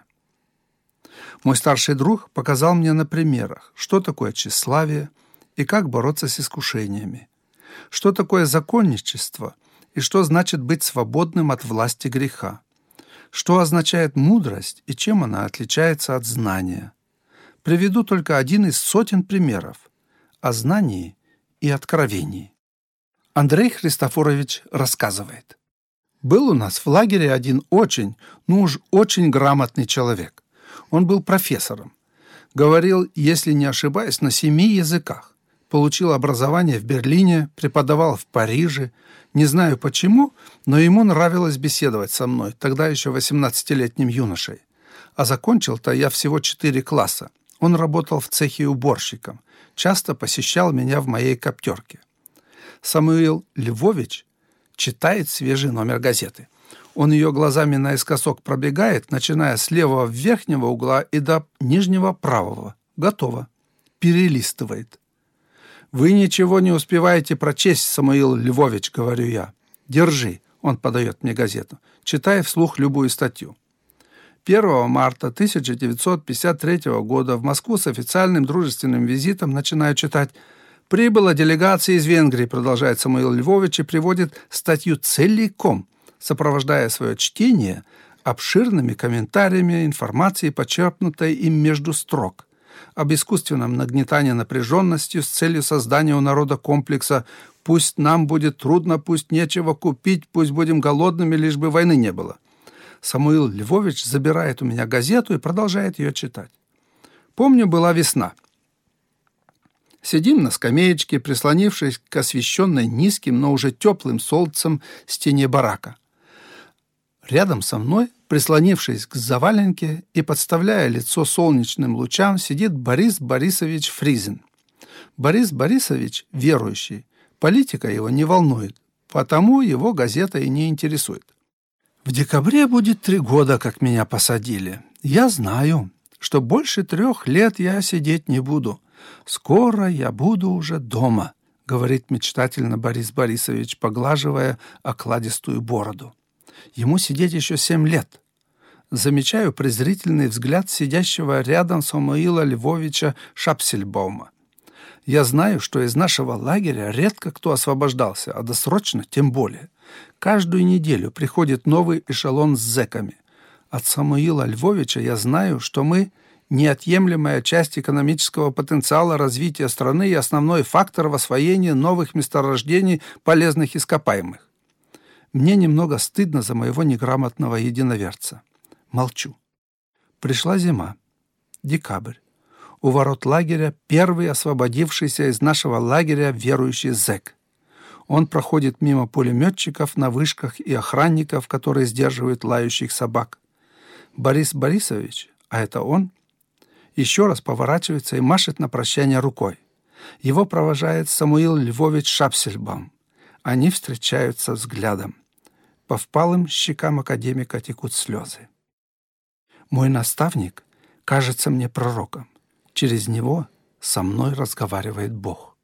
Мой старший друг показал мне на примерах, что такое тщеславие и как бороться с искушениями, что такое законничество и что значит быть свободным от власти греха, что означает мудрость и чем она отличается от знания. Приведу только один из сотен примеров о знании и откровении. Андрей Христофорович рассказывает. Был у нас в лагере один очень грамотный человек. Он был профессором. Говорил, если не ошибаюсь, на 7 языках. Получил образование в Берлине, преподавал в Париже. Не знаю почему, но ему нравилось беседовать со мной, тогда еще 18-летним юношей. А закончил-то я всего 4 класса. Он работал в цехе уборщиком, часто посещал меня в моей коптерке. Самуил Львович читает свежий номер газеты. Он ее глазами наискосок пробегает, начиная с левого верхнего угла и до нижнего правого. Готово. Перелистывает. «Вы ничего не успеваете прочесть, Самуил Львович», — говорю я. «Держи», — он подает мне газету, читая вслух любую статью. 1 марта 1953 года в Москву с официальным дружественным визитом начинаю читать. «Прибыла делегация из Венгрии», продолжает Самуил Львович и приводит статью целиком, сопровождая свое чтение обширными комментариями информации, почерпнутой им между строк, об искусственном нагнетании напряженности с целью создания у народа комплекса «пусть нам будет трудно, пусть нечего купить, пусть будем голодными, лишь бы войны не было». Самуил Львович забирает у меня газету и продолжает ее читать. Помню, была весна. Сидим на скамеечке, прислонившись к освещенной низким, но уже теплым солнцем стене барака. Рядом со мной, прислонившись к заваленке и подставляя лицо солнечным лучам, сидит Борис Борисович Фризин. Борис Борисович верующий, политика его не волнует, потому его газета и не интересует. В декабре будет 3 года, как меня посадили. Я знаю, что больше 3 лет я сидеть не буду. Скоро я буду уже дома, говорит мечтательно Борис Борисович, поглаживая окладистую бороду. Ему сидеть еще 7 лет. замечаю презрительный взгляд сидящего рядом Самуила Львовича Шапсельбаума. Я знаю, что из нашего лагеря редко кто освобождался, а досрочно тем более. Каждую неделю приходит новый эшелон с зэками. От Самуила Львовича я знаю, что мы неотъемлемая часть экономического потенциала развития страны и основной фактор в освоении новых месторождений полезных ископаемых. Мне немного стыдно за моего неграмотного единоверца. Молчу. Пришла зима. Декабрь. У ворот лагеря первый освободившийся из нашего лагеря верующий зэк. Он проходит мимо пулеметчиков на вышках и охранников, которые сдерживают лающих собак. Борис Борисович, а это он, еще раз поворачивается и машет на прощание рукой. Его провожает Самуил Львович Шапсельбаум. Они встречаются взглядом. По впалым щекам академика текут слезы. Мой наставник кажется мне пророком. Через него со мной разговаривает Бог.